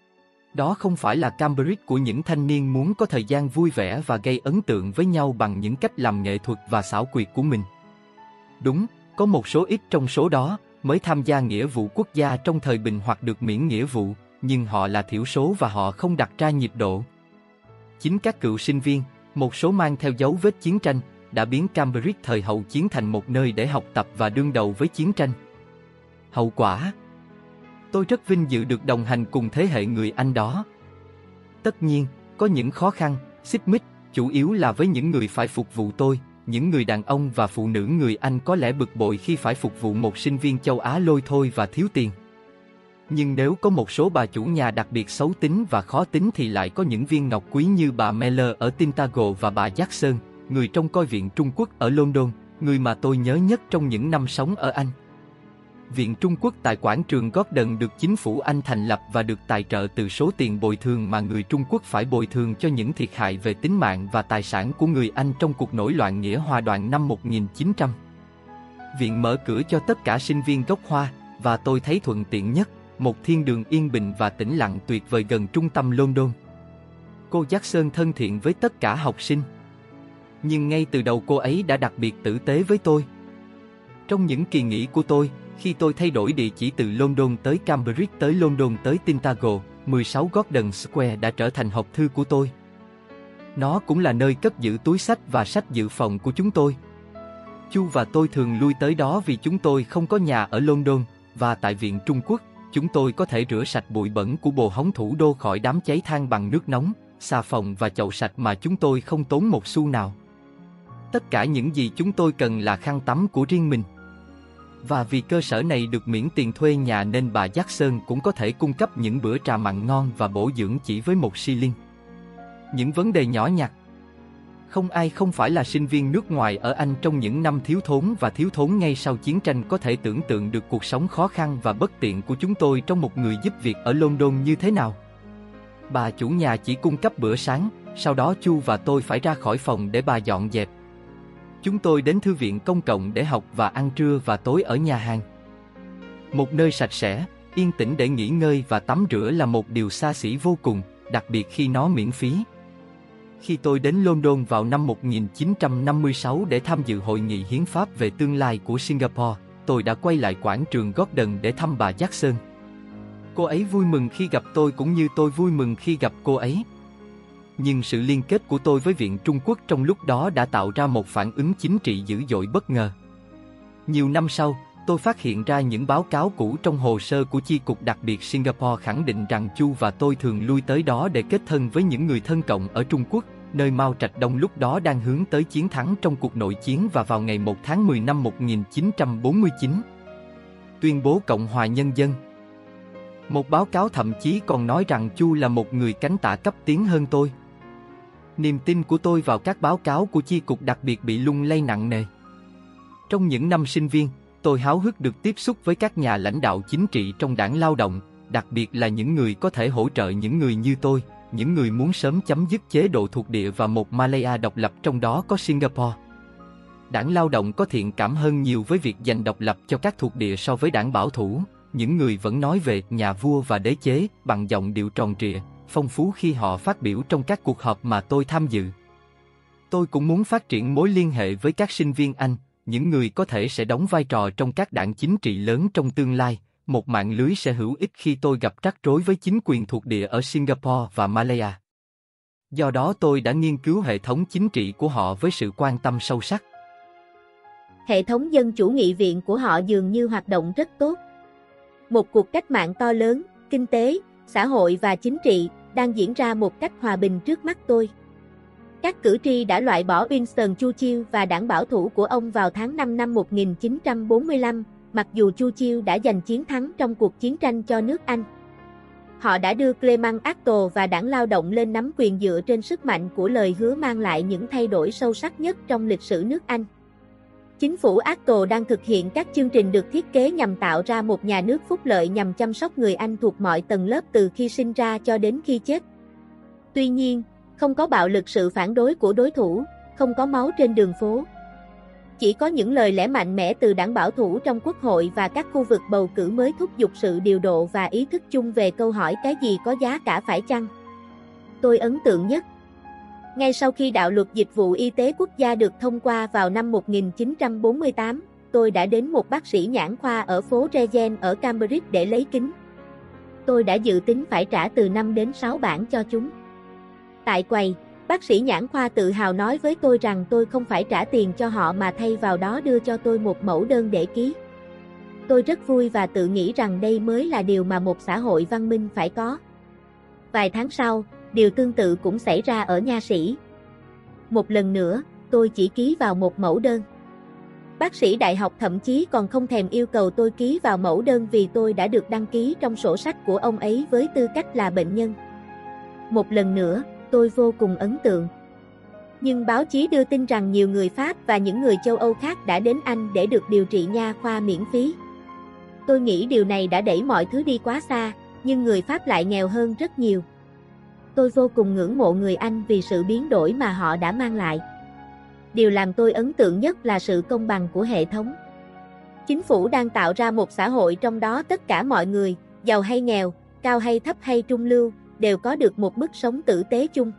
Speaker 1: Đó không phải là Cambridge của những thanh niên muốn có thời gian vui vẻ và gây ấn tượng với nhau bằng những cách làm nghệ thuật và xảo quyệt của mình. Đúng, có một số ít trong số đó, mới tham gia nghĩa vụ quốc gia trong thời bình hoặc được miễn nghĩa vụ, nhưng họ là thiểu số và họ không đặt ra nhịp độ. Chính các cựu sinh viên, một số mang theo dấu vết chiến tranh, đã biến Cambridge thời hậu chiến thành một nơi để học tập và đương đầu với chiến tranh. Hậu quả, tôi rất vinh dự được đồng hành cùng thế hệ người Anh đó. Tất nhiên, có những khó khăn, xích mích, chủ yếu là với những người phải phục vụ tôi, những người đàn ông và phụ nữ người Anh có lẽ bực bội khi phải phục vụ một sinh viên châu Á lôi thôi và thiếu tiền. Nhưng nếu có một số bà chủ nhà đặc biệt xấu tính và khó tính thì lại có những viên ngọc quý như bà Meller ở Tintagel và bà Jackson, người trông coi Viện Trung Quốc ở London, người mà tôi nhớ nhất trong những năm sống ở Anh. Viện Trung Quốc tại quảng trường Gordon được chính phủ Anh thành lập và được tài trợ từ số tiền bồi thường mà người Trung Quốc phải bồi thường cho những thiệt hại về tính mạng và tài sản của người Anh trong cuộc nổi loạn Nghĩa Hòa đoạn năm một nghìn chín trăm. Viện mở cửa cho tất cả sinh viên gốc Hoa, và tôi thấy thuận tiện nhất, một thiên đường yên bình và tĩnh lặng tuyệt vời gần trung tâm London. Cô Jackson thân thiện với tất cả học sinh. Nhưng ngay từ đầu cô ấy đã đặc biệt tử tế với tôi. Trong những kỳ nghỉ của tôi, khi tôi thay đổi địa chỉ từ London tới Cambridge tới London tới Tintagel, mười sáu Gordon Square đã trở thành hộp thư của tôi. Nó cũng là nơi cất giữ túi sách và sách dự phòng của chúng tôi. Chu và tôi thường lui tới đó vì chúng tôi không có nhà ở London, và tại Viện Trung Quốc, chúng tôi có thể rửa sạch bụi bẩn của bồ hóng thủ đô khỏi đám cháy than bằng nước nóng, xà phòng và chậu sạch mà chúng tôi không tốn một xu nào. Tất cả những gì chúng tôi cần là khăn tắm của riêng mình. Và vì cơ sở này được miễn tiền thuê nhà nên bà Jackson cũng có thể cung cấp những bữa trà mặn ngon và bổ dưỡng chỉ với một xi lin. Những vấn đề nhỏ nhặt. Không ai không phải là sinh viên nước ngoài ở Anh trong những năm thiếu thốn và thiếu thốn ngay sau chiến tranh có thể tưởng tượng được cuộc sống khó khăn và bất tiện của chúng tôi trong một người giúp việc ở London như thế nào. Bà chủ nhà chỉ cung cấp bữa sáng, sau đó Chu và tôi phải ra khỏi phòng để bà dọn dẹp. Chúng tôi đến thư viện công cộng để học và ăn trưa và tối ở nhà hàng. Một nơi sạch sẽ, yên tĩnh để nghỉ ngơi và tắm rửa là một điều xa xỉ vô cùng, đặc biệt khi nó miễn phí. Khi tôi đến London vào năm một nghìn chín trăm năm mươi sáu để tham dự hội nghị hiến pháp về tương lai của Singapore, tôi đã quay lại quảng trường Gordon để thăm bà Jackson. Cô ấy vui mừng khi gặp tôi cũng như tôi vui mừng khi gặp cô ấy. Nhưng sự liên kết của tôi với Viện Trung Quốc trong lúc đó đã tạo ra một phản ứng chính trị dữ dội bất ngờ. Nhiều năm sau, tôi phát hiện ra những báo cáo cũ trong hồ sơ của chi cục đặc biệt Singapore khẳng định rằng Chu và tôi thường lui tới đó để kết thân với những người thân cộng ở Trung Quốc, nơi Mao Trạch Đông lúc đó đang hướng tới chiến thắng trong cuộc nội chiến và vào ngày một tháng mười năm một nghìn chín trăm bốn mươi chín. Tuyên bố Cộng hòa Nhân dân. Một báo cáo thậm chí còn nói rằng Chu là một người cánh tả cấp tiến hơn tôi. Niềm tin của tôi vào các báo cáo của chi cục đặc biệt bị lung lay nặng nề. Trong những năm sinh viên, tôi háo hức được tiếp xúc với các nhà lãnh đạo chính trị trong đảng Lao động, đặc biệt là những người có thể hỗ trợ những người như tôi, những người muốn sớm chấm dứt chế độ thuộc địa và một Malaya độc lập, trong đó có Singapore. Đảng Lao động có thiện cảm hơn nhiều với việc giành độc lập cho các thuộc địa so với đảng bảo thủ. Những người vẫn nói về nhà vua và đế chế bằng giọng điệu tròn trịa, phong phú khi họ phát biểu trong các cuộc họp mà tôi tham dự. Tôi cũng muốn phát triển mối liên hệ với các sinh viên Anh, những người có thể sẽ đóng vai trò trong các đảng chính trị lớn trong tương lai. Một mạng lưới sẽ hữu ích khi tôi gặp rắc rối với chính quyền thuộc địa ở Singapore và Malaya. Do đó tôi đã nghiên cứu hệ thống chính trị của họ với sự quan tâm sâu sắc.
Speaker 2: Hệ thống dân chủ nghị viện của họ dường như hoạt động rất tốt. Một cuộc cách mạng to lớn, kinh tế, xã hội và chính trị, đang diễn ra một cách hòa bình trước mắt tôi. Các cử tri đã loại bỏ Winston Churchill và đảng bảo thủ của ông vào tháng năm năm một nghìn chín trăm bốn mươi lăm, mặc dù Churchill đã giành chiến thắng trong cuộc chiến tranh cho nước Anh. Họ đã đưa Clement Attlee và đảng Lao động lên nắm quyền dựa trên sức mạnh của lời hứa mang lại những thay đổi sâu sắc nhất trong lịch sử nước Anh. Chính phủ Attlee đang thực hiện các chương trình được thiết kế nhằm tạo ra một nhà nước phúc lợi nhằm chăm sóc người Anh thuộc mọi tầng lớp từ khi sinh ra cho đến khi chết. Tuy nhiên, không có bạo lực sự phản đối của đối thủ, không có máu trên đường phố. Chỉ có những lời lẽ mạnh mẽ từ đảng bảo thủ trong quốc hội và các khu vực bầu cử mới thúc giục sự điều độ và ý thức chung về câu hỏi cái gì có giá cả phải chăng. Tôi ấn tượng nhất. Ngay sau khi đạo luật dịch vụ y tế quốc gia được thông qua vào năm một nghìn chín trăm bốn mươi tám, tôi đã đến một bác sĩ nhãn khoa ở phố Regent ở Cambridge để lấy kính. Tôi đã dự tính phải trả từ năm đến sáu bảng cho chúng. Tại quầy, bác sĩ nhãn khoa tự hào nói với tôi rằng tôi không phải trả tiền cho họ mà thay vào đó đưa cho tôi một mẫu đơn để ký. Tôi rất vui và tự nghĩ rằng đây mới là điều mà một xã hội văn minh phải có. Vài tháng sau, điều tương tự cũng xảy ra ở nha sĩ. Một lần nữa, tôi chỉ ký vào một mẫu đơn. Bác sĩ đại học thậm chí còn không thèm yêu cầu tôi ký vào mẫu đơn vì tôi đã được đăng ký trong sổ sách của ông ấy với tư cách là bệnh nhân. Một lần nữa, tôi vô cùng ấn tượng. Nhưng báo chí đưa tin rằng nhiều người Pháp và những người châu Âu khác đã đến Anh để được điều trị nha khoa miễn phí. Tôi nghĩ điều này đã đẩy mọi thứ đi quá xa, nhưng người Pháp lại nghèo hơn rất nhiều. Tôi vô cùng ngưỡng mộ người Anh vì sự biến đổi mà họ đã mang lại. Điều làm tôi ấn tượng nhất là sự công bằng của hệ thống. Chính phủ đang tạo ra một xã hội trong đó tất cả mọi người, giàu hay nghèo, cao hay thấp hay trung lưu, đều có được một mức sống tử tế chung.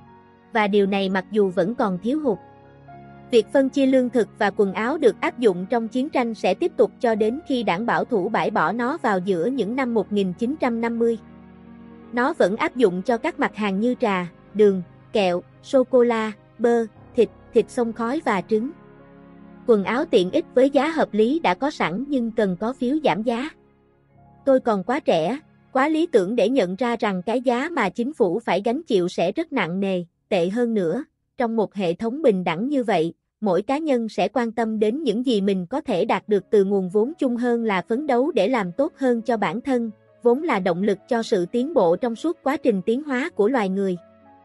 Speaker 2: Và điều này mặc dù vẫn còn thiếu hụt. Việc phân chia lương thực và quần áo được áp dụng trong chiến tranh sẽ tiếp tục cho đến khi đảng bảo thủ bãi bỏ nó vào giữa những năm một nghìn chín trăm năm mươi. Nó vẫn áp dụng cho các mặt hàng như trà, đường, kẹo, sô-cô-la, bơ, thịt, thịt xông khói và trứng. Quần áo tiện ích với giá hợp lý đã có sẵn nhưng cần có phiếu giảm giá. Tôi còn quá trẻ, quá lý tưởng để nhận ra rằng cái giá mà chính phủ phải gánh chịu sẽ rất nặng nề, tệ hơn nữa. Trong một hệ thống bình đẳng như vậy, mỗi cá nhân sẽ quan tâm đến những gì mình có thể đạt được từ nguồn vốn chung hơn là phấn đấu để làm tốt hơn cho bản thân, vốn là động lực cho sự tiến bộ trong suốt quá trình tiến hóa của loài người.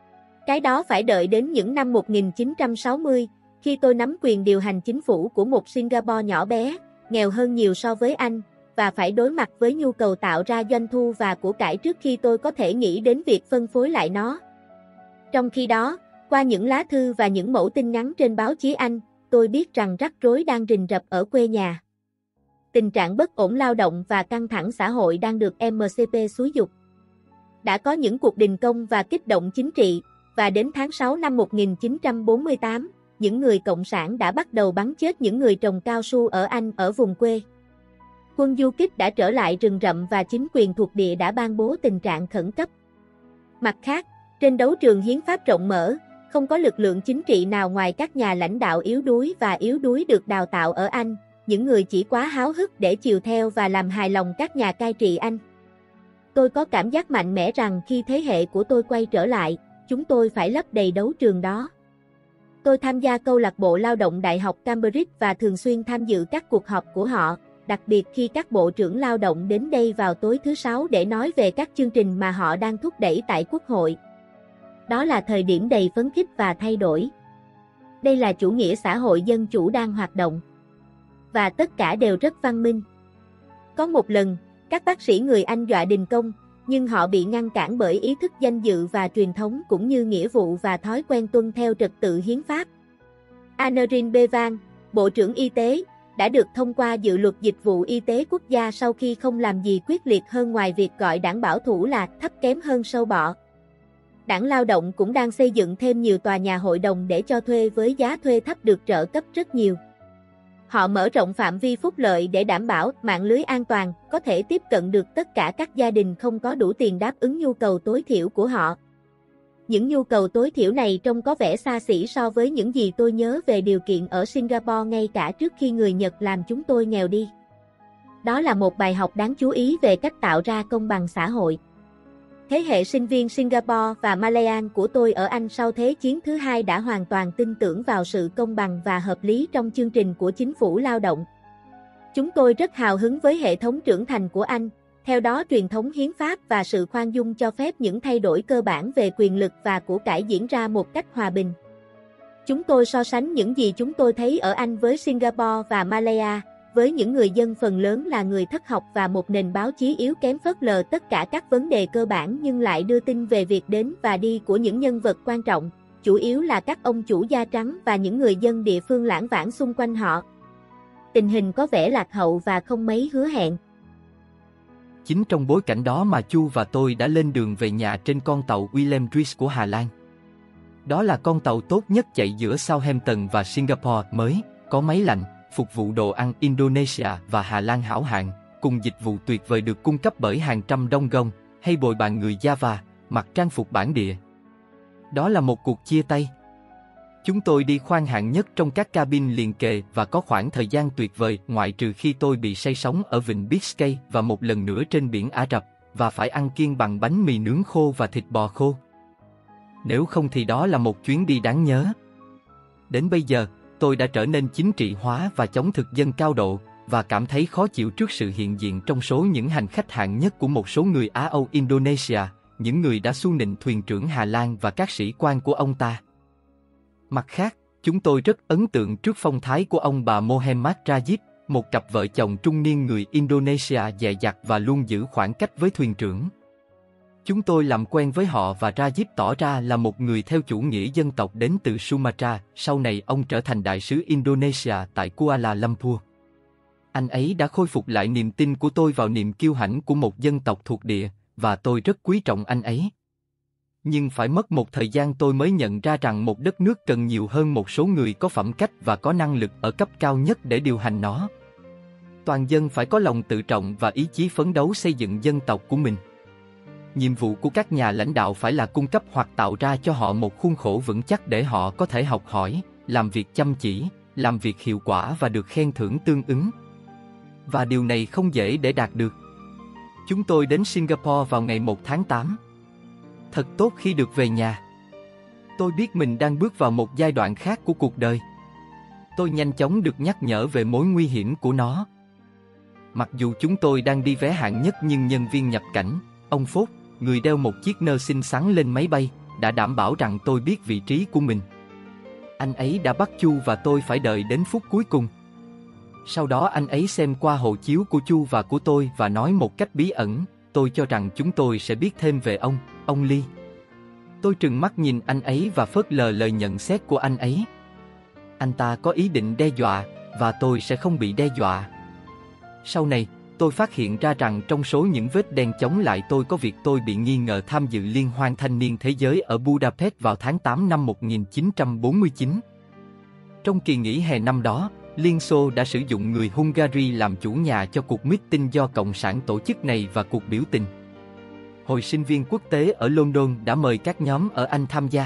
Speaker 2: Cái đó phải đợi đến những năm một nghìn chín trăm sáu mươi, khi tôi nắm quyền điều hành chính phủ của một Singapore nhỏ bé, nghèo hơn nhiều so với Anh, và phải đối mặt với nhu cầu tạo ra doanh thu và của cải trước khi tôi có thể nghĩ đến việc phân phối lại nó. Trong khi đó, qua những lá thư và những mẫu tin nhắn trên báo chí Anh, tôi biết rằng rắc rối đang rình rập ở quê nhà. Tình trạng bất ổn lao động và căng thẳng xã hội đang được em xê pê xúi giục. Đã có những cuộc đình công và kích động chính trị, và đến tháng sáu năm một nghìn chín trăm bốn mươi tám, những người cộng sản đã bắt đầu bắn chết những người trồng cao su ở Anh ở vùng quê. Quân du kích đã trở lại rừng rậm và chính quyền thuộc địa đã ban bố tình trạng khẩn cấp. Mặt khác, trên đấu trường hiến pháp rộng mở, không có lực lượng chính trị nào ngoài các nhà lãnh đạo yếu đuối và yếu đuối được đào tạo ở Anh, những người chỉ quá háo hức để chiều theo và làm hài lòng các nhà cai trị Anh. Tôi có cảm giác mạnh mẽ rằng khi thế hệ của tôi quay trở lại, chúng tôi phải lấp đầy đấu trường đó. Tôi tham gia câu lạc bộ lao động Đại học Cambridge và thường xuyên tham dự các cuộc họp của họ, đặc biệt khi các bộ trưởng lao động đến đây vào tối thứ Sáu để nói về các chương trình mà họ đang thúc đẩy tại Quốc hội. Đó là thời điểm đầy phấn khích và thay đổi. Đây là chủ nghĩa xã hội dân chủ đang hoạt động. Và tất cả đều rất văn minh. Có một lần, các bác sĩ người Anh dọa đình công, nhưng họ bị ngăn cản bởi ý thức danh dự và truyền thống cũng như nghĩa vụ và thói quen tuân theo trật tự hiến pháp. Annerin Bevan, Bộ trưởng Y tế, đã được thông qua dự luật dịch vụ y tế quốc gia sau khi không làm gì quyết liệt hơn ngoài việc gọi đảng bảo thủ là thấp kém hơn sâu bọ. Đảng Lao động cũng đang xây dựng thêm nhiều tòa nhà hội đồng để cho thuê với giá thuê thấp được trợ cấp rất nhiều. Họ mở rộng phạm vi phúc lợi để đảm bảo mạng lưới an toàn, có thể tiếp cận được tất cả các gia đình không có đủ tiền đáp ứng nhu cầu tối thiểu của họ. Những nhu cầu tối thiểu này trông có vẻ xa xỉ so với những gì tôi nhớ về điều kiện ở Singapore ngay cả trước khi người Nhật làm chúng tôi nghèo đi. Đó là một bài học đáng chú ý về cách tạo ra công bằng xã hội. Thế hệ sinh viên Singapore và Malayan của tôi ở Anh sau Thế chiến thứ hai đã hoàn toàn tin tưởng vào sự công bằng và hợp lý trong chương trình của chính phủ lao động. Chúng tôi rất hào hứng với hệ thống trưởng thành của Anh, theo đó truyền thống hiến pháp và sự khoan dung cho phép những thay đổi cơ bản về quyền lực và của cải diễn ra một cách hòa bình. Chúng tôi so sánh những gì chúng tôi thấy ở Anh với Singapore và Malaya, với những người dân phần lớn là người thất học và một nền báo chí yếu kém phớt lờ tất cả các vấn đề cơ bản nhưng lại đưa tin về việc đến và đi của những nhân vật quan trọng, chủ yếu là các ông chủ da trắng và những người dân địa phương lảng vảng xung quanh họ. Tình hình có vẻ lạc hậu và không mấy hứa hẹn.
Speaker 1: Chính trong bối cảnh đó mà Chu và tôi đã lên đường về nhà trên con tàu Willem Dries của Hà Lan. Đó là con tàu tốt nhất chạy giữa Southampton và Singapore mới, có máy lạnh, phục vụ đồ ăn Indonesia và Hà Lan hảo hạng, cùng dịch vụ tuyệt vời được cung cấp bởi hàng trăm đông gông, hay bồi bàn người Java, mặc trang phục bản địa. Đó là một cuộc chia tay. Chúng tôi đi khoang hạng nhất trong các cabin liền kề và có khoảng thời gian tuyệt vời, ngoại trừ khi tôi bị say sóng ở vịnh Biscay và một lần nữa trên biển Ả Rập, và phải ăn kiêng bằng bánh mì nướng khô và thịt bò khô. Nếu không thì đó là một chuyến đi đáng nhớ. Đến bây giờ, tôi đã trở nên chính trị hóa và chống thực dân cao độ, và cảm thấy khó chịu trước sự hiện diện trong số những hành khách hạng nhất của một số người Á Âu Indonesia, những người đã xu nịnh thuyền trưởng Hà Lan và các sĩ quan của ông ta. Mặt khác, chúng tôi rất ấn tượng trước phong thái của ông bà Mohammad Rajid, một cặp vợ chồng trung niên người Indonesia dè dặt và luôn giữ khoảng cách với thuyền trưởng. Chúng tôi làm quen với họ và Rajid tỏ ra là một người theo chủ nghĩa dân tộc đến từ Sumatra, sau này ông trở thành đại sứ Indonesia tại Kuala Lumpur. Anh ấy đã khôi phục lại niềm tin của tôi vào niềm kiêu hãnh của một dân tộc thuộc địa, và tôi rất quý trọng anh ấy. Nhưng phải mất một thời gian tôi mới nhận ra rằng một đất nước cần nhiều hơn một số người có phẩm cách và có năng lực ở cấp cao nhất để điều hành nó. Toàn dân phải có lòng tự trọng và ý chí phấn đấu xây dựng dân tộc của mình. Nhiệm vụ của các nhà lãnh đạo phải là cung cấp hoặc tạo ra cho họ một khuôn khổ vững chắc để họ có thể học hỏi, làm việc chăm chỉ, làm việc hiệu quả và được khen thưởng tương ứng. Và điều này không dễ để đạt được. Chúng tôi đến Singapore vào ngày một tháng tám. Thật tốt khi được về nhà. Tôi biết mình đang bước vào một giai đoạn khác của cuộc đời. Tôi nhanh chóng được nhắc nhở về mối nguy hiểm của nó. Mặc dù chúng tôi đang đi vé hạng nhất nhưng nhân viên nhập cảnh, ông Phốt, người đeo một chiếc nơ xinh xắn lên máy bay, đã đảm bảo rằng tôi biết vị trí của mình. Anh ấy đã bắt Chu và tôi phải đợi đến phút cuối cùng. Sau đó anh ấy xem qua hộ chiếu của Chu và của tôi và nói một cách bí ẩn, tôi cho rằng chúng tôi sẽ biết thêm về ông, ông Lee. Tôi trừng mắt nhìn anh ấy và phớt lờ lời nhận xét của anh ấy. Anh ta có ý định đe dọa, và tôi sẽ không bị đe dọa. Sau này, tôi phát hiện ra rằng trong số những vết đen chống lại tôi có việc tôi bị nghi ngờ tham dự Liên hoan thanh niên thế giới ở Budapest vào tháng tám năm một nghìn chín trăm bốn mươi chín. Trong kỳ nghỉ hè năm đó, Liên Xô đã sử dụng người Hungary làm chủ nhà cho cuộc meeting do Cộng sản tổ chức này và cuộc biểu tình. Hội sinh viên quốc tế ở London đã mời các nhóm ở Anh tham gia.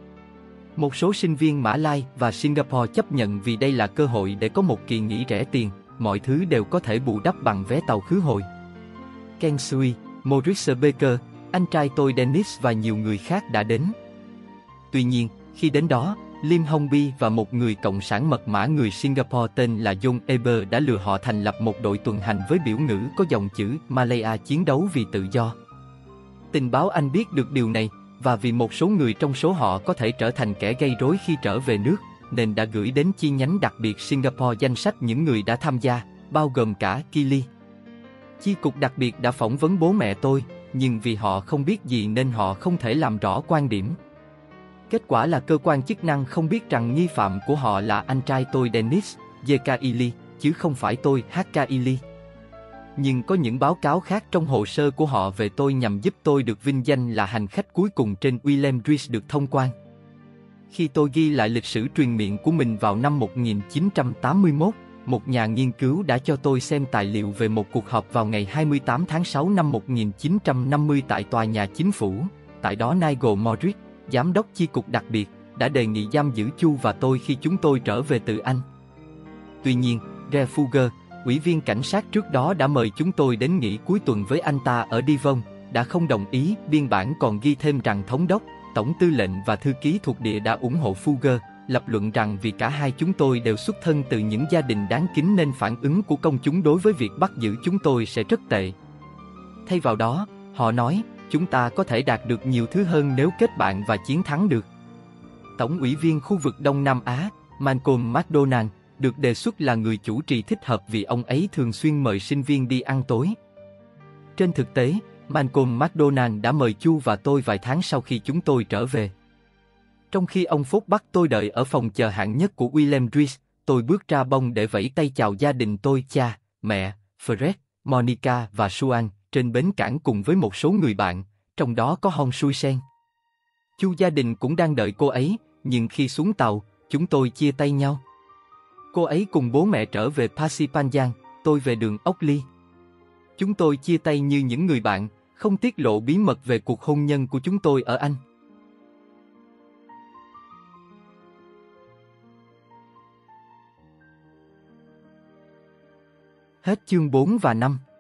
Speaker 1: Một số sinh viên Mã Lai và Singapore chấp nhận vì đây là cơ hội để có một kỳ nghỉ rẻ tiền, mọi thứ đều có thể bù đắp bằng vé tàu khứ hồi. Ken Sui, Maurice Baker, anh trai tôi Dennis và nhiều người khác đã đến. Tuy nhiên, khi đến đó, Lim Hong Bi và một người cộng sản mật mã người Singapore tên là John Eber đã lừa họ thành lập một đội tuần hành với biểu ngữ có dòng chữ Malaya chiến đấu vì tự do. Tình báo Anh biết được điều này, và vì một số người trong số họ có thể trở thành kẻ gây rối khi trở về nước, nên đã gửi đến chi nhánh đặc biệt Singapore danh sách những người đã tham gia, bao gồm cả Kili. Chi cục đặc biệt đã phỏng vấn bố mẹ tôi, nhưng vì họ không biết gì nên họ không thể làm rõ quan điểm. Kết quả là cơ quan chức năng không biết rằng nghi phạm của họ là anh trai tôi Dennis, J K Ili, chứ không phải tôi, H K Ili. Nhưng có những báo cáo khác trong hồ sơ của họ về tôi nhằm giúp tôi được vinh danh là hành khách cuối cùng trên William Rees được thông quan. Khi tôi ghi lại lịch sử truyền miệng của mình vào năm một nghìn chín trăm tám mươi mốt, một nhà nghiên cứu đã cho tôi xem tài liệu về một cuộc họp vào ngày hai mươi tám tháng sáu năm một nghìn chín trăm năm mươi tại tòa nhà chính phủ. Tại đó Nigel Morris, giám đốc chi cục đặc biệt, đã đề nghị giam giữ Chu và tôi khi chúng tôi trở về từ Anh. Tuy nhiên, Ray Fugger, ủy viên cảnh sát trước đó đã mời chúng tôi đến nghỉ cuối tuần với anh ta ở Devon, đã không đồng ý. Biên bản còn ghi thêm rằng thống đốc, tổng tư lệnh và thư ký thuộc địa đã ủng hộ Fugger, lập luận rằng vì cả hai chúng tôi đều xuất thân từ những gia đình đáng kính nên phản ứng của công chúng đối với việc bắt giữ chúng tôi sẽ rất tệ. Thay vào đó, họ nói, chúng ta có thể đạt được nhiều thứ hơn nếu kết bạn và chiến thắng được. Tổng ủy viên khu vực Đông Nam Á, Malcolm McDonald, được đề xuất là người chủ trì thích hợp vì ông ấy thường xuyên mời sinh viên đi ăn tối. Trên thực tế, Malcolm McDonald đã mời Chu và tôi vài tháng sau khi chúng tôi trở về. Trong khi ông Phúc bắt tôi đợi ở phòng chờ hạng nhất của William Rees, tôi bước ra bông để vẫy tay chào gia đình tôi, cha, mẹ, Fred, Monica và Suan, trên bến cảng cùng với một số người bạn, trong đó có Hong Sui Sen. Chu gia đình cũng đang đợi cô ấy, nhưng khi xuống tàu, chúng tôi chia tay nhau. Cô ấy cùng bố mẹ trở về Pasipanyang, tôi về đường Oakley. Chúng tôi chia tay như những người bạn, không tiết lộ bí mật về cuộc hôn nhân của chúng tôi ở Anh. Hết chương bốn và năm.